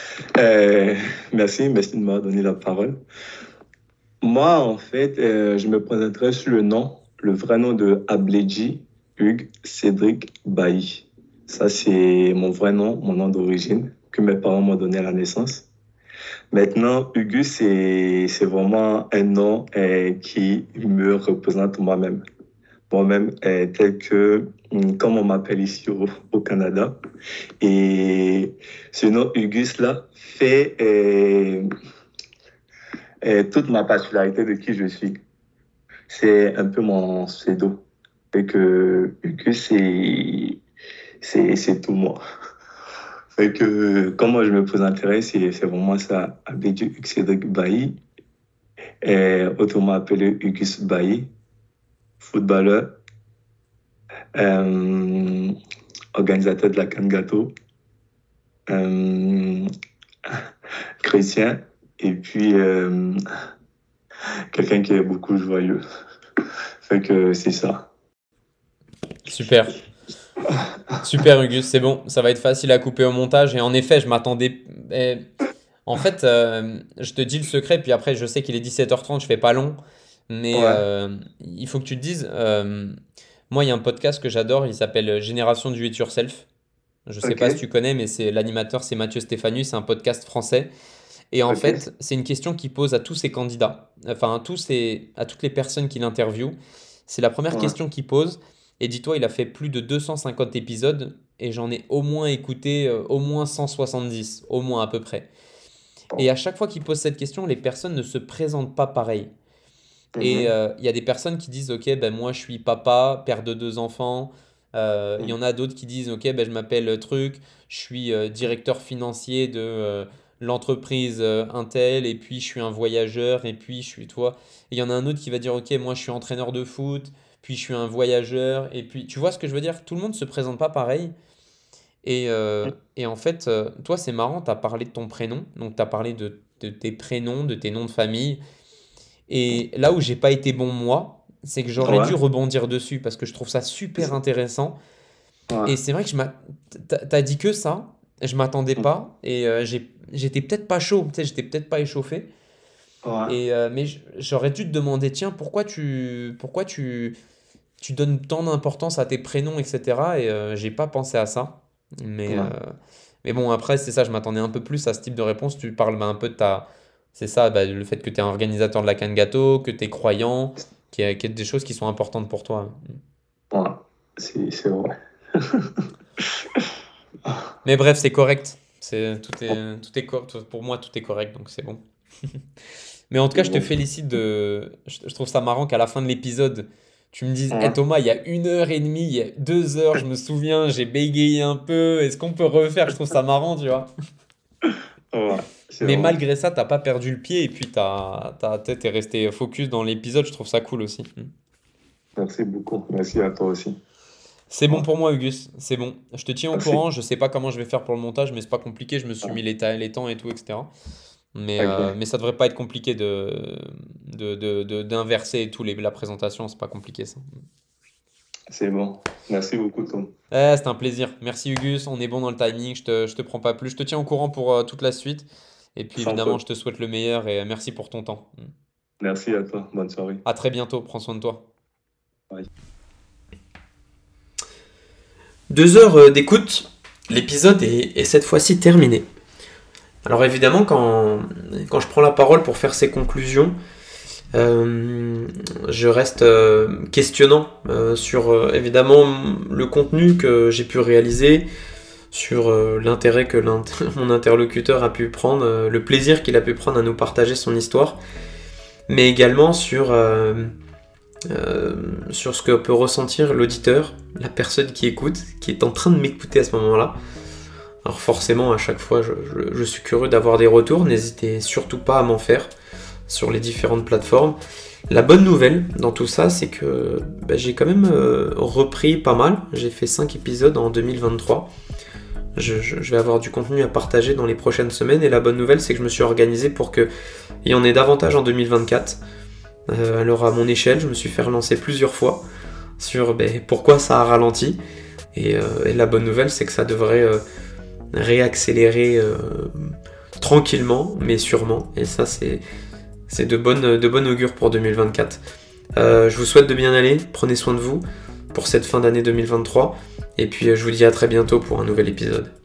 Speaker 1: Merci de m'avoir donné la parole. Moi, en fait, je me présenterai sur le vrai nom de Abledji Hugues Cédric Bailly. Ça, c'est mon vrai nom, mon nom d'origine, que mes parents m'ont donné à la naissance. Maintenant, Hugues, c'est vraiment un nom qui me représente moi-même. Moi-même, comme on m'appelle ici au Canada. Et ce nom Hugues, là, fait toute ma particularité de qui je suis. C'est un peu mon pseudo. Et que Hugues, c'est tout moi. Fait que comment je me présenterai, c'est vraiment ça. Abedju Hugues Cédric Bailly, autrement appelé Hugues Bailly, footballeur, euh, organisateur de la Cannes Gâteau, euh, chrétien, et puis quelqu'un qui est beaucoup joyeux. Fait que c'est ça.
Speaker 3: Super. Super, Ugus, c'est bon, ça va être facile à couper au montage. Et en effet, je m'attendais. En fait, je te dis le secret, puis après, je sais qu'il est 17h30, je fais pas long. Mais
Speaker 1: Ouais,
Speaker 3: il faut que tu te dises. Moi, il y a un podcast que j'adore, il s'appelle Génération du It Yourself. Je sais pas si
Speaker 1: ok,
Speaker 3: tu connais, mais l'animateur, c'est Mathieu Stéphanu, c'est un podcast français. Et en
Speaker 1: ok,
Speaker 3: fait, c'est une question qu'il pose à tous ses candidats, enfin à toutes les personnes qu'il interviewe. C'est la première
Speaker 1: ouais,
Speaker 3: question qu'il pose. Et dis-toi, il a fait plus de 250 épisodes et j'en ai au moins écouté au moins 170, au moins à peu près. Et à chaque fois qu'il pose cette question, les personnes ne se présentent pas pareil. Et
Speaker 1: mhm,
Speaker 3: il y a des personnes qui disent, ok, ben moi je suis papa, père de deux enfants. Il y
Speaker 1: mhm,
Speaker 3: en a d'autres qui disent, ok, ben je m'appelle truc, je suis directeur financier de l'entreprise Intel, et puis je suis un voyageur, et puis je suis toi. Et il y en a un autre qui va dire, ok, moi je suis entraîneur de foot, puis je suis un voyageur, et puis tu vois ce que je veux dire? Tout le monde se présente pas pareil. Et en fait, toi c'est marrant, tu as parlé de ton prénom, donc tu as parlé de tes prénoms, de tes noms de famille. Et là où j'ai pas été bon moi, c'est que j'aurais dû
Speaker 1: ouais,
Speaker 3: rebondir dessus parce que je trouve ça super intéressant.
Speaker 1: ouais,
Speaker 3: Et c'est vrai que t'as dit que ça, je m'attendais
Speaker 1: mhm,
Speaker 3: pas et j'étais peut-être pas chaud, tu sais, j'étais peut-être pas échauffé.
Speaker 1: ouais,
Speaker 3: Mais j'aurais dû te demander, tiens, pourquoi tu donnes tant d'importance à tes prénoms, etc. Et j'ai pas pensé à ça. Mais, euh,
Speaker 1: ouais.
Speaker 3: mais bon, après, c'est ça, je m'attendais un peu plus à ce type de réponse. Tu parles un peu de ta. C'est ça, le fait que tu es un organisateur de la canne gâteau, que tu es croyant, qu'il y a des choses qui sont importantes pour toi.
Speaker 1: Ouais, c'est vrai.
Speaker 3: Mais bref, c'est correct. Pour moi, tout est correct, donc c'est bon. Mais en tout cas,
Speaker 1: C'est
Speaker 3: je te
Speaker 1: bon.
Speaker 3: félicite je trouve ça marrant qu'à la fin de l'épisode, tu me dises, hey,
Speaker 1: Ouais,
Speaker 3: Thomas, il y a 1 heure et demie, il y a 2 heures, je me souviens, j'ai bégayé un peu, est-ce qu'on peut refaire? Je trouve ça marrant, tu vois.
Speaker 1: ouais, c'est
Speaker 3: Mais
Speaker 1: vrai.
Speaker 3: malgré ça, t'as pas perdu le pied et puis t'es resté focus dans l'épisode, je trouve ça cool aussi.
Speaker 1: Merci beaucoup. Merci à toi aussi.
Speaker 3: C'est bon
Speaker 1: Ouais,
Speaker 3: pour moi, Auguste, c'est bon. Je te tiens au
Speaker 1: merci.
Speaker 3: courant, je sais pas comment je vais faire pour le montage, mais c'est pas compliqué, je me suis
Speaker 1: Ouais,
Speaker 3: mis les temps et tout, etc.
Speaker 1: ok,
Speaker 3: Mais ça devrait pas être compliqué d'inverser la présentation, c'est pas compliqué ça.
Speaker 1: c'est bon. Merci beaucoup, Tom.
Speaker 3: C'était un plaisir. Merci, Auguste, on est bon dans le timing, je te prends pas plus. Je te tiens au courant pour toute la suite. Et puis
Speaker 1: Sans
Speaker 3: évidemment,
Speaker 1: faute.
Speaker 3: je te souhaite le meilleur et merci pour ton temps.
Speaker 1: Merci à toi. Bonne soirée.
Speaker 3: À très bientôt, prends soin de toi.
Speaker 1: Bye.
Speaker 2: 2 heures d'écoute, l'épisode est cette fois-ci terminé. Alors évidemment, quand je prends la parole pour faire ces conclusions, Je reste questionnant sur évidemment le contenu que j'ai pu réaliser, sur l'intérêt que mon interlocuteur a pu prendre, le plaisir qu'il a pu prendre à nous partager son histoire, mais également sur ce que peut ressentir l'auditeur, la personne qui écoute, qui est en train de m'écouter à ce moment-là. Alors forcément, à chaque fois, je suis curieux d'avoir des retours, n'hésitez surtout pas à m'en faire sur les différentes plateformes. La bonne nouvelle dans tout ça, c'est que j'ai quand même repris pas mal. J'ai fait 5 épisodes en 2023. Je vais avoir du contenu à partager dans les prochaines semaines, et la bonne nouvelle, c'est que je me suis organisé pour qu'il y en ait davantage en 2024. Alors à mon échelle, je me suis fait relancer plusieurs fois sur pourquoi ça a ralenti, et la bonne nouvelle, c'est que ça devrait réaccélérer tranquillement mais sûrement, et ça c'est de bonne augure pour 2024. Je vous souhaite de bien aller, prenez soin de vous pour cette fin d'année 2023, et puis je vous dis à très bientôt pour un nouvel épisode.